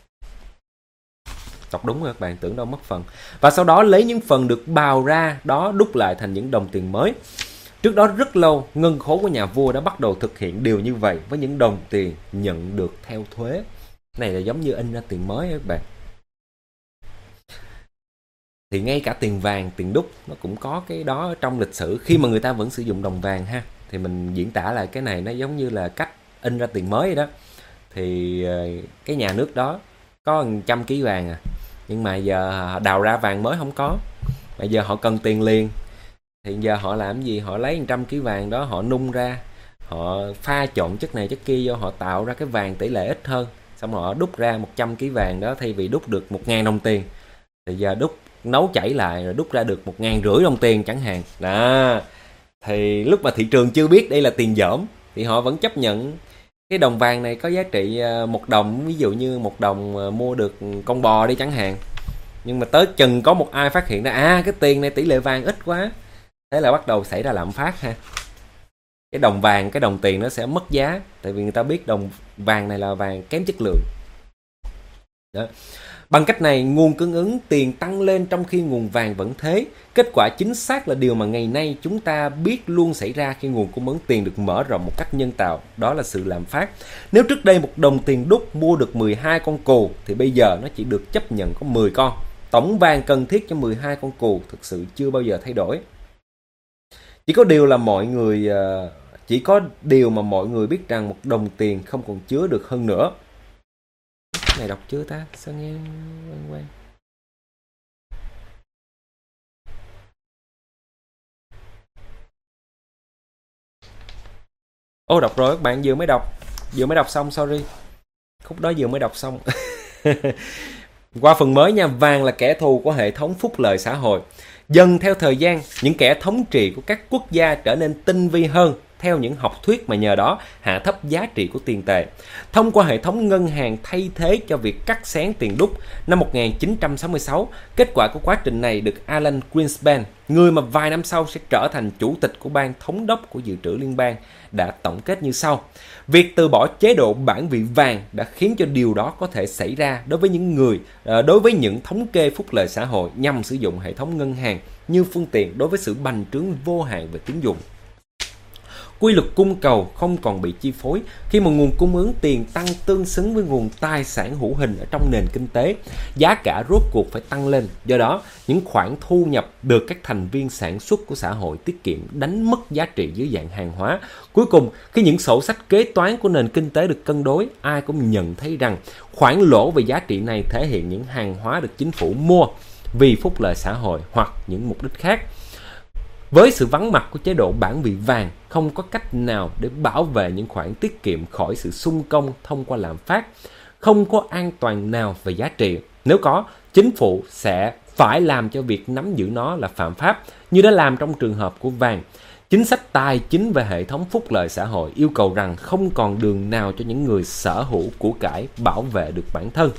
Speaker 1: Đọc đúng rồi các bạn, tưởng đâu mất phần. Và sau đó lấy những phần được bào ra đó đúc lại thành những đồng tiền mới. Trước đó rất lâu, ngân khố của nhà vua đã bắt đầu thực hiện điều như vậy với những đồng tiền nhận được theo thuế. Này là giống như in ra tiền mới các bạn. Thì ngay cả tiền vàng, tiền đúc nó cũng có cái đó trong lịch sử. Khi mà người ta vẫn sử dụng đồng vàng ha, thì mình diễn tả lại cái này nó giống như là cách in ra tiền mới vậy đó. Thì cái nhà nước đó có 100 kg vàng nhưng mà giờ đào ra vàng mới không có. Bây giờ họ cần tiền liền. Thì giờ họ làm gì? Họ lấy 100 kg vàng đó, họ nung ra, họ pha trộn chất này chất kia vô, họ tạo ra cái vàng tỷ lệ ít hơn. Xong rồi họ đúc ra 100 kg vàng đó, thay vì đúc được 1.000 đồng tiền thì giờ nấu chảy lại rồi đúc ra được 1.500 đồng tiền chẳng hạn. Đó. Thì lúc mà thị trường chưa biết đây là tiền dởm thì họ vẫn chấp nhận cái đồng vàng này có giá trị 1 đồng, ví dụ như 1 đồng mua được con bò đi chẳng hạn. Nhưng mà tới chừng có một ai phát hiện ra cái tiền này tỷ lệ vàng ít quá, thế là bắt đầu xảy ra lạm phát ha. Cái đồng vàng, cái đồng tiền nó sẽ mất giá, tại vì người ta biết đồng vàng này là vàng kém chất lượng. Đó. Bằng cách này, nguồn cung ứng tiền tăng lên trong khi nguồn vàng vẫn thế. Kết quả chính xác là điều mà ngày nay chúng ta biết luôn xảy ra khi nguồn cung ứng tiền được mở rộng một cách nhân tạo, đó là sự lạm phát. Nếu trước đây 1 đồng tiền đúc mua được 12 con cừu thì bây giờ nó chỉ được chấp nhận có 10 con. Tổng vàng cần thiết cho 12 con cừu thực sự chưa bao giờ thay đổi. Chỉ có điều mà mọi người biết rằng 1 đồng tiền không còn chứa được hơn nữa. Cái này đọc chưa ta? Sao nghe quen. Đọc rồi các bạn, vừa mới đọc xong, sorry. Khúc đó vừa mới đọc xong. Qua phần mới nha, vàng là kẻ thù của hệ thống phúc lợi xã hội. Dần theo thời gian, những kẻ thống trị của các quốc gia trở nên tinh vi hơn theo những học thuyết mà nhờ đó hạ thấp giá trị của tiền tệ. Thông qua hệ thống ngân hàng thay thế cho việc cắt xén tiền đúc, năm 1966, kết quả của quá trình này được Alan Greenspan, người mà vài năm sau sẽ trở thành chủ tịch của ban thống đốc của dự trữ liên bang, đã tổng kết như sau. Việc từ bỏ chế độ bản vị vàng đã khiến cho điều đó có thể xảy ra đối với những thống kê phúc lợi xã hội nhằm sử dụng hệ thống ngân hàng như phương tiện đối với sự bành trướng vô hạn về tín dụng. Quy luật cung cầu không còn bị chi phối khi mà nguồn cung ứng tiền tăng tương xứng với nguồn tài sản hữu hình ở trong nền kinh tế, giá cả rốt cuộc phải tăng lên. Do đó, những khoản thu nhập được các thành viên sản xuất của xã hội tiết kiệm đánh mất giá trị dưới dạng hàng hóa. Cuối cùng, khi những sổ sách kế toán của nền kinh tế được cân đối, ai cũng nhận thấy rằng khoản lỗ về giá trị này thể hiện những hàng hóa được chính phủ mua vì phúc lợi xã hội hoặc những mục đích khác. Với sự vắng mặt của chế độ bản vị vàng, không có cách nào để bảo vệ những khoản tiết kiệm khỏi sự xung công thông qua lạm phát. Không có an toàn nào về giá trị. Nếu có, chính phủ sẽ phải làm cho việc nắm giữ nó là phạm pháp, như đã làm trong trường hợp của vàng. Chính sách tài chính về hệ thống phúc lợi xã hội yêu cầu rằng không còn đường nào cho những người sở hữu của cải bảo vệ được bản thân.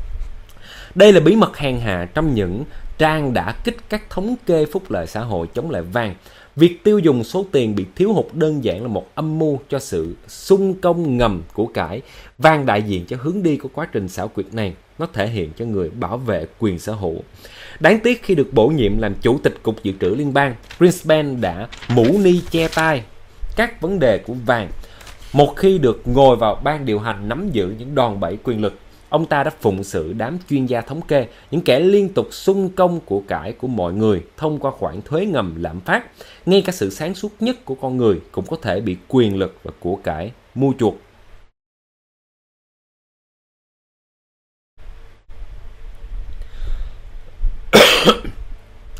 Speaker 1: Đây là bí mật hèn hạ trong những trang đã kích các thống kê phúc lợi xã hội chống lại vàng. Việc tiêu dùng số tiền bị thiếu hụt đơn giản là một âm mưu cho sự xung công ngầm của cải. Vàng đại diện cho hướng đi của quá trình xảo quyệt này. Nó thể hiện cho người bảo vệ quyền sở hữu. Đáng tiếc khi được bổ nhiệm làm chủ tịch Cục Dự trữ Liên bang, Greenspan đã mũ ni che tai các vấn đề của vàng. Một khi được ngồi vào ban điều hành nắm giữ những đòn bẩy quyền lực, ông ta đã phụng sự đám chuyên gia thống kê, những kẻ liên tục xung công của cải của mọi người thông qua khoản thuế ngầm lạm phát. Ngay cả sự sáng suốt nhất của con người cũng có thể bị quyền lực và của cải mua chuộc.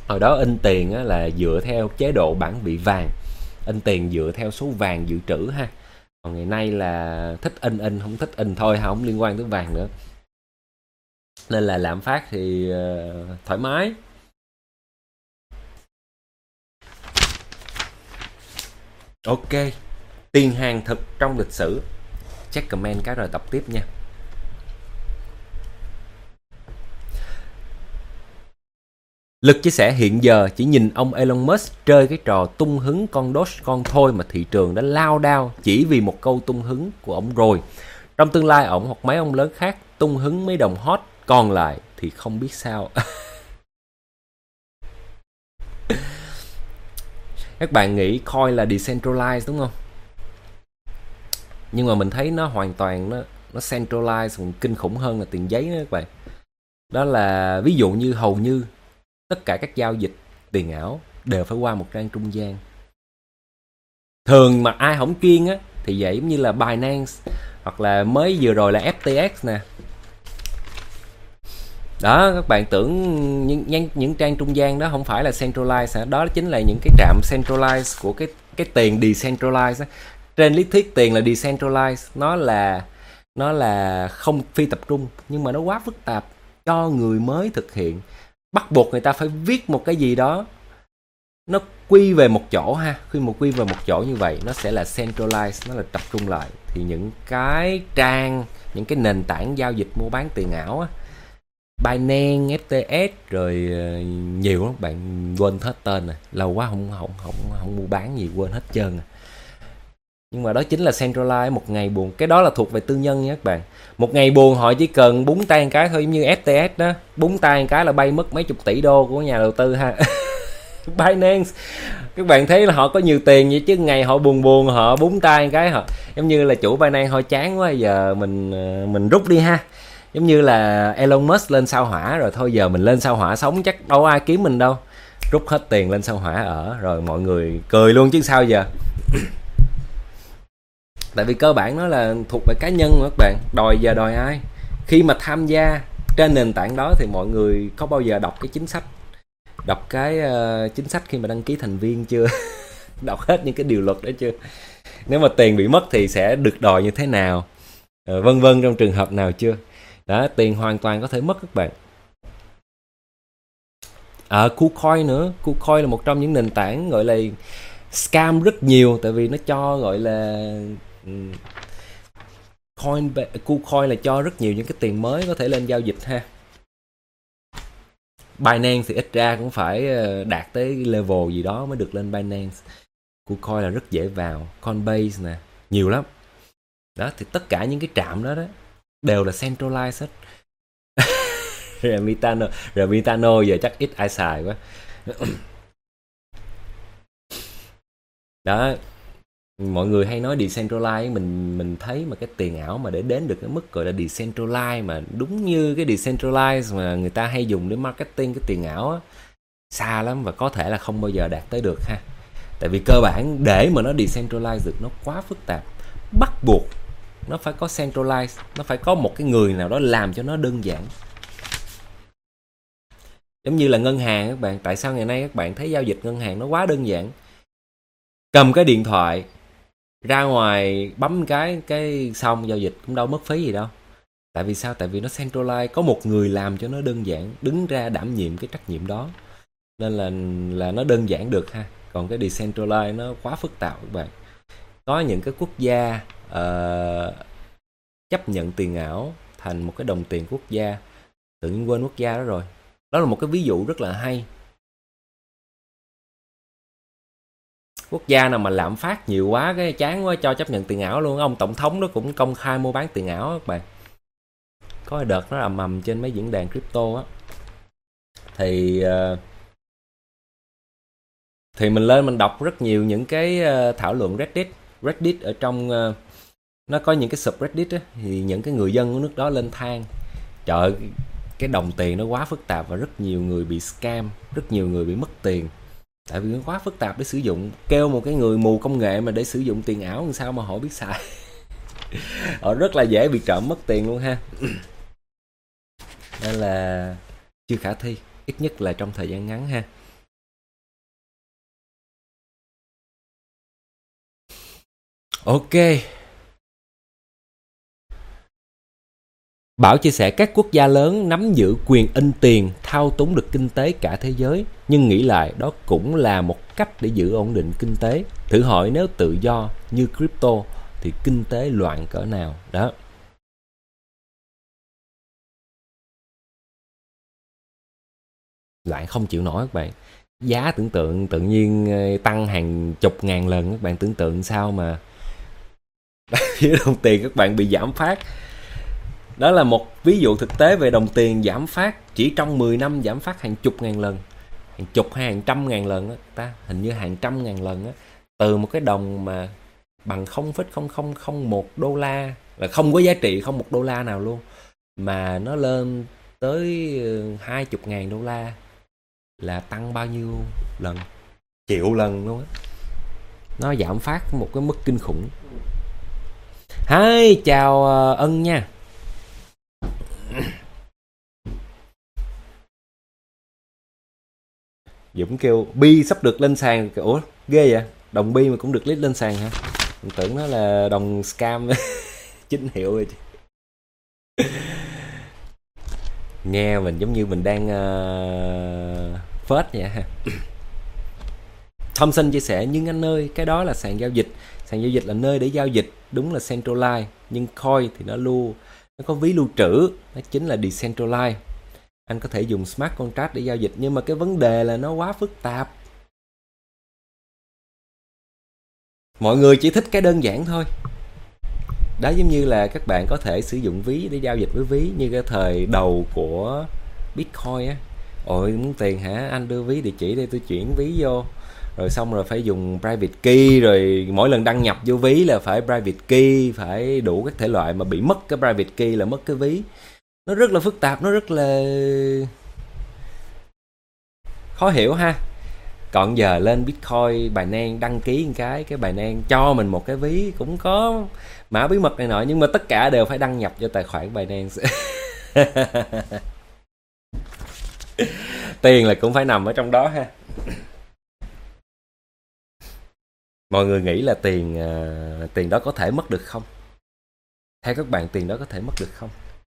Speaker 1: Hồi đó in tiền á, là dựa theo chế độ bản vị vàng, in tiền dựa theo số vàng dự trữ ha. Còn ngày nay là thích in, không thích in thôi, không liên quan tới vàng nữa. Nên là lạm phát thì thoải mái. Ok, tiền hàng thực trong lịch sử. Check comment cái rồi tập tiếp nha. Lực chia sẻ hiện giờ chỉ nhìn ông Elon Musk chơi cái trò tung hứng con Dogecoin thôi mà thị trường đã lao đao chỉ vì một câu tung hứng của ông rồi. Trong tương lai ổng hoặc mấy ông lớn khác tung hứng mấy đồng hot, còn lại thì không biết sao. Các bạn nghĩ coin là decentralized đúng không? Nhưng mà mình thấy nó hoàn toàn nó centralized, còn kinh khủng hơn là tiền giấy nữa các bạn. Đó là ví dụ như hầu như tất cả các giao dịch tiền ảo đều phải qua một trang trung gian. Thường mà ai không chuyên á thì vậy, giống như là Binance hoặc là mới vừa rồi là FTX nè. Đó, các bạn tưởng những trang trung gian đó không phải là centralized hả? Đó chính là những cái trạm centralized của cái tiền decentralized á. Trên lý thuyết tiền là decentralized, nó là không phi tập trung, nhưng mà nó quá phức tạp cho người mới thực hiện. Bắt buộc người ta phải viết một cái gì đó nó quy về một chỗ ha. Khi mà quy về một chỗ như vậy nó sẽ là centralized, nó là tập trung lại. Thì những cái trang, những cái nền tảng giao dịch mua bán tiền ảo á, Binance, FTS rồi nhiều lắm, bạn quên hết tên rồi, lâu quá không mua bán gì, quên hết trơn rồi. Nhưng mà đó chính là centralized. Một ngày buồn, cái đó là thuộc về tư nhân nha các bạn. Một ngày buồn họ chỉ cần búng tay một cái thôi, giống như FTS đó, búng tay một cái là bay mất mấy chục tỷ đô của nhà đầu tư ha. Binance, các bạn thấy là họ có nhiều tiền vậy chứ ngày họ buồn họ búng tay một cái, họ giống như là chủ Binance thôi chán quá, giờ mình rút đi ha. Giống như là Elon Musk lên sao hỏa rồi, thôi giờ mình lên sao hỏa sống chắc đâu ai kiếm mình đâu, rút hết tiền lên sao hỏa ở, rồi mọi người cười luôn chứ sao giờ. Tại vì cơ bản nó là thuộc về cá nhân mà các bạn, đòi ai. Khi mà tham gia trên nền tảng đó thì mọi người có bao giờ đọc cái chính sách, chính sách khi mà đăng ký thành viên chưa? Đọc hết những cái điều luật đó chưa? Nếu mà tiền bị mất thì sẽ được đòi như thế nào, vân vân, trong trường hợp nào chưa? Đó, tiền hoàn toàn có thể mất các bạn. KuCoin nữa. KuCoin là một trong những nền tảng gọi là scam rất nhiều, tại vì nó cho gọi là KuCoin là cho rất nhiều những cái tiền mới có thể lên giao dịch ha. Binance thì ít ra cũng phải đạt tới level gì đó mới được lên Binance. KuCoin là rất dễ vào. Coinbase nè, nhiều lắm. Đó, thì tất cả những cái trạm đó đều là centralized hết. Remitano giờ chắc ít ai xài quá. Đó, mọi người hay nói decentralized, mình thấy mà cái tiền ảo mà để đến được cái mức gọi là decentralized, mà đúng như cái decentralized mà người ta hay dùng để marketing cái tiền ảo á, xa lắm và có thể là không bao giờ đạt tới được ha. Tại vì cơ bản để mà nó decentralized được nó quá phức tạp, bắt buộc nó phải có centralized, nó phải có một cái người nào đó làm cho nó đơn giản. Giống như là ngân hàng các bạn, tại sao ngày nay các bạn thấy giao dịch ngân hàng nó quá đơn giản? Cầm cái điện thoại ra ngoài bấm cái xong giao dịch, cũng đâu mất phí gì đâu. Tại vì sao? Tại vì nó centralized, có một người làm cho nó đơn giản, đứng ra đảm nhiệm cái trách nhiệm đó, nên là nó đơn giản được ha. Còn cái decentralized nó quá phức tạp các bạn. Có những cái quốc gia chấp nhận tiền ảo thành một cái đồng tiền quốc gia, tự nhiên quên quốc gia đó rồi. Đó là một cái ví dụ rất là hay. Quốc gia nào mà lạm phát nhiều quá cái chán quá cho chấp nhận tiền ảo luôn. Ông tổng thống đó cũng công khai mua bán tiền ảo các bạn. Có đợt nó ầm trên mấy diễn đàn crypto á, thì mình lên mình đọc rất nhiều những cái thảo luận Reddit ở trong nó có những cái subreddit á, thì những cái người dân của nước đó lên than, trời ơi, cái đồng tiền nó quá phức tạp và rất nhiều người bị scam, rất nhiều người bị mất tiền. Tại vì nó quá phức tạp để sử dụng. Kêu một cái người mù công nghệ mà để sử dụng tiền ảo làm sao mà họ biết xài. Họ rất là dễ bị trộm mất tiền luôn ha. Nên là chưa khả thi, ít nhất là trong thời gian ngắn ha. Ok. Bảo chia sẻ các quốc gia lớn nắm giữ quyền in tiền, thao túng được kinh tế cả thế giới. Nhưng nghĩ lại đó cũng là một cách để giữ ổn định kinh tế. Thử hỏi nếu tự do như crypto thì kinh tế loạn cỡ nào đó. Loạn không chịu nổi các bạn. Giá tưởng tượng tự nhiên tăng hàng chục ngàn lần, các bạn tưởng tượng sao mà phía đồng tiền các bạn bị giảm phát. Đó là một ví dụ thực tế về đồng tiền giảm phát. Chỉ trong 10 năm giảm phát hàng chục ngàn lần, hàng chục hay hàng trăm ngàn lần đó, ta hình như hàng trăm ngàn lần đó. Từ một cái đồng mà bằng 0,0001 đô la, là không có giá trị, không một đô la nào luôn, mà nó lên tới 20.000 đô la, là tăng bao nhiêu lần? Triệu lần luôn á. Nó giảm phát một cái mức kinh khủng. Hi, chào Ân nha. Dũng kêu Bi sắp được lên sàn. Ủa ghê vậy, đồng Bi mà cũng được list lên sàn hả? Mình tưởng nó là đồng scam chính hiệu rồi chứ. Nghe mình giống như mình đang phết vậy ha. Thompson chia sẻ, nhưng anh ơi, cái đó là sàn giao dịch. Sàn giao dịch là nơi để giao dịch, đúng là centralized. Nhưng coin thì nó có ví lưu trữ, nó chính là decentralized. Anh có thể dùng smart contract để giao dịch, nhưng mà cái vấn đề là nó quá phức tạp. Mọi người chỉ thích cái đơn giản thôi. Đó, giống như là các bạn có thể sử dụng ví để giao dịch với ví, như cái thời đầu của Bitcoin á. Ôi, muốn tiền hả? Anh đưa ví địa chỉ để tôi chuyển ví vô. Rồi xong rồi phải dùng private key, rồi mỗi lần đăng nhập vô ví là phải private key, phải đủ các thể loại, mà bị mất cái private key là mất cái ví. Nó rất là phức tạp, nó rất là khó hiểu ha. Còn giờ lên Bitcoin, Binance đăng ký một cái Binance cho mình một cái ví, cũng có mã bí mật này nọ, nhưng mà tất cả đều phải đăng nhập cho tài khoản Binance. Tiền là cũng phải nằm ở trong đó ha. Mọi người nghĩ là tiền đó có thể mất được không? Theo các bạn, tiền đó có thể mất được không?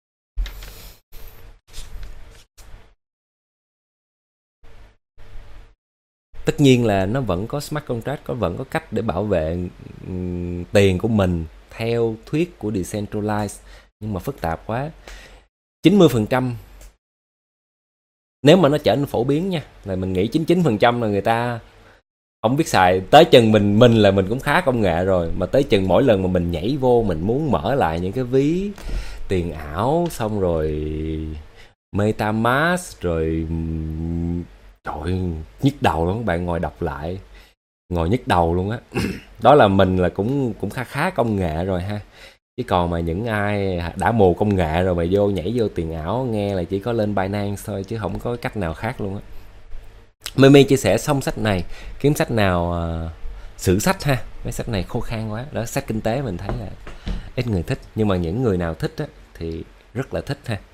Speaker 1: Tất nhiên là nó vẫn có smart contract, vẫn có cách để bảo vệ tiền của mình theo thuyết của decentralized, nhưng mà phức tạp quá. 90%, nếu mà nó trở nên phổ biến nha, là mình nghĩ 99% là người ta không biết xài. Tới chừng mình là mình cũng khá công nghệ rồi, mà tới chừng mỗi lần mà mình nhảy vô, mình muốn mở lại những cái ví tiền ảo, xong rồi MetaMask, rồi trời, nhức đầu luôn các bạn, ngồi đọc lại ngồi nhức đầu luôn á. Đó là mình là cũng khá công nghệ rồi ha. Chứ còn mà những ai đã mù công nghệ rồi mà nhảy vô tiền ảo, nghe là chỉ có lên Binance thôi, chứ không có cách nào khác luôn á. Mimi chia sẻ xong sách này, kiếm sách nào sử sách ha. Mấy sách này khô khan quá. Đó, sách kinh tế mình thấy là ít người thích, nhưng mà những người nào thích á, thì rất là thích ha.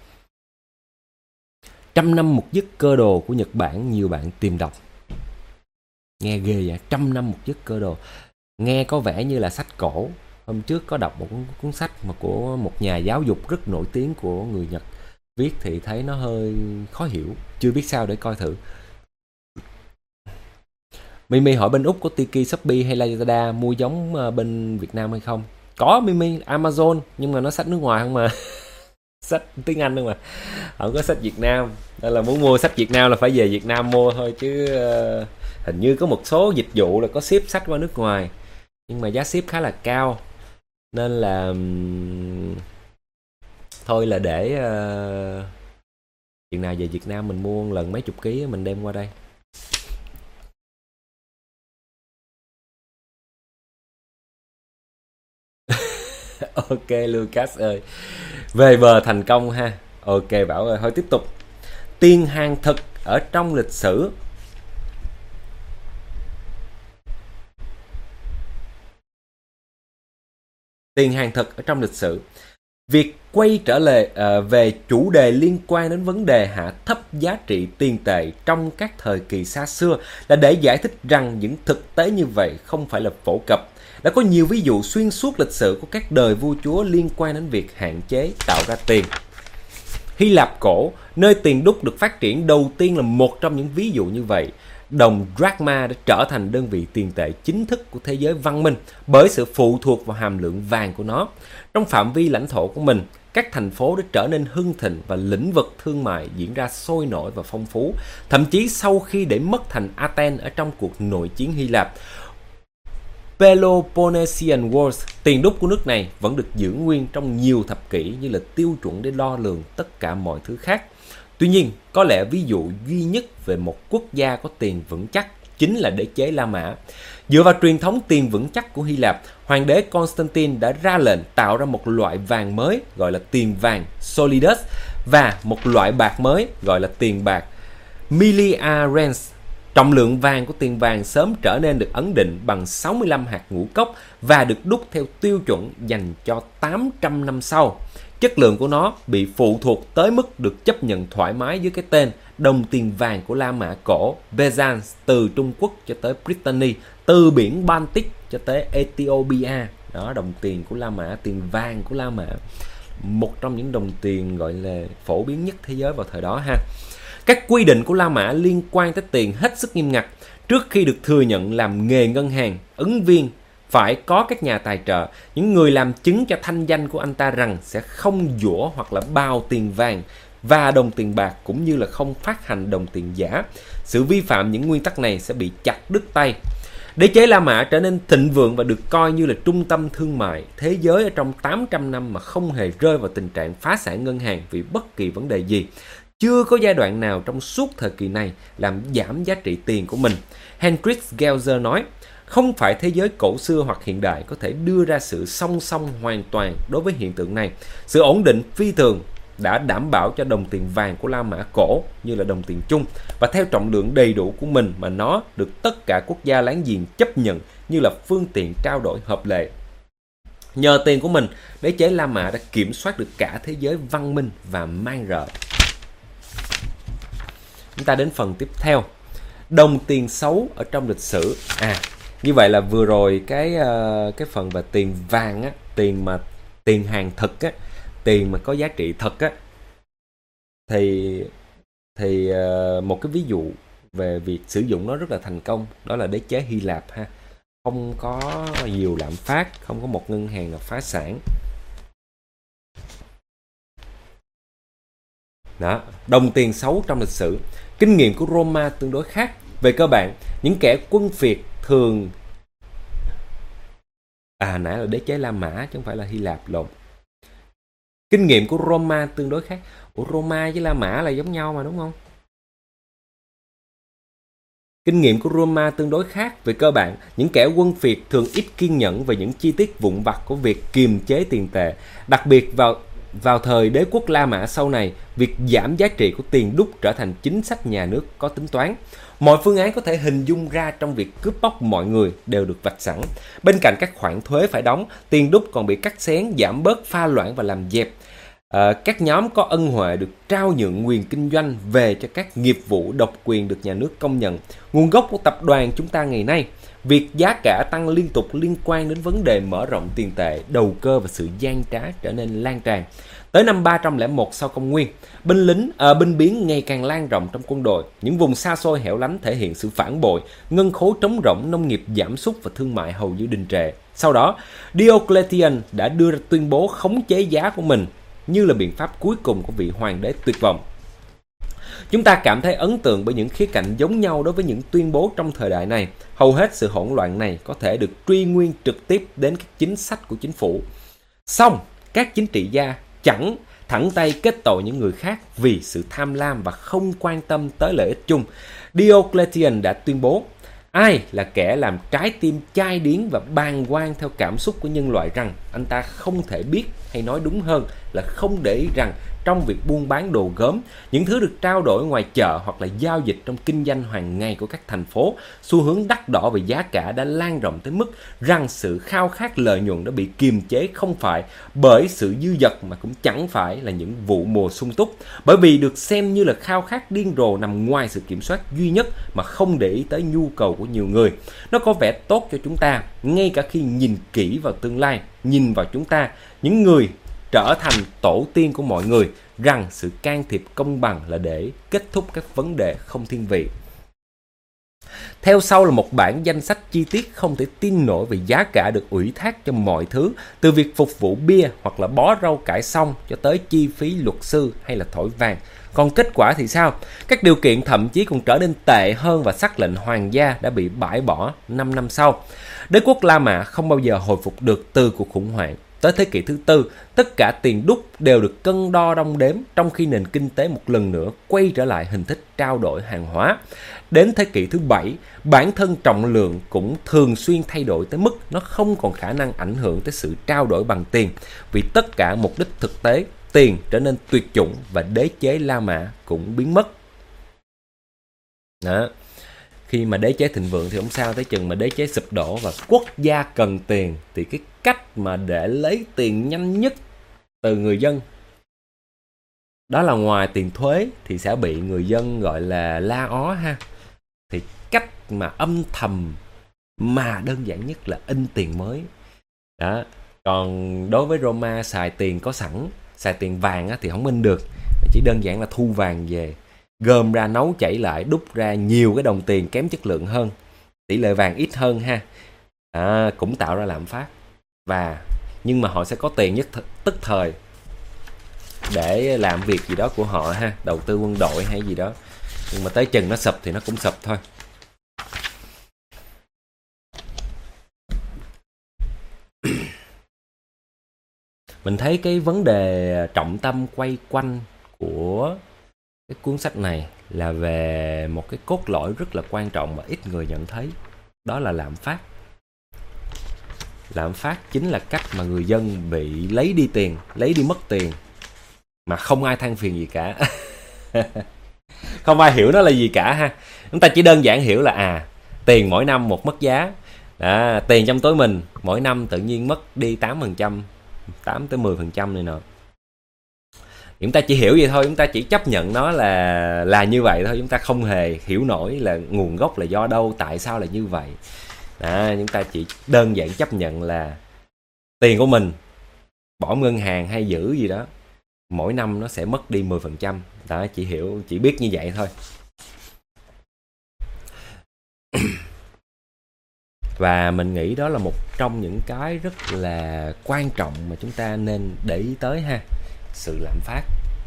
Speaker 1: 100 năm một giấc cơ đồ của Nhật Bản, nhiều bạn tìm đọc. Nghe ghê vậy, 100 năm một giấc cơ đồ. Nghe có vẻ như là sách cổ. Hôm trước có đọc một cuốn sách mà của một nhà giáo dục rất nổi tiếng của người Nhật viết, thì thấy nó hơi khó hiểu, chưa biết sao để coi thử. Mimi hỏi bên Úc có Tiki, Shopee hay Lazada mua giống bên Việt Nam hay không? Có Mimi, Amazon, nhưng mà nó sách nước ngoài không mà. Sách tiếng Anh không mà, không có sách Việt Nam. Nên là muốn mua sách Việt Nam là phải về Việt Nam mua thôi, chứ hình như có một số dịch vụ là có ship sách qua nước ngoài, nhưng mà giá ship khá là cao, nên là thôi là để chừng nào về Việt Nam mình mua một lần mấy chục ký mình đem qua đây. Ok Lucas ơi, về bờ thành công ha. Ok Bảo ơi, thôi tiếp tục. Tiền hàng thực ở trong lịch sử. Tiền hàng thực ở trong lịch sử. Việc quay trở lại về chủ đề liên quan đến vấn đề hạ thấp giá trị tiền tệ trong các thời kỳ xa xưa là để giải thích rằng những thực tế như vậy không phải là phổ cập. Đã có nhiều ví dụ xuyên suốt lịch sử của các đời vua chúa liên quan đến việc hạn chế tạo ra tiền. Hy Lạp cổ, nơi tiền đúc được phát triển đầu tiên, là một trong những ví dụ như vậy. Đồng drachma đã trở thành đơn vị tiền tệ chính thức của thế giới văn minh bởi sự phụ thuộc vào hàm lượng vàng của nó. Trong phạm vi lãnh thổ của mình, các thành phố đã trở nên hưng thịnh và lĩnh vực thương mại diễn ra sôi nổi và phong phú. Thậm chí sau khi để mất thành Athens ở trong cuộc nội chiến Hy Lạp, Peloponnesian Wars, tiền đúc của nước này vẫn được giữ nguyên trong nhiều thập kỷ như là tiêu chuẩn để đo lường tất cả mọi thứ khác. Tuy nhiên, có lẽ ví dụ duy nhất về một quốc gia có tiền vững chắc chính là đế chế La Mã. Dựa vào truyền thống tiền vững chắc của Hy Lạp, hoàng đế Constantine đã ra lệnh tạo ra một loại vàng mới gọi là tiền vàng solidus và một loại bạc mới gọi là tiền bạc milliarens. Trọng lượng vàng của tiền vàng sớm trở nên được ấn định bằng 65 hạt ngũ cốc và được đúc theo tiêu chuẩn dành cho 800 năm sau. Chất lượng của nó bị phụ thuộc tới mức được chấp nhận thoải mái dưới cái tên đồng tiền vàng của La Mã cổ, Byzance, từ Trung Quốc cho tới Brittany, từ biển Baltic cho tới Ethiopia. Đó, đồng tiền của La Mã, tiền vàng của La Mã, một trong những đồng tiền gọi là phổ biến nhất thế giới vào thời đó ha. Các quy định của La Mã liên quan tới tiền hết sức nghiêm ngặt. Trước khi được thừa nhận làm nghề ngân hàng, ứng viên phải có các nhà tài trợ, những người làm chứng cho thanh danh của anh ta rằng sẽ không giũa hoặc là bao tiền vàng và đồng tiền bạc, cũng như là không phát hành đồng tiền giả. Sự vi phạm những nguyên tắc này sẽ bị chặt đứt tay. Đế chế La Mã trở nên thịnh vượng và được coi như là trung tâm thương mại thế giới ở trong 800 năm mà không hề rơi vào tình trạng phá sản ngân hàng vì bất kỳ vấn đề gì. Chưa có giai đoạn nào trong suốt thời kỳ này làm giảm giá trị tiền của mình. Hendrik Gelser nói, không phải thế giới cổ xưa hoặc hiện đại có thể đưa ra sự song song hoàn toàn đối với hiện tượng này. Sự ổn định phi thường đã đảm bảo cho đồng tiền vàng của La Mã cổ như là đồng tiền chung và theo trọng lượng đầy đủ của mình mà nó được tất cả quốc gia láng giềng chấp nhận như là phương tiện trao đổi hợp lệ. Nhờ tiền của mình, đế chế La Mã đã kiểm soát được cả thế giới văn minh và man rợ. Chúng ta đến phần tiếp theo, đồng tiền xấu ở trong lịch sử. Như vậy là vừa rồi cái phần về tiền vàng á, tiền hàng thực á, tiền mà có giá trị thật á, thì một cái ví dụ về việc sử dụng nó rất là thành công đó là đế chế Hy Lạp ha. Không có nhiều lạm phát, không có một ngân hàng nào phá sản. Đó, đồng tiền xấu trong lịch sử. Kinh nghiệm của Roma tương đối khác. Về cơ bản, những kẻ quân phiệt thường nãy là đế chế La Mã chứ không phải là Hy Lạp, lộn. Kinh nghiệm của Roma tương đối khác. Ủa, Roma với La Mã là giống nhau mà đúng không? Kinh nghiệm của Roma tương đối khác. Về cơ bản, những kẻ quân phiệt thường ít kiên nhẫn về những chi tiết vụn vặt của việc kiềm chế tiền tệ. Đặc biệt vào thời đế quốc La Mã sau này, việc giảm giá trị của tiền đúc trở thành chính sách nhà nước có tính toán. Mọi phương án có thể hình dung ra trong việc cướp bóc mọi người đều được vạch sẵn. Bên cạnh các khoản thuế phải đóng, tiền đúc còn bị cắt xén, giảm bớt, pha loãng và làm dẹp. Các nhóm có ân huệ được trao nhượng quyền kinh doanh về cho các nghiệp vụ độc quyền được nhà nước công nhận. Nguồn gốc của tập đoàn chúng ta ngày nay, việc giá cả tăng liên tục liên quan đến vấn đề mở rộng tiền tệ, đầu cơ và sự gian trá trở nên lan tràn. Tới năm 301 sau công nguyên, binh biến ngày càng lan rộng trong quân đội. Những vùng xa xôi hẻo lánh thể hiện sự phản bội, ngân khố trống rỗng, nông nghiệp giảm sút và thương mại hầu như đình trệ. Sau đó, Diocletian đã đưa ra tuyên bố khống chế giá của mình như là biện pháp cuối cùng của vị hoàng đế tuyệt vọng. Chúng ta cảm thấy ấn tượng bởi những khía cạnh giống nhau đối với những tuyên bố trong thời đại này. Hầu hết sự hỗn loạn này có thể được truy nguyên trực tiếp đến các chính sách của chính phủ. Song, các chính trị gia chẳng thẳng tay kết tội những người khác vì sự tham lam và không quan tâm tới lợi ích chung. Diocletian đã tuyên bố, ai là kẻ làm trái tim chai điếng và bàng quan theo cảm xúc của nhân loại rằng anh ta không thể biết, hay nói đúng hơn là không để ý rằng trong việc buôn bán đồ gốm, những thứ được trao đổi ngoài chợ hoặc là giao dịch trong kinh doanh hàng ngày của các thành phố, xu hướng đắt đỏ về giá cả đã lan rộng tới mức rằng sự khao khát lợi nhuận đã bị kiềm chế không phải bởi sự dư dật mà cũng chẳng phải là những vụ mùa sung túc, bởi vì được xem như là khao khát điên rồ nằm ngoài sự kiểm soát duy nhất mà không để ý tới nhu cầu của nhiều người. Nó có vẻ tốt cho chúng ta, ngay cả khi nhìn kỹ vào tương lai, nhìn vào chúng ta, những người trở thành tổ tiên của mọi người, rằng sự can thiệp công bằng là để kết thúc các vấn đề không thiên vị. Theo sau là một bản danh sách chi tiết không thể tin nổi về giá cả được ủy thác cho mọi thứ, từ việc phục vụ bia hoặc là bó rau cải xong cho tới chi phí luật sư hay là thỏi vàng. Còn kết quả thì sao? Các điều kiện thậm chí còn trở nên tệ hơn và sắc lệnh hoàng gia đã bị bãi bỏ 5 năm sau. Đế quốc La Mã không bao giờ hồi phục được từ cuộc khủng hoảng. Tới thế kỷ thứ tư, tất cả tiền đúc đều được cân đo đong đếm, trong khi nền kinh tế một lần nữa quay trở lại hình thức trao đổi hàng hóa. Đến thế kỷ thứ bảy, bản thân trọng lượng cũng thường xuyên thay đổi tới mức nó không còn khả năng ảnh hưởng tới sự trao đổi bằng tiền, vì tất cả mục đích thực tế, tiền trở nên tuyệt chủng và đế chế La Mã cũng biến mất. Đó. Khi mà đế chế thịnh vượng thì không sao, tới chừng mà đế chế sụp đổ và quốc gia cần tiền thì cái cách mà để lấy tiền nhanh nhất từ người dân, đó là ngoài tiền thuế thì sẽ bị người dân gọi là la ó ha. Thì cách mà âm thầm mà đơn giản nhất là in tiền mới. Đó. Còn đối với Roma xài tiền có sẵn, xài tiền vàng á, thì không in được, chỉ đơn giản là thu vàng về, gom ra nấu chảy lại, đúc ra nhiều cái đồng tiền kém chất lượng hơn, tỷ lệ vàng ít hơn ha. Cũng tạo ra lạm phát. Nhưng mà họ sẽ có tiền nhất tức thời để làm việc gì đó của họ ha, đầu tư quân đội hay gì đó. Nhưng mà tới chừng nó sụp thì nó cũng sụp thôi. Mình thấy cái vấn đề trọng tâm quay quanh của cái cuốn sách này là về một cái cốt lõi rất là quan trọng mà ít người nhận thấy. Đó là lạm phát. Lạm phát chính là cách mà người dân bị lấy đi tiền, lấy đi mất tiền mà không ai than phiền gì cả. Không ai hiểu nó là gì cả ha. Chúng ta chỉ đơn giản hiểu là tiền mỗi năm một mất giá. Tiền trong túi mình mỗi năm tự nhiên mất đi 8%, 8-10% này nọ. Chúng ta chỉ hiểu vậy thôi, chúng ta chỉ chấp nhận nó là như vậy thôi. Chúng ta không hề hiểu nổi là nguồn gốc là do đâu, tại sao là như vậy. Chúng ta chỉ đơn giản chấp nhận là tiền của mình bỏ ngân hàng hay giữ gì đó, mỗi năm nó sẽ mất đi 10%. Đó, chỉ biết như vậy thôi. Và mình nghĩ đó là một trong những cái rất là quan trọng mà chúng ta nên để ý tới ha. Sự lạm phát.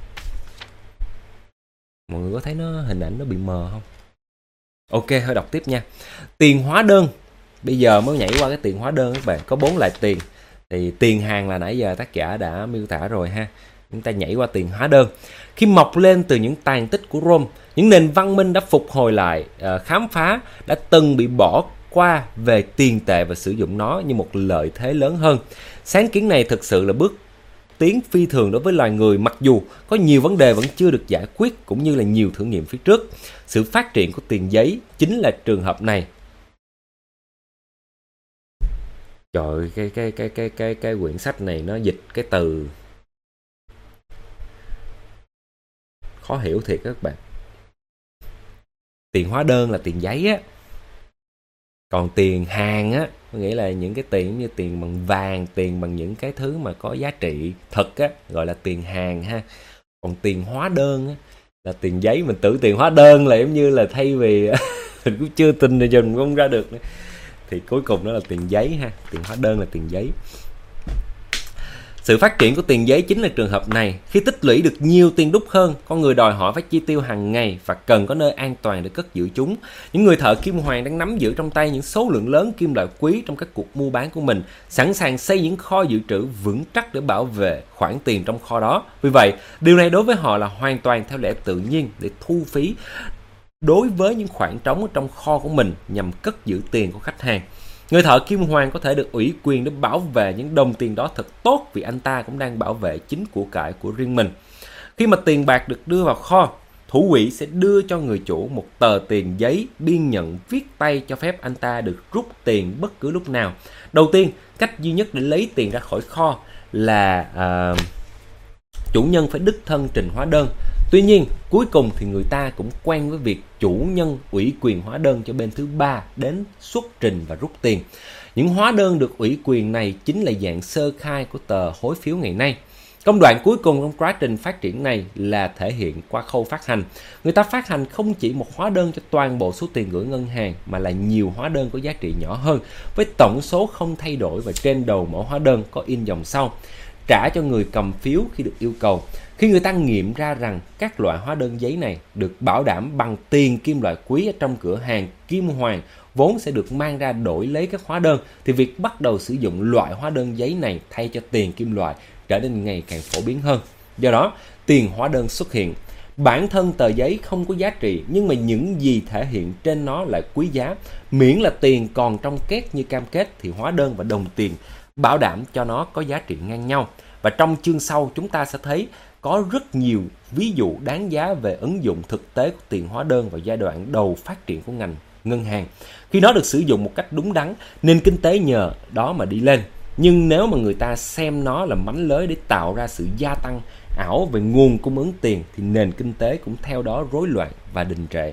Speaker 1: Mọi người có thấy hình ảnh nó bị mờ không? Ok, thôi đọc tiếp nha. Tiền hóa đơn. Bây giờ mới nhảy qua cái tiền hóa đơn các bạn. Có 4 loại tiền. Thì tiền hàng là nãy giờ tác giả đã miêu tả rồi ha. Chúng ta nhảy qua tiền hóa đơn. Khi mọc lên từ những tàn tích của Rome, những nền văn minh đã phục hồi lại, khám phá đã từng bị bỏ qua về tiền tệ và sử dụng nó như một lợi thế lớn hơn. Sáng kiến này thực sự là bước tiến phi thường đối với loài người, mặc dù có nhiều vấn đề vẫn chưa được giải quyết cũng như là nhiều thử nghiệm phía trước. Sự phát triển của tiền giấy chính là trường hợp này. Trời ơi, cái quyển sách này nó dịch cái từ khó hiểu thiệt các bạn. Tiền hóa đơn là tiền giấy á. Còn tiền hàng á, có nghĩa là những cái tiền như tiền bằng vàng, tiền bằng những cái thứ mà có giá trị thật á, gọi là tiền hàng ha. Còn tiền hóa đơn á, là tiền giấy. Mình tưởng tiền hóa đơn là giống như là thay vì mình cũng chưa tin rồi mình không ra được nữa. Thì cuối cùng nó là tiền giấy ha. Tiền hóa đơn là tiền giấy. Sự phát triển của tiền giấy chính là trường hợp này. Khi tích lũy được nhiều tiền đúc hơn, con người đòi hỏi phải chi tiêu hàng ngày và cần có nơi an toàn để cất giữ chúng. Những người thợ kim hoàn đang nắm giữ trong tay những số lượng lớn kim loại quý trong các cuộc mua bán của mình, sẵn sàng xây những kho dự trữ vững chắc để bảo vệ khoản tiền trong kho đó. Vì vậy, điều này đối với họ là hoàn toàn theo lẽ tự nhiên để thu phí đối với những khoản trống ở trong kho của mình nhằm cất giữ tiền của khách hàng. Người thợ kim hoàn có thể được ủy quyền để bảo vệ những đồng tiền đó thật tốt, vì anh ta cũng đang bảo vệ chính của cải của riêng mình. Khi mà tiền bạc được đưa vào kho, thủ quỹ sẽ đưa cho người chủ một tờ tiền giấy biên nhận viết tay cho phép anh ta được rút tiền bất cứ lúc nào. Đầu tiên, cách duy nhất để lấy tiền ra khỏi kho là chủ nhân phải đích thân trình hóa đơn. Tuy nhiên, cuối cùng thì người ta cũng quen với việc chủ nhân ủy quyền hóa đơn cho bên thứ ba đến xuất trình và rút tiền. Những hóa đơn được ủy quyền này chính là dạng sơ khai của tờ hối phiếu ngày nay. Công đoạn cuối cùng trong quá trình phát triển này là thể hiện qua khâu phát hành. Người ta phát hành không chỉ một hóa đơn cho toàn bộ số tiền gửi ngân hàng, mà là nhiều hóa đơn có giá trị nhỏ hơn, với tổng số không thay đổi, và trên đầu mỗi hóa đơn có in dòng sau: trả cho người cầm phiếu khi được yêu cầu. Khi người ta nghiệm ra rằng các loại hóa đơn giấy này được bảo đảm bằng tiền kim loại quý ở trong cửa hàng kim hoàn vốn sẽ được mang ra đổi lấy các hóa đơn, thì việc bắt đầu sử dụng loại hóa đơn giấy này thay cho tiền kim loại trở nên ngày càng phổ biến hơn. Do đó, tiền hóa đơn xuất hiện. Bản thân tờ giấy không có giá trị, nhưng mà những gì thể hiện trên nó lại quý giá. Miễn là tiền còn trong két như cam kết thì hóa đơn và đồng tiền bảo đảm cho nó có giá trị ngang nhau. Và trong chương sau chúng ta sẽ thấy có rất nhiều ví dụ đáng giá về ứng dụng thực tế của tiền hóa đơn vào giai đoạn đầu phát triển của ngành ngân hàng. Khi nó được sử dụng một cách đúng đắn, nền kinh tế nhờ đó mà đi lên. Nhưng nếu mà người ta xem nó là mánh lới để tạo ra sự gia tăng ảo về nguồn cung ứng tiền, thì nền kinh tế cũng theo đó rối loạn và đình trệ.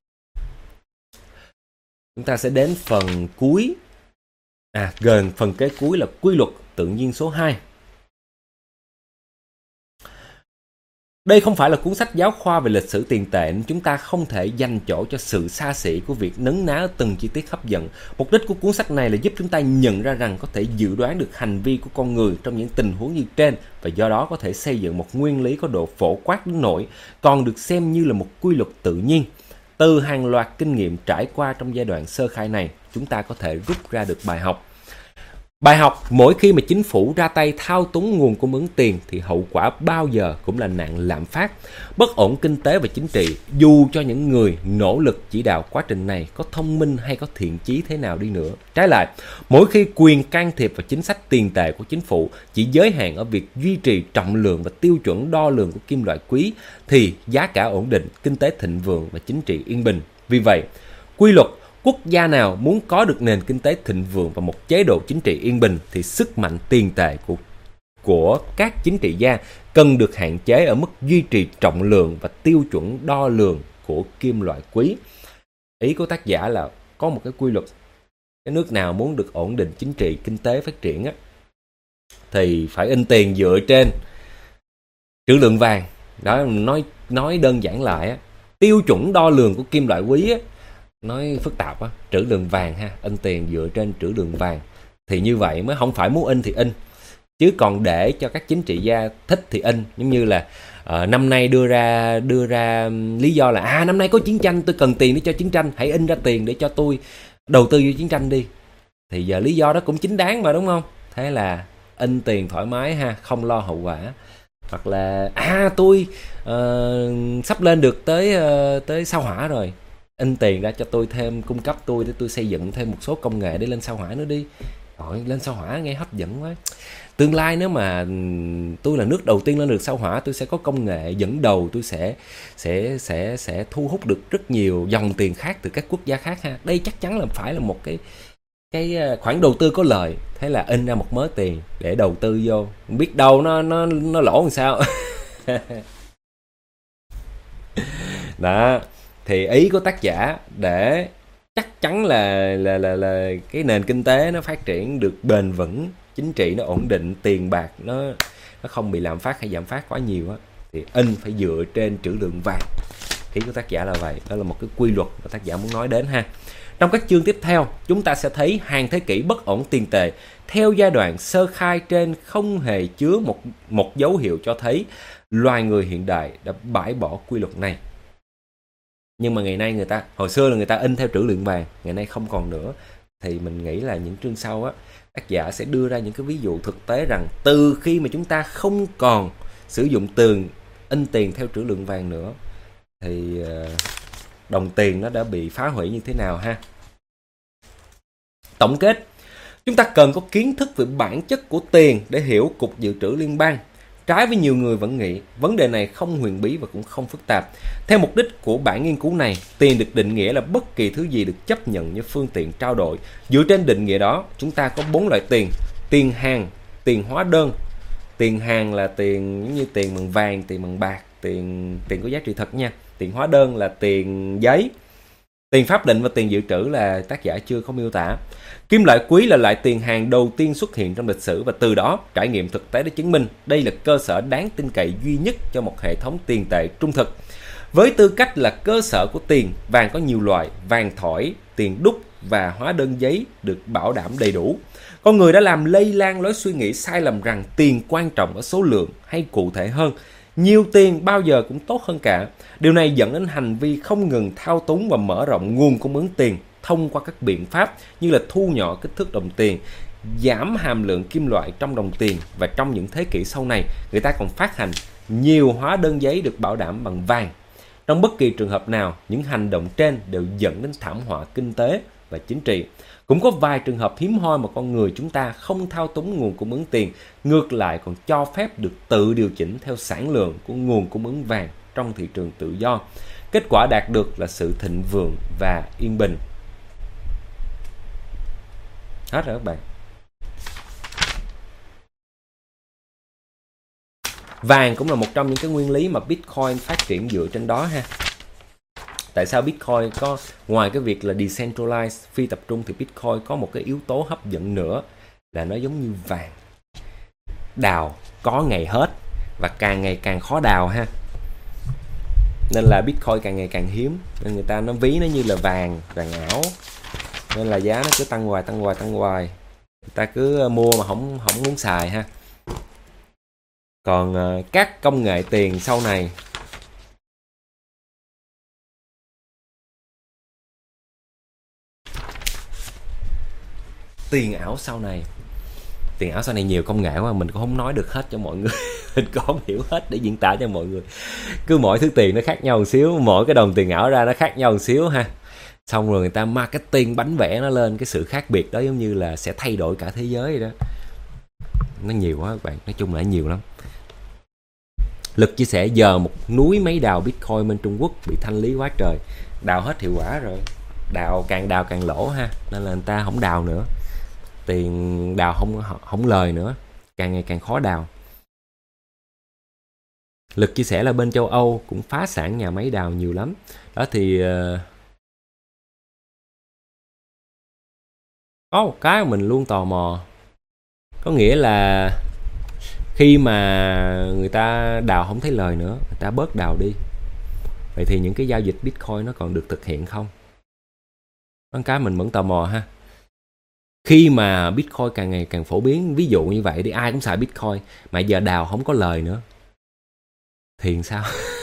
Speaker 1: Chúng ta sẽ đến phần cuối. Gần phần kế cuối là quy luật tự nhiên số 2. Đây không phải là cuốn sách giáo khoa về lịch sử tiền tệ, nên chúng ta không thể dành chỗ cho sự xa xỉ của việc nấn ná từng chi tiết hấp dẫn. Mục đích của cuốn sách này là giúp chúng ta nhận ra rằng có thể dự đoán được hành vi của con người trong những tình huống như trên, và do đó có thể xây dựng một nguyên lý có độ phổ quát đến nỗi còn được xem như là một quy luật tự nhiên. Từ hàng loạt kinh nghiệm trải qua trong giai đoạn sơ khai này, chúng ta có thể rút ra được bài học. Bài học: mỗi khi mà chính phủ ra tay thao túng nguồn cung ứng tiền thì hậu quả bao giờ cũng là nạn lạm phát, bất ổn kinh tế và chính trị. Dù cho những người nỗ lực chỉ đạo quá trình này có thông minh hay có thiện chí thế nào đi nữa. Trái lại, mỗi khi quyền can thiệp vào chính sách tiền tệ của chính phủ chỉ giới hạn ở việc duy trì trọng lượng và tiêu chuẩn đo lường của kim loại quý, thì giá cả ổn định, kinh tế thịnh vượng và chính trị yên bình. Vì vậy, quy luật: quốc gia nào muốn có được nền kinh tế thịnh vượng và một chế độ chính trị yên bình thì sức mạnh tiền tệ của các chính trị gia cần được hạn chế ở mức duy trì trọng lượng và tiêu chuẩn đo lường của kim loại quý. Ý của tác giả là có một cái quy luật: cái nước nào muốn được ổn định chính trị, kinh tế phát triển thì phải in tiền dựa trên trữ lượng vàng. Đó, nói đơn giản lại tiêu chuẩn đo lường của kim loại quý nói phức tạp trữ lượng vàng in tiền dựa trên trữ lượng vàng, thì như vậy mới không phải muốn in thì in, chứ còn để cho các chính trị gia thích thì in. Giống như là năm nay đưa ra lý do là năm nay có chiến tranh, tôi cần tiền để cho chiến tranh, hãy in ra tiền để cho tôi đầu tư vô chiến tranh đi. Thì giờ lý do đó cũng chính đáng mà, đúng không? Thế là in tiền thoải mái không lo hậu quả. Hoặc là tôi sắp lên được tới sao hỏa rồi, in tiền ra cho tôi thêm, cung cấp tôi để tôi xây dựng thêm một số công nghệ để lên sao hỏa nữa đi. Rồi lên sao hỏa nghe hấp dẫn quá. Tương lai nếu mà tôi là nước đầu tiên lên được sao hỏa, tôi sẽ có công nghệ dẫn đầu, tôi sẽ thu hút được rất nhiều dòng tiền khác từ các quốc gia khác Đây chắc chắn là phải là một cái khoản đầu tư có lời. Thế là in ra một mớ tiền để đầu tư vô, biết đâu nó lỗ làm sao. Đó, thì ý của tác giả để chắc chắn là cái nền kinh tế nó phát triển được bền vững, chính trị nó ổn định, tiền bạc nó không bị lạm phát hay giảm phát quá nhiều thì in phải dựa trên trữ lượng vàng. Ý của tác giả là vậy. Đó là một cái quy luật mà tác giả muốn nói đến Trong các chương tiếp theo, chúng ta sẽ thấy hàng thế kỷ bất ổn tiền tệ theo giai đoạn sơ khai trên không hề chứa một dấu hiệu cho thấy loài người hiện đại đã bãi bỏ quy luật này. Nhưng mà ngày nay hồi xưa là người ta in theo trữ lượng vàng, ngày nay không còn nữa. Thì mình nghĩ là những chương sau tác giả sẽ đưa ra những cái ví dụ thực tế rằng từ khi mà chúng ta không còn sử dụng in tiền theo trữ lượng vàng nữa thì đồng tiền nó đã bị phá hủy như thế nào Tổng kết, Chúng ta cần có kiến thức về bản chất của tiền để hiểu Cục Dự trữ Liên bang. Trái với nhiều người vẫn nghĩ, vấn đề này không huyền bí và cũng không phức tạp. Theo mục đích của bản nghiên cứu này, tiền được định nghĩa là bất kỳ thứ gì được chấp nhận như phương tiện trao đổi. Dựa trên định nghĩa đó, chúng ta có 4 loại tiền: tiền hàng, tiền hóa đơn. Tiền hàng là tiền giống như tiền bằng vàng, tiền bằng bạc, tiền có giá trị thật nha. Tiền hóa đơn là tiền giấy. Tiền pháp định và tiền dự trữ là tác giả chưa có miêu tả. Kim loại quý là loại tiền hàng đầu tiên xuất hiện trong lịch sử, và từ đó trải nghiệm thực tế đã chứng minh đây là cơ sở đáng tin cậy duy nhất cho một hệ thống tiền tệ trung thực. Với tư cách là cơ sở của tiền, vàng có nhiều loại: vàng thỏi, tiền đúc và hóa đơn giấy được bảo đảm đầy đủ. Con người đã làm lây lan lối suy nghĩ sai lầm rằng tiền quan trọng ở số lượng, hay cụ thể hơn, nhiều tiền bao giờ cũng tốt hơn cả. Điều này dẫn đến hành vi không ngừng thao túng và mở rộng nguồn cung ứng tiền thông qua các biện pháp như là thu nhỏ kích thước đồng tiền, giảm hàm lượng kim loại trong đồng tiền, và trong những thế kỷ sau này, người ta còn phát hành nhiều hóa đơn giấy được bảo đảm bằng vàng. Trong bất kỳ trường hợp nào, những hành động trên đều dẫn đến thảm họa kinh tế và chính trị. Cũng có vài trường hợp hiếm hoi mà con người chúng ta không thao túng nguồn cung ứng tiền, ngược lại còn cho phép được tự điều chỉnh theo sản lượng của nguồn cung ứng vàng trong thị trường tự do. Kết quả đạt được là sự thịnh vượng và yên bình. Hết rồi các bạn. Vàng cũng là một trong những cái nguyên lý mà Bitcoin phát triển dựa trên đó ha. Tại sao Bitcoin có, ngoài cái việc là decentralized, phi tập trung, thì Bitcoin có một cái yếu tố hấp dẫn nữa là nó giống như vàng. Đào có ngày hết và càng ngày càng khó đào ha. Nên là Bitcoin càng ngày càng hiếm, nên người ta nó ví nó như là vàng ảo. Nên là giá nó cứ tăng hoài. Người ta cứ mua mà không muốn xài ha. Còn các công nghệ tiền sau này, tiền ảo sau này nhiều công nghệ mà mình cũng không nói được hết cho mọi người. Mình cũng không hiểu hết để diễn tả cho mọi người. Cứ mỗi thứ tiền nó khác nhau một xíu, mỗi cái đồng tiền ảo ra nó khác nhau một xíu ha. Xong rồi người ta marketing bánh vẽ nó lên cái sự khác biệt đó, giống như là sẽ thay đổi cả thế giới đó. Nó nhiều quá các bạn, nói chung là nhiều lắm. Lực chia sẻ giờ một núi máy đào Bitcoin bên Trung Quốc bị thanh lý quá trời, đào hết hiệu quả rồi, đào càng lỗ ha, nên là người ta không đào nữa, tiền đào không lời nữa, càng ngày càng khó đào. Lực chia sẻ là bên châu Âu cũng phá sản nhà máy đào nhiều lắm đó. Thì có một cái mình luôn tò mò, có nghĩa là khi mà người ta đào không thấy lời nữa, người ta bớt đào đi, vậy thì những cái giao dịch Bitcoin nó còn được thực hiện không? Đó cái mình vẫn tò mò ha. Khi mà Bitcoin càng ngày càng phổ biến, ví dụ như vậy đi, ai cũng xài Bitcoin, mà giờ đào không có lời nữa thì sao?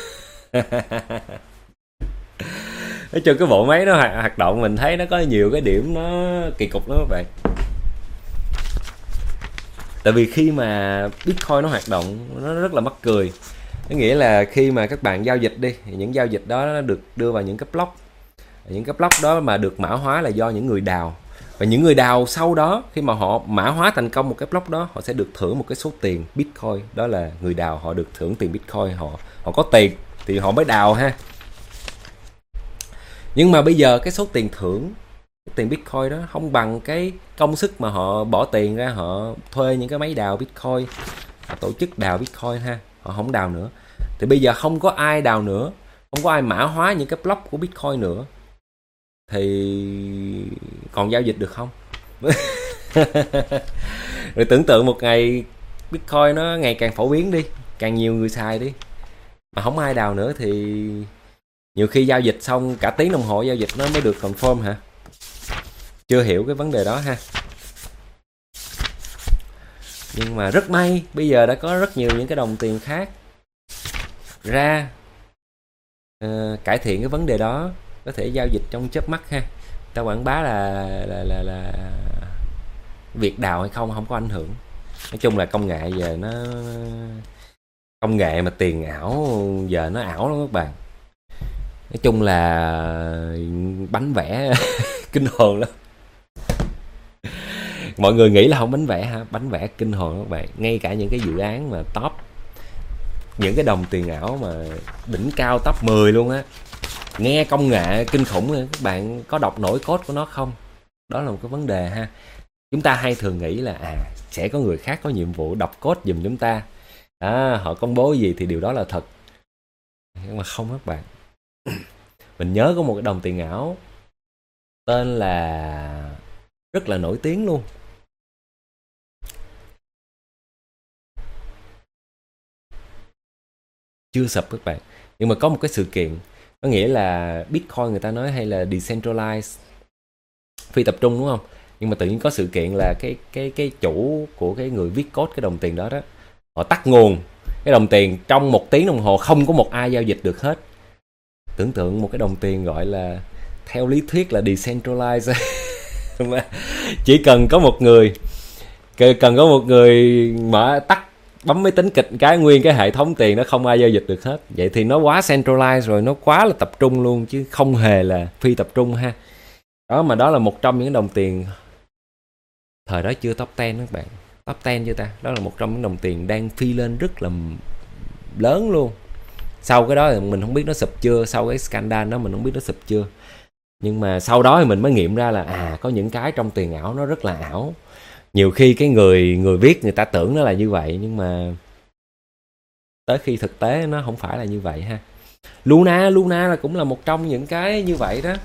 Speaker 1: Nói chung cái bộ máy nó hoạt động mình thấy nó có nhiều cái điểm nó kỳ cục lắm các bạn. Tại vì khi mà Bitcoin nó hoạt động nó rất là mắc cười. Có nghĩa là khi mà các bạn giao dịch đi, thì những giao dịch đó nó được đưa vào những cái block. Những cái block đó mà được mã hóa là do những người đào. Và những người đào sau đó, khi mà họ mã hóa thành công một cái block đó, họ sẽ được thưởng một cái số tiền Bitcoin. Đó là người đào họ được thưởng tiền Bitcoin, họ có tiền thì họ mới đào ha. Nhưng mà bây giờ cái số tiền thưởng, cái tiền Bitcoin đó không bằng cái công sức mà họ bỏ tiền ra, họ thuê những cái máy đào Bitcoin, họ tổ chức đào Bitcoin ha, họ không đào nữa. Thì bây giờ không có ai đào nữa, không có ai mã hóa những cái block của Bitcoin nữa, thì còn giao dịch được không? Rồi tưởng tượng một ngày Bitcoin nó ngày càng phổ biến đi, càng nhiều người xài đi, mà không ai đào nữa thì nhiều khi giao dịch xong cả tiếng đồng hồ giao dịch nó mới được confirm hả? Chưa hiểu cái vấn đề đó ha. Nhưng mà rất may bây giờ đã có rất nhiều những cái đồng tiền khác ra cải thiện cái vấn đề đó, có thể giao dịch trong chớp mắt ha. Ta quảng bá là việc đào hay không có ảnh hưởng. Nói chung là công nghệ giờ nó, công nghệ mà tiền ảo giờ nó ảo lắm các bạn. Nói chung là bánh vẽ kinh hồn lắm. Mọi người nghĩ là không bánh vẽ ha, bánh vẽ kinh hồn các bạn. Ngay cả những cái dự án mà top, những cái đồng tiền ảo mà đỉnh cao top 10 luôn á, nghe công nghệ kinh khủng rồi, các bạn có đọc nổi code của nó không? Đó là một cái vấn đề ha. Chúng ta hay thường nghĩ là sẽ có người khác có nhiệm vụ đọc code giùm chúng ta, họ công bố gì thì điều đó là thật. Nhưng mà không các bạn. Mình nhớ có một cái đồng tiền ảo tên là rất là nổi tiếng luôn, chưa sập các bạn, nhưng mà có một cái sự kiện, có nghĩa là Bitcoin người ta nói hay là decentralized, phi tập trung đúng không? Nhưng mà tự nhiên có sự kiện là cái chủ của cái người viết code cái đồng tiền đó họ tắt nguồn cái đồng tiền trong 1 tiếng đồng hồ, không có một ai giao dịch được hết. Tưởng tượng một cái đồng tiền gọi là theo lý thuyết là decentralized chỉ cần có một người mở tắt bấm máy tính kịch cái nguyên cái hệ thống tiền nó không ai giao dịch được hết. Vậy thì nó quá centralized rồi, nó quá là tập trung luôn chứ không hề là phi tập trung ha. Đó, mà đó là một trong những đồng tiền thời đó chưa top 10 các bạn. Top 10 chưa ta? Đó là một trong những đồng tiền đang phi lên rất là lớn luôn. Sau cái đó thì mình không biết nó sụp chưa, sau cái scandal đó mình không biết nó sụp chưa. Nhưng mà sau đó thì mình mới nghiệm ra là có những cái trong tiền ảo nó rất là ảo. Nhiều khi cái người viết người ta tưởng nó là như vậy, nhưng mà tới khi thực tế nó không phải là như vậy ha. Luna là cũng là một trong những cái như vậy đó.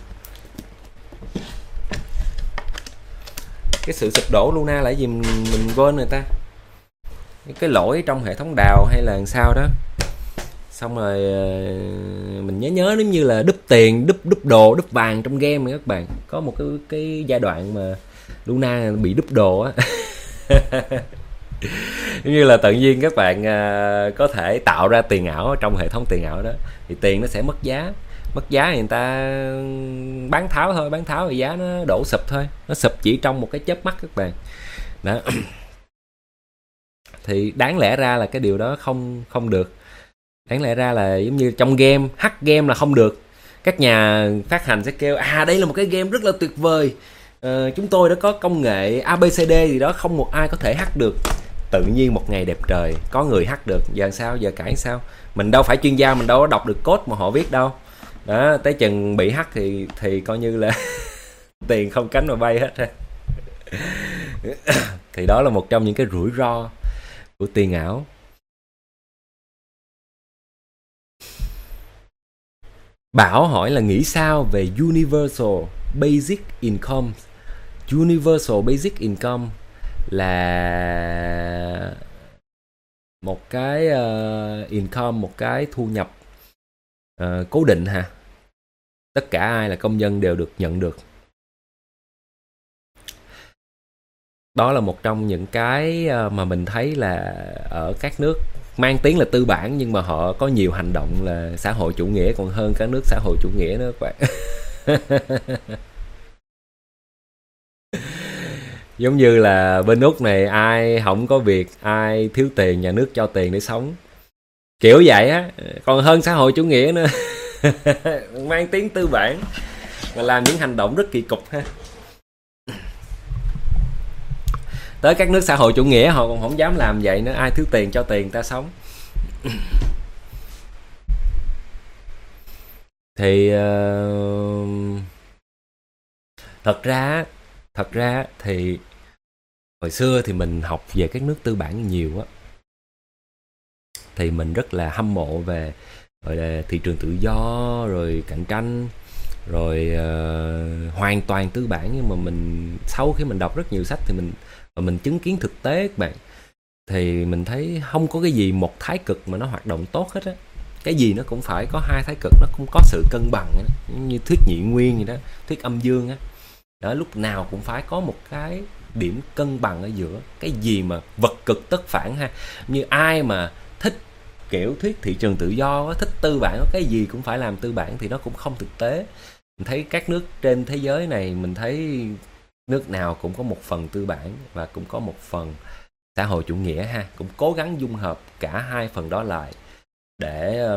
Speaker 1: Cái sự sụp đổ Luna là gì mình quên người ta, cái lỗi trong hệ thống đào hay là làm sao đó. Xong rồi mình nhớ giống như là đúp tiền, đúp đồ, đúp vàng trong game này các bạn. Có một cái giai đoạn mà Luna bị đúp đồ á giống như là tự nhiên các bạn có thể tạo ra tiền ảo trong hệ thống tiền ảo đó, thì tiền nó sẽ mất giá thì người ta bán tháo thì giá nó đổ sụp thôi, nó sụp chỉ trong một cái chớp mắt các bạn đó. Thì đáng lẽ ra là cái điều đó không được. Đáng lẽ ra là giống như trong game, hack game là không được. Các nhà phát hành sẽ kêu đây là một cái game rất là tuyệt vời, chúng tôi đã có công nghệ ABCD gì đó, không một ai có thể hack được. Tự nhiên một ngày đẹp trời có người hack được, giờ sao, giờ cãi sao? Mình đâu phải chuyên gia, mình đâu có đọc được code mà họ viết đâu đó. Tới chừng bị hack thì coi như là tiền không cánh mà bay hết ha. Thì đó là một trong những cái rủi ro của tiền ảo. Bảo hỏi là nghĩ sao về Universal Basic Income? Universal Basic Income là một cái income, một cái thu nhập cố định ha. Tất cả ai là công dân đều được nhận được. Đó là một trong những cái mà mình thấy là ở các nước mang tiếng là tư bản nhưng mà họ có nhiều hành động là xã hội chủ nghĩa còn hơn các nước xã hội chủ nghĩa nữa các bạn. Giống như là bên Úc này ai không có việc, ai thiếu tiền nhà nước cho tiền để sống, kiểu vậy á, còn hơn xã hội chủ nghĩa nữa. Mang tiếng tư bản và làm những hành động rất kỳ cục ha. Tới các nước xã hội chủ nghĩa họ còn không dám làm vậy nữa, ai thiếu tiền cho tiền ta sống. Thì thật ra thì hồi xưa thì mình học về các nước tư bản nhiều á, thì mình rất là hâm mộ về gọi là thị trường tự do, rồi cạnh tranh, rồi hoàn toàn tư bản. Nhưng mà mình sau khi mình đọc rất nhiều sách thì mình chứng kiến thực tế các bạn, thì mình thấy không có cái gì một thái cực mà nó hoạt động tốt hết á. Cái gì nó cũng phải có hai thái cực, nó cũng có sự cân bằng đó. Như thuyết nhị nguyên vậy đó, thuyết âm dương á đó, lúc nào cũng phải có một cái điểm cân bằng ở giữa. Cái gì mà vật cực tất phản ha, như ai mà thích kiểu thuyết thị trường tự do, thích tư bản, cái gì cũng phải làm tư bản thì nó cũng không thực tế. Mình thấy các nước trên thế giới này, mình thấy nước nào cũng có một phần tư bản và cũng có một phần xã hội chủ nghĩa ha, cũng cố gắng dung hợp cả hai phần đó lại để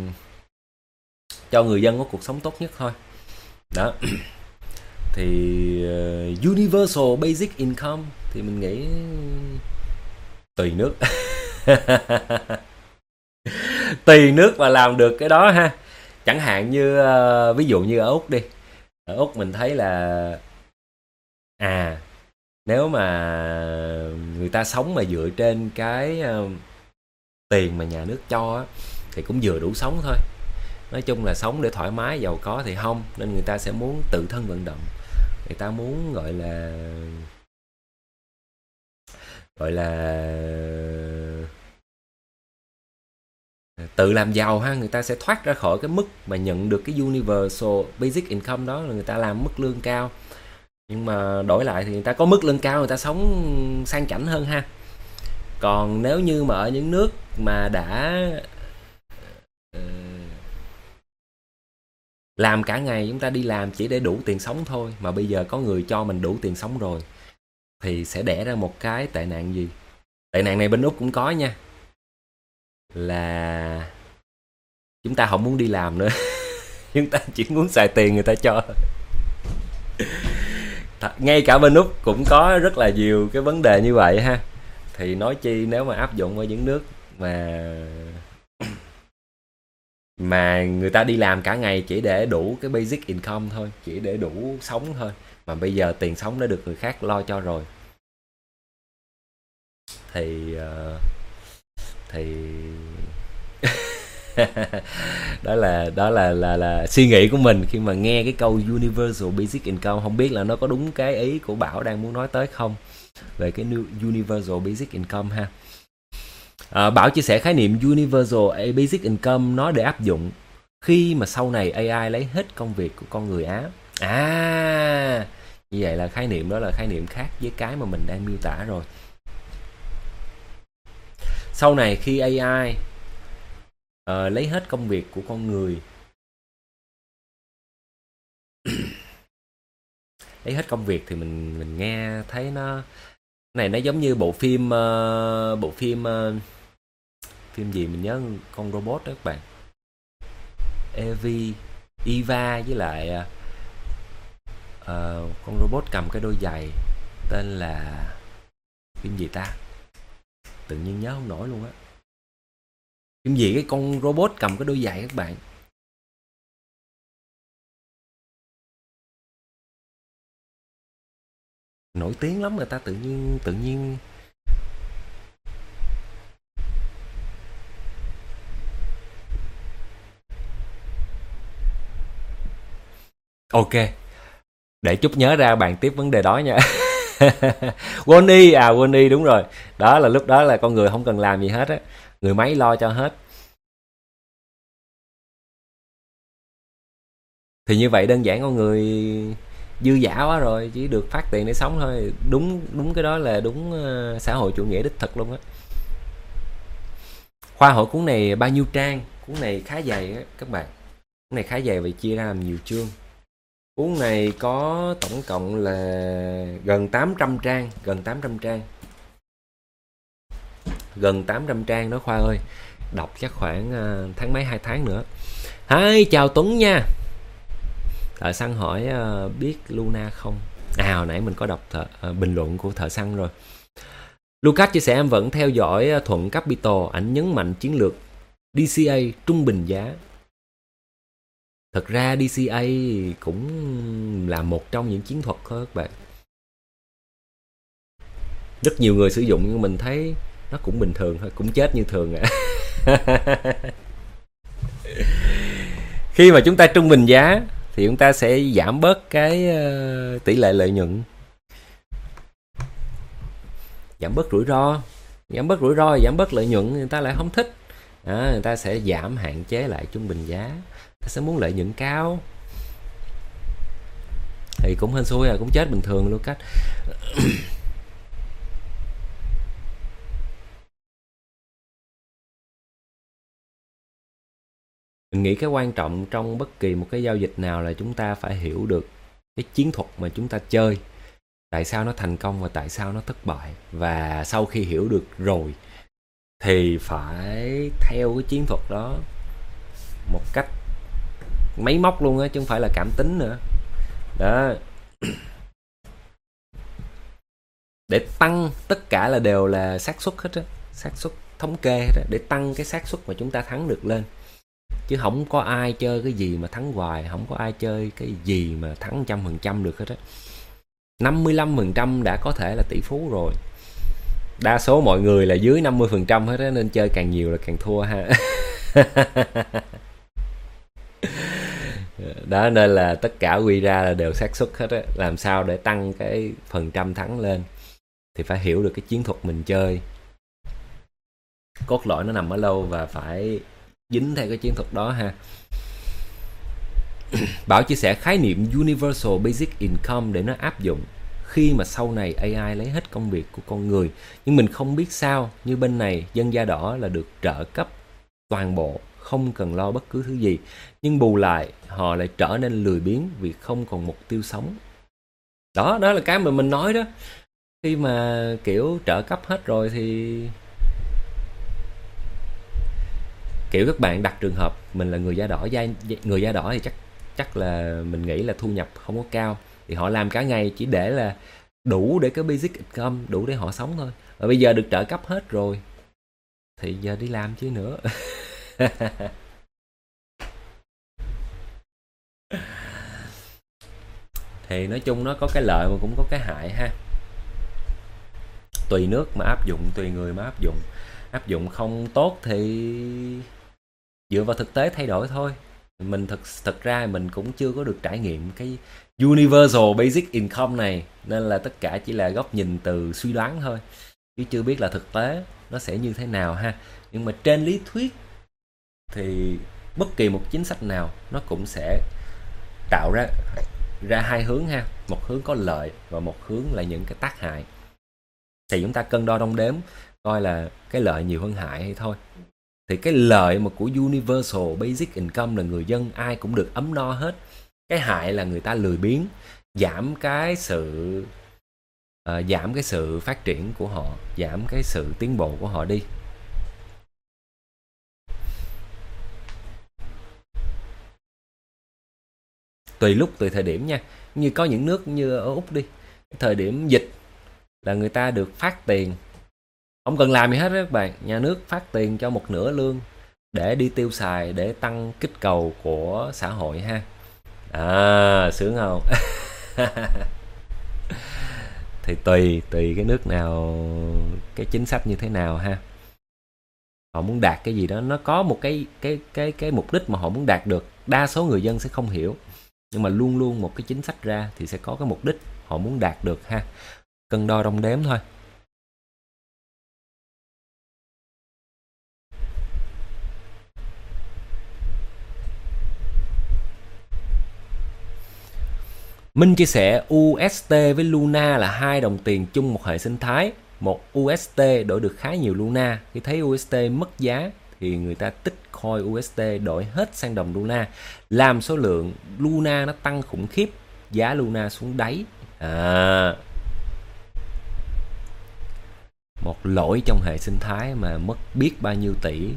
Speaker 1: cho người dân có cuộc sống tốt nhất thôi đó. Thì Universal Basic Income thì mình nghĩ tùy nước. Tùy nước mà làm được cái đó ha. Chẳng hạn như ví dụ như ở Úc đi, ở Úc mình thấy là nếu mà người ta sống mà dựa trên cái tiền mà nhà nước cho á, thì cũng vừa đủ sống thôi. Nói chung là sống để thoải mái giàu có thì không, nên người ta sẽ muốn tự thân vận động, người ta muốn gọi là tự làm giàu ha. Người ta sẽ thoát ra khỏi cái mức mà nhận được cái universal basic income, đó là người ta làm mức lương cao, nhưng mà đổi lại thì người ta có mức lương cao, người ta sống sang chảnh hơn ha. Còn nếu như mà ở những nước mà đã làm cả ngày, chúng ta đi làm chỉ để đủ tiền sống thôi, mà bây giờ có người cho mình đủ tiền sống rồi, thì sẽ đẻ ra một cái tệ nạn gì? Tệ nạn này bên Úc cũng có nha, là chúng ta không muốn đi làm nữa. Chúng ta chỉ muốn xài tiền người ta cho. Ngay cả bên Úc cũng có rất là nhiều cái vấn đề như vậy ha. Thì nói chi nếu mà áp dụng ở những nước mà người ta đi làm cả ngày chỉ để đủ cái basic income thôi, chỉ để đủ sống thôi, mà bây giờ tiền sống đã được người khác lo cho rồi, thì đó là suy nghĩ của mình khi mà nghe cái câu universal basic income. Không biết là nó có đúng cái ý của Bảo đang muốn nói tới không, về cái universal basic income ha. Bảo chia sẻ khái niệm universal basic income nó để áp dụng khi mà sau này AI lấy hết công việc của con người Á. Như vậy là khái niệm đó là khái niệm khác với cái mà mình đang miêu tả rồi. Sau này khi AI lấy hết công việc của con người, lấy hết công việc thì mình nghe thấy nó này, nó giống như bộ phim phim gì mình nhớ, con robot đó các bạn, Eva với lại con robot cầm cái đôi giày, tên là phim gì ta, tự nhiên nhớ không nổi luôn á. Phim gì cái con robot cầm cái đôi giày các bạn? Nổi tiếng lắm, người ta tự nhiên ok, để chút nhớ ra bàn tiếp vấn đề đó nha. Wall-E, Wall-E đúng rồi. Đó là lúc đó là con người không cần làm gì hết á, người máy lo cho hết. Thì như vậy đơn giản con người dư dả quá rồi, chỉ được phát tiền để sống thôi. Đúng cái đó là đúng xã hội chủ nghĩa đích thực luôn á. Khoa hội cuốn này bao nhiêu trang? Cuốn này khá dày á các bạn. Cuốn này khá dày và chia ra làm nhiều chương. Cuốn này có tổng cộng là gần 800 trang, gần 800 trang. Gần 800 trang đó Khoa ơi. Đọc chắc khoảng tháng mấy 2 tháng nữa. Hi, chào Tuấn nha. Thợ săn hỏi biết Luna không? Hồi nãy mình có đọc bình luận của thợ săn rồi. Lucas chia sẻ em vẫn theo dõi Thuận Capital, ảnh nhấn mạnh chiến lược DCA trung bình giá. Thật ra DCA cũng là một trong những chiến thuật thôi các bạn. Rất nhiều người sử dụng nhưng mình thấy nó cũng bình thường thôi, cũng chết như thường ạ. Khi mà chúng ta trung bình giá thì chúng ta sẽ giảm bớt cái tỷ lệ lợi nhuận, giảm bớt rủi ro, giảm bớt lợi nhuận, người ta lại không thích. Người ta sẽ giảm, hạn chế lại trung bình giá, người ta sẽ muốn lợi nhuận cao, thì cũng hên xui cũng chết bình thường luôn cách. Mình nghĩ cái quan trọng trong bất kỳ một cái giao dịch nào là chúng ta phải hiểu được cái chiến thuật mà chúng ta chơi, tại sao nó thành công và tại sao nó thất bại. Và sau khi hiểu được rồi thì phải theo cái chiến thuật đó một cách máy móc luôn á, chứ không phải là cảm tính nữa đó. để tăng, tất cả là đều là xác suất hết á, xác suất thống kê hết á, để tăng cái xác suất mà chúng ta thắng được lên. Chứ không có ai chơi cái gì mà thắng hoài, không có ai chơi cái gì mà thắng 100% được hết á. 55% đã có thể là tỷ phú rồi. Đa số mọi người là dưới 50% hết á, nên chơi càng nhiều là càng thua ha. Đó, nên là tất cả quy ra là đều xác suất hết á. Làm sao để tăng cái phần trăm thắng lên thì phải hiểu được cái chiến thuật mình chơi, cốt lõi nó nằm ở lâu, và phải dính theo cái chiến thuật đó ha. Bảo chia sẻ khái niệm Universal Basic Income để nó áp dụng khi mà sau này AI lấy hết công việc của con người. Nhưng mình không biết sao, như bên này dân da đỏ là được trợ cấp toàn bộ, không cần lo bất cứ thứ gì, nhưng bù lại họ lại trở nên lười biếng vì không còn mục tiêu sống. Đó là cái mà mình nói đó. Khi mà kiểu trợ cấp hết rồi thì kiểu các bạn đặt trường hợp mình là người da đỏ, người da đỏ thì chắc là mình nghĩ là thu nhập không có cao, thì họ làm cả ngày chỉ để là đủ để cái basic income, đủ để họ sống thôi. Và bây giờ được trợ cấp hết rồi thì giờ đi làm chứ nữa. Thì nói chung nó có cái lợi mà cũng có cái hại ha. Tùy nước mà áp dụng, tùy người mà áp dụng. Áp dụng không tốt thì dựa vào thực tế thay đổi thôi. Mình thực ra mình cũng chưa có được trải nghiệm cái Universal Basic Income này, nên là tất cả chỉ là góc nhìn từ suy đoán thôi, chứ chưa biết là thực tế nó sẽ như thế nào ha. Nhưng mà trên lý thuyết thì bất kỳ một chính sách nào nó cũng sẽ tạo ra hai hướng ha, một hướng có lợi và một hướng là những cái tác hại. Thì chúng ta cân đo đong đếm coi là cái lợi nhiều hơn hại hay thôi. Thì cái lợi mà của Universal Basic Income là người dân ai cũng được ấm no hết. Cái hại là người ta lười biếng, giảm cái sự phát triển của họ, giảm cái sự tiến bộ của họ đi. Tùy lúc, tùy thời điểm nha. Như có những nước như ở Úc đi, thời điểm dịch là người ta được phát tiền, không cần làm gì hết đó các bạn, nhà nước phát tiền cho một nửa lương để đi tiêu xài, để tăng kích cầu của xã hội ha. Sướng không? Thì tùy cái nước nào, cái chính sách như thế nào ha. Họ muốn đạt cái gì đó, nó có một cái mục đích mà họ muốn đạt được. Đa số người dân sẽ không hiểu, nhưng mà luôn luôn một cái chính sách ra thì sẽ có cái mục đích họ muốn đạt được ha. Cân đo đong đếm thôi. Minh chia sẻ UST với Luna là hai đồng tiền chung một hệ sinh thái. Một UST đổi được khá nhiều Luna. Khi thấy UST mất giá thì người ta tích coin UST đổi hết sang đồng Luna, làm số lượng Luna nó tăng khủng khiếp, giá Luna xuống đáy. Một lỗi trong hệ sinh thái mà mất biết bao nhiêu tỷ.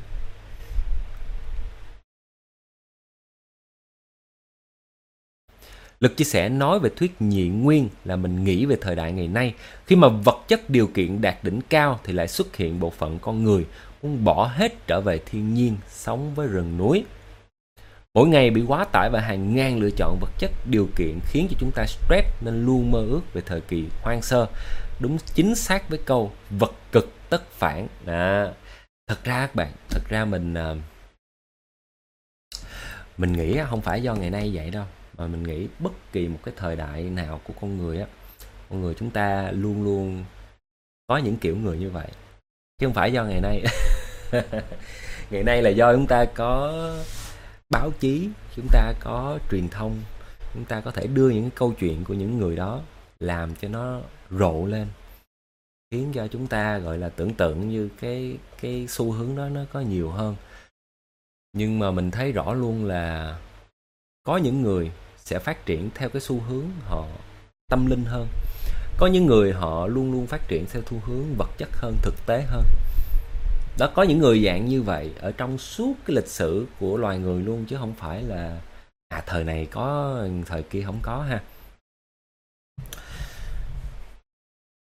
Speaker 1: Lực chia sẻ nói về thuyết nhị nguyên là mình nghĩ về thời đại ngày nay. Khi mà vật chất điều kiện đạt đỉnh cao thì lại xuất hiện bộ phận con người muốn bỏ hết trở về thiên nhiên, sống với rừng núi. Mỗi ngày bị quá tải và hàng ngàn lựa chọn vật chất điều kiện khiến cho chúng ta stress, nên luôn mơ ước về thời kỳ hoang sơ. Đúng chính xác với câu vật cực tất phản. Thật ra các bạn, thật ra mình nghĩ không phải do ngày nay vậy đâu, mà mình nghĩ bất kỳ một cái thời đại nào của con người á, con người chúng ta luôn luôn có những kiểu người như vậy, chứ không phải do ngày nay. Ngày nay là do chúng ta có báo chí, chúng ta có truyền thông, chúng ta có thể đưa những cái câu chuyện của những người đó làm cho nó rộ lên, khiến cho chúng ta gọi là tưởng tượng như cái xu hướng đó nó có nhiều hơn. Nhưng mà mình thấy rõ luôn là có những người sẽ phát triển theo cái xu hướng họ tâm linh hơn, có những người họ luôn luôn phát triển theo xu hướng vật chất hơn, thực tế hơn. Đó, có những người dạng như vậy ở trong suốt cái lịch sử của loài người luôn, chứ không phải là thời này có thời kia không có ha.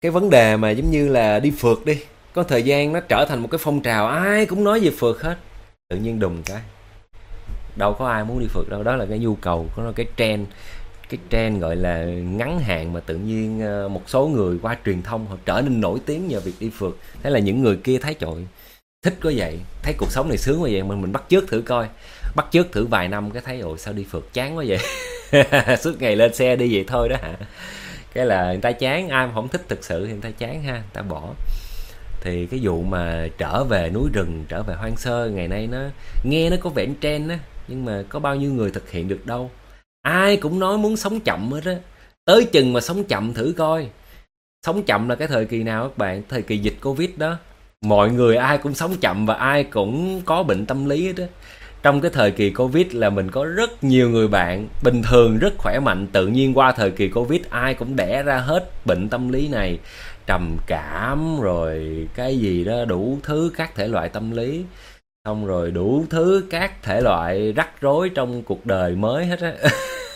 Speaker 1: cái vấn đề mà giống như là đi phượt đi, có thời gian nó trở thành một cái phong trào, ai cũng nói về phượt hết, tự nhiên đùng cái đâu có ai muốn đi phượt đâu. Đó là cái nhu cầu, có cái trend gọi là ngắn hạn, mà tự nhiên một số người qua truyền thông họ trở nên nổi tiếng nhờ việc đi phượt. Thế là những người kia thấy trời, thích quá vậy, thấy cuộc sống này sướng quá vậy, mình bắt chước thử coi, bắt chước thử vài năm cái thấy ồ sao đi phượt chán quá vậy. Suốt ngày lên xe đi vậy thôi đó hả. Cái là người ta chán, ai mà không thích thực sự thì người ta chán ha, người ta bỏ. Thì cái vụ mà trở về núi rừng, trở về hoang sơ ngày nay nó nghe nó có vẻ trend á, nhưng mà có bao nhiêu người thực hiện được đâu. Ai cũng nói muốn sống chậm hết á, tới chừng mà sống chậm thử coi. Sống chậm là cái thời kỳ nào các bạn? Thời kỳ dịch Covid đó. Mọi người ai cũng sống chậm và ai cũng có bệnh tâm lý hết á. Trong cái thời kỳ Covid là mình có rất nhiều người bạn bình thường rất khỏe mạnh, tự nhiên qua thời kỳ Covid ai cũng đẻ ra hết bệnh tâm lý này, trầm cảm rồi cái gì đó, đủ thứ các thể loại tâm lý, xong rồi đủ thứ các thể loại rắc rối trong cuộc đời mới hết á.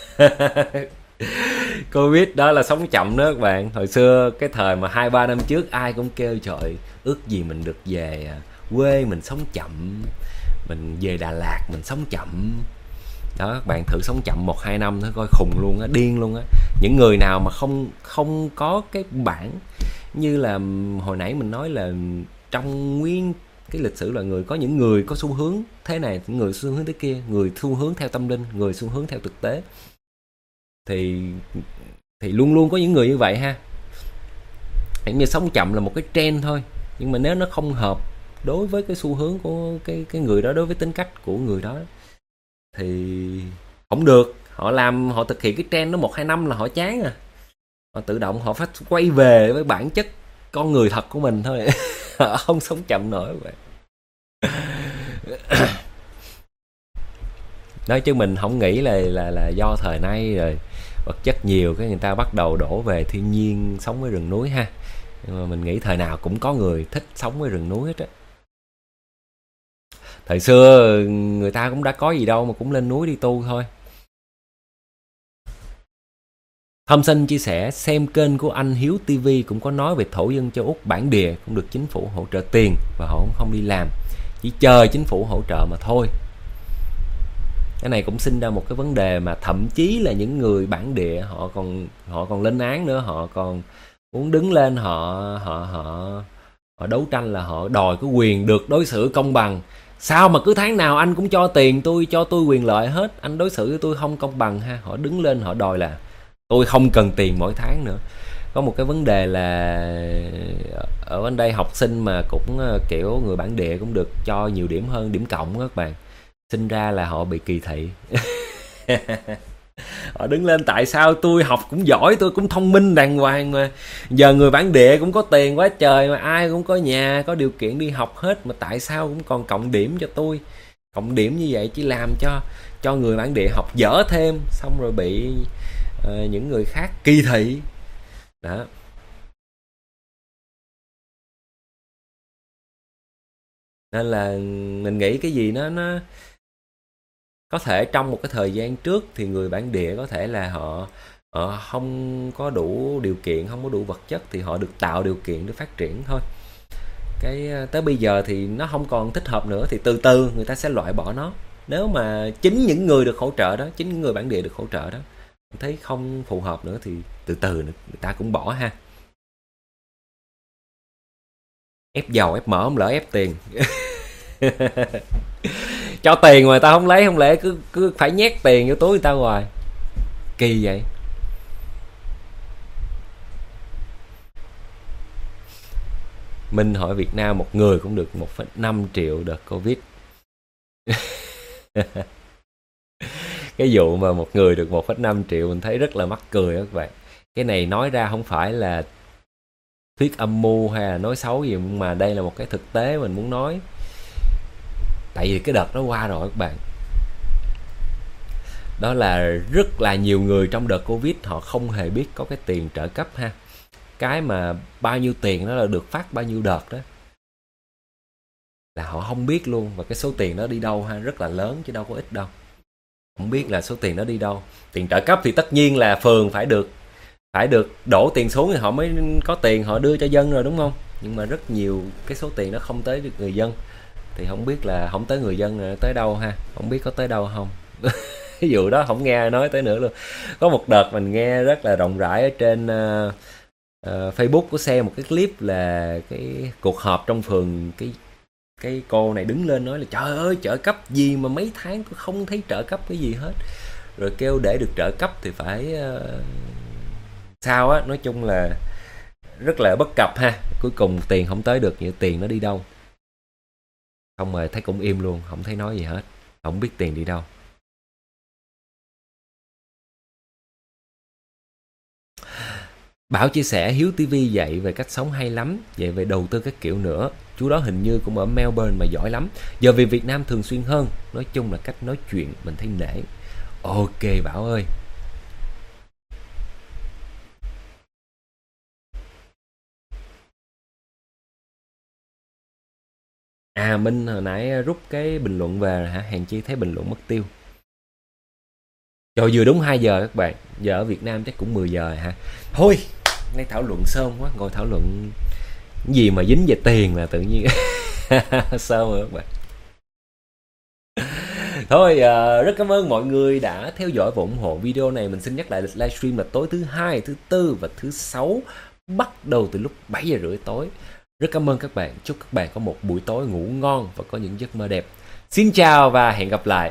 Speaker 1: Covid đó là sống chậm đó các bạn. Hồi xưa cái thời mà 2-3 năm trước ai cũng kêu trời ước gì mình được về quê mình sống chậm, mình về Đà Lạt mình sống chậm. Đó các bạn thử sống chậm 1-2 năm thôi coi khùng luôn á, điên luôn á. Những người nào mà không có cái bản như là hồi nãy mình nói là trong nguyên cái lịch sử loài người, có những người có xu hướng thế này, những người xu hướng thế kia, người xu hướng theo tâm linh, người xu hướng theo thực tế, thì luôn luôn có những người như vậy ha. Như sống chậm là một cái trend thôi, nhưng mà nếu nó không hợp đối với cái xu hướng của cái người đó, đối với tính cách của người đó thì không được. Họ thực hiện cái trend đó 1-2 năm là họ chán à, họ tự động họ phải quay về với bản chất con người thật của mình thôi. Họ không sống chậm nổi vậy. Nói chứ mình không nghĩ là do thời nay rồi vật chất nhiều cái người ta bắt đầu đổ về thiên nhiên sống với rừng núi ha. Nhưng mà mình nghĩ thời nào cũng có người thích sống với rừng núi hết á. Thời xưa người ta cũng đã có gì đâu mà cũng lên núi đi tu thôi. Thâm Sinh chia sẻ xem kênh của anh Hiếu TV cũng có nói về thổ dân châu Úc bản địa cũng được chính phủ hỗ trợ tiền và họ cũng không đi làm, chỉ chờ chính phủ hỗ trợ mà thôi. Cái này cũng sinh ra một cái vấn đề mà thậm chí là những người bản địa họ còn lên án nữa, họ còn muốn đứng lên họ đấu tranh là họ đòi cái quyền được đối xử công bằng. Sao mà cứ tháng nào anh cũng cho tiền tôi, cho tôi quyền lợi hết, anh đối xử với tôi không công bằng ha. Họ đứng lên họ đòi là tôi không cần tiền mỗi tháng nữa. Có một cái vấn đề là ở bên đây học sinh mà cũng kiểu người bản địa cũng được cho nhiều điểm hơn điểm cộng đó các bạn. Sinh ra là họ bị kỳ thị. Họ đứng lên tại sao tôi học cũng giỏi, tôi cũng thông minh đàng hoàng mà giờ người bản địa cũng có tiền quá trời, mà ai cũng có nhà có điều kiện đi học hết, mà tại sao cũng còn cộng điểm cho tôi. Cộng điểm như vậy chỉ làm cho người bản địa học dở thêm, xong rồi bị những người khác kỳ thị đó. Nên là mình nghĩ cái gì nó có thể trong một cái thời gian trước thì người bản địa có thể là họ không có đủ điều kiện, không có đủ vật chất thì họ được tạo điều kiện để phát triển thôi. Cái tới bây giờ thì nó không còn thích hợp nữa thì từ từ người ta sẽ loại bỏ nó. Nếu mà chính những người được hỗ trợ đó, chính những người bản địa được hỗ trợ đó thấy không phù hợp nữa thì từ từ người ta cũng bỏ ha. Ép giàu ép mỡ không lỡ ép tiền. Cho tiền mà tao không lấy, không lẽ cứ phải nhét tiền vô túi người ta hoài, kỳ vậy. Minh hỏi Việt Nam một người cũng được 1,5 triệu đợt Covid. Cái vụ mà một người được 1,5 triệu mình thấy rất là mắc cười đó các bạn. Cái này nói ra không phải là thuyết âm mưu hay là nói xấu gì, mà đây là một cái thực tế mình muốn nói. Tại vì cái đợt đó qua rồi các bạn. Đó là rất là nhiều người trong đợt Covid họ không hề biết có cái tiền trợ cấp ha. Cái mà bao nhiêu tiền đó là được phát bao nhiêu đợt đó là họ không biết luôn. Và cái số tiền đó đi đâu ha, rất là lớn chứ đâu có ít đâu. Không biết là số tiền đó đi đâu. Tiền trợ cấp thì tất nhiên là phường phải được phải được đổ tiền xuống thì họ mới có tiền họ đưa cho dân rồi đúng không? Nhưng mà rất nhiều cái số tiền nó không tới được người dân, thì không biết là không tới người dân là tới đâu ha, không biết có tới đâu không. Ví dụ đó không nghe ai nói tới nữa luôn. Có một đợt mình nghe rất là rộng rãi ở trên Facebook, có xem một cái clip là cái cuộc họp trong phường, cái cô này đứng lên nói là trời ơi trợ cấp gì mà mấy tháng tôi không thấy trợ cấp cái gì hết, rồi kêu để được trợ cấp thì phải sao á, nói chung là rất là bất cập ha. Cuối cùng tiền không tới được, như tiền nó đi đâu không, rồi thấy cũng im luôn, không thấy nói gì hết, không biết tiền đi đâu. Bảo chia sẻ Hiếu TV dạy về cách sống hay lắm, dạy về đầu tư các kiểu nữa. Chú đó hình như cũng ở Melbourne mà giỏi lắm. Giờ về Việt Nam thường xuyên hơn. Nói chung là cách nói chuyện mình thấy nể. Ok Bảo ơi. À Minh hồi nãy rút cái bình luận về rồi hả? Hèn chi thấy bình luận mất tiêu. Trời vừa đúng 2 giờ các bạn. Giờ ở Việt Nam chắc cũng 10 giờ rồi hả? Thôi, nay thảo luận sớm quá, ngồi thảo luận gì mà dính về tiền là tự nhiên sớm rồi các bạn. Thôi rất cảm ơn mọi người đã theo dõi và ủng hộ video này. Mình xin nhắc lại lịch livestream là tối thứ hai, thứ tư và thứ sáu, bắt đầu từ lúc 7 giờ rưỡi tối. Rất cảm ơn các bạn. Chúc các bạn có một buổi tối ngủ ngon và có những giấc mơ đẹp. Xin chào và hẹn gặp lại.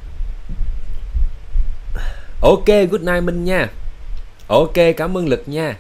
Speaker 1: Ok, good night Minh nha. Ok, cảm ơn Lực nha.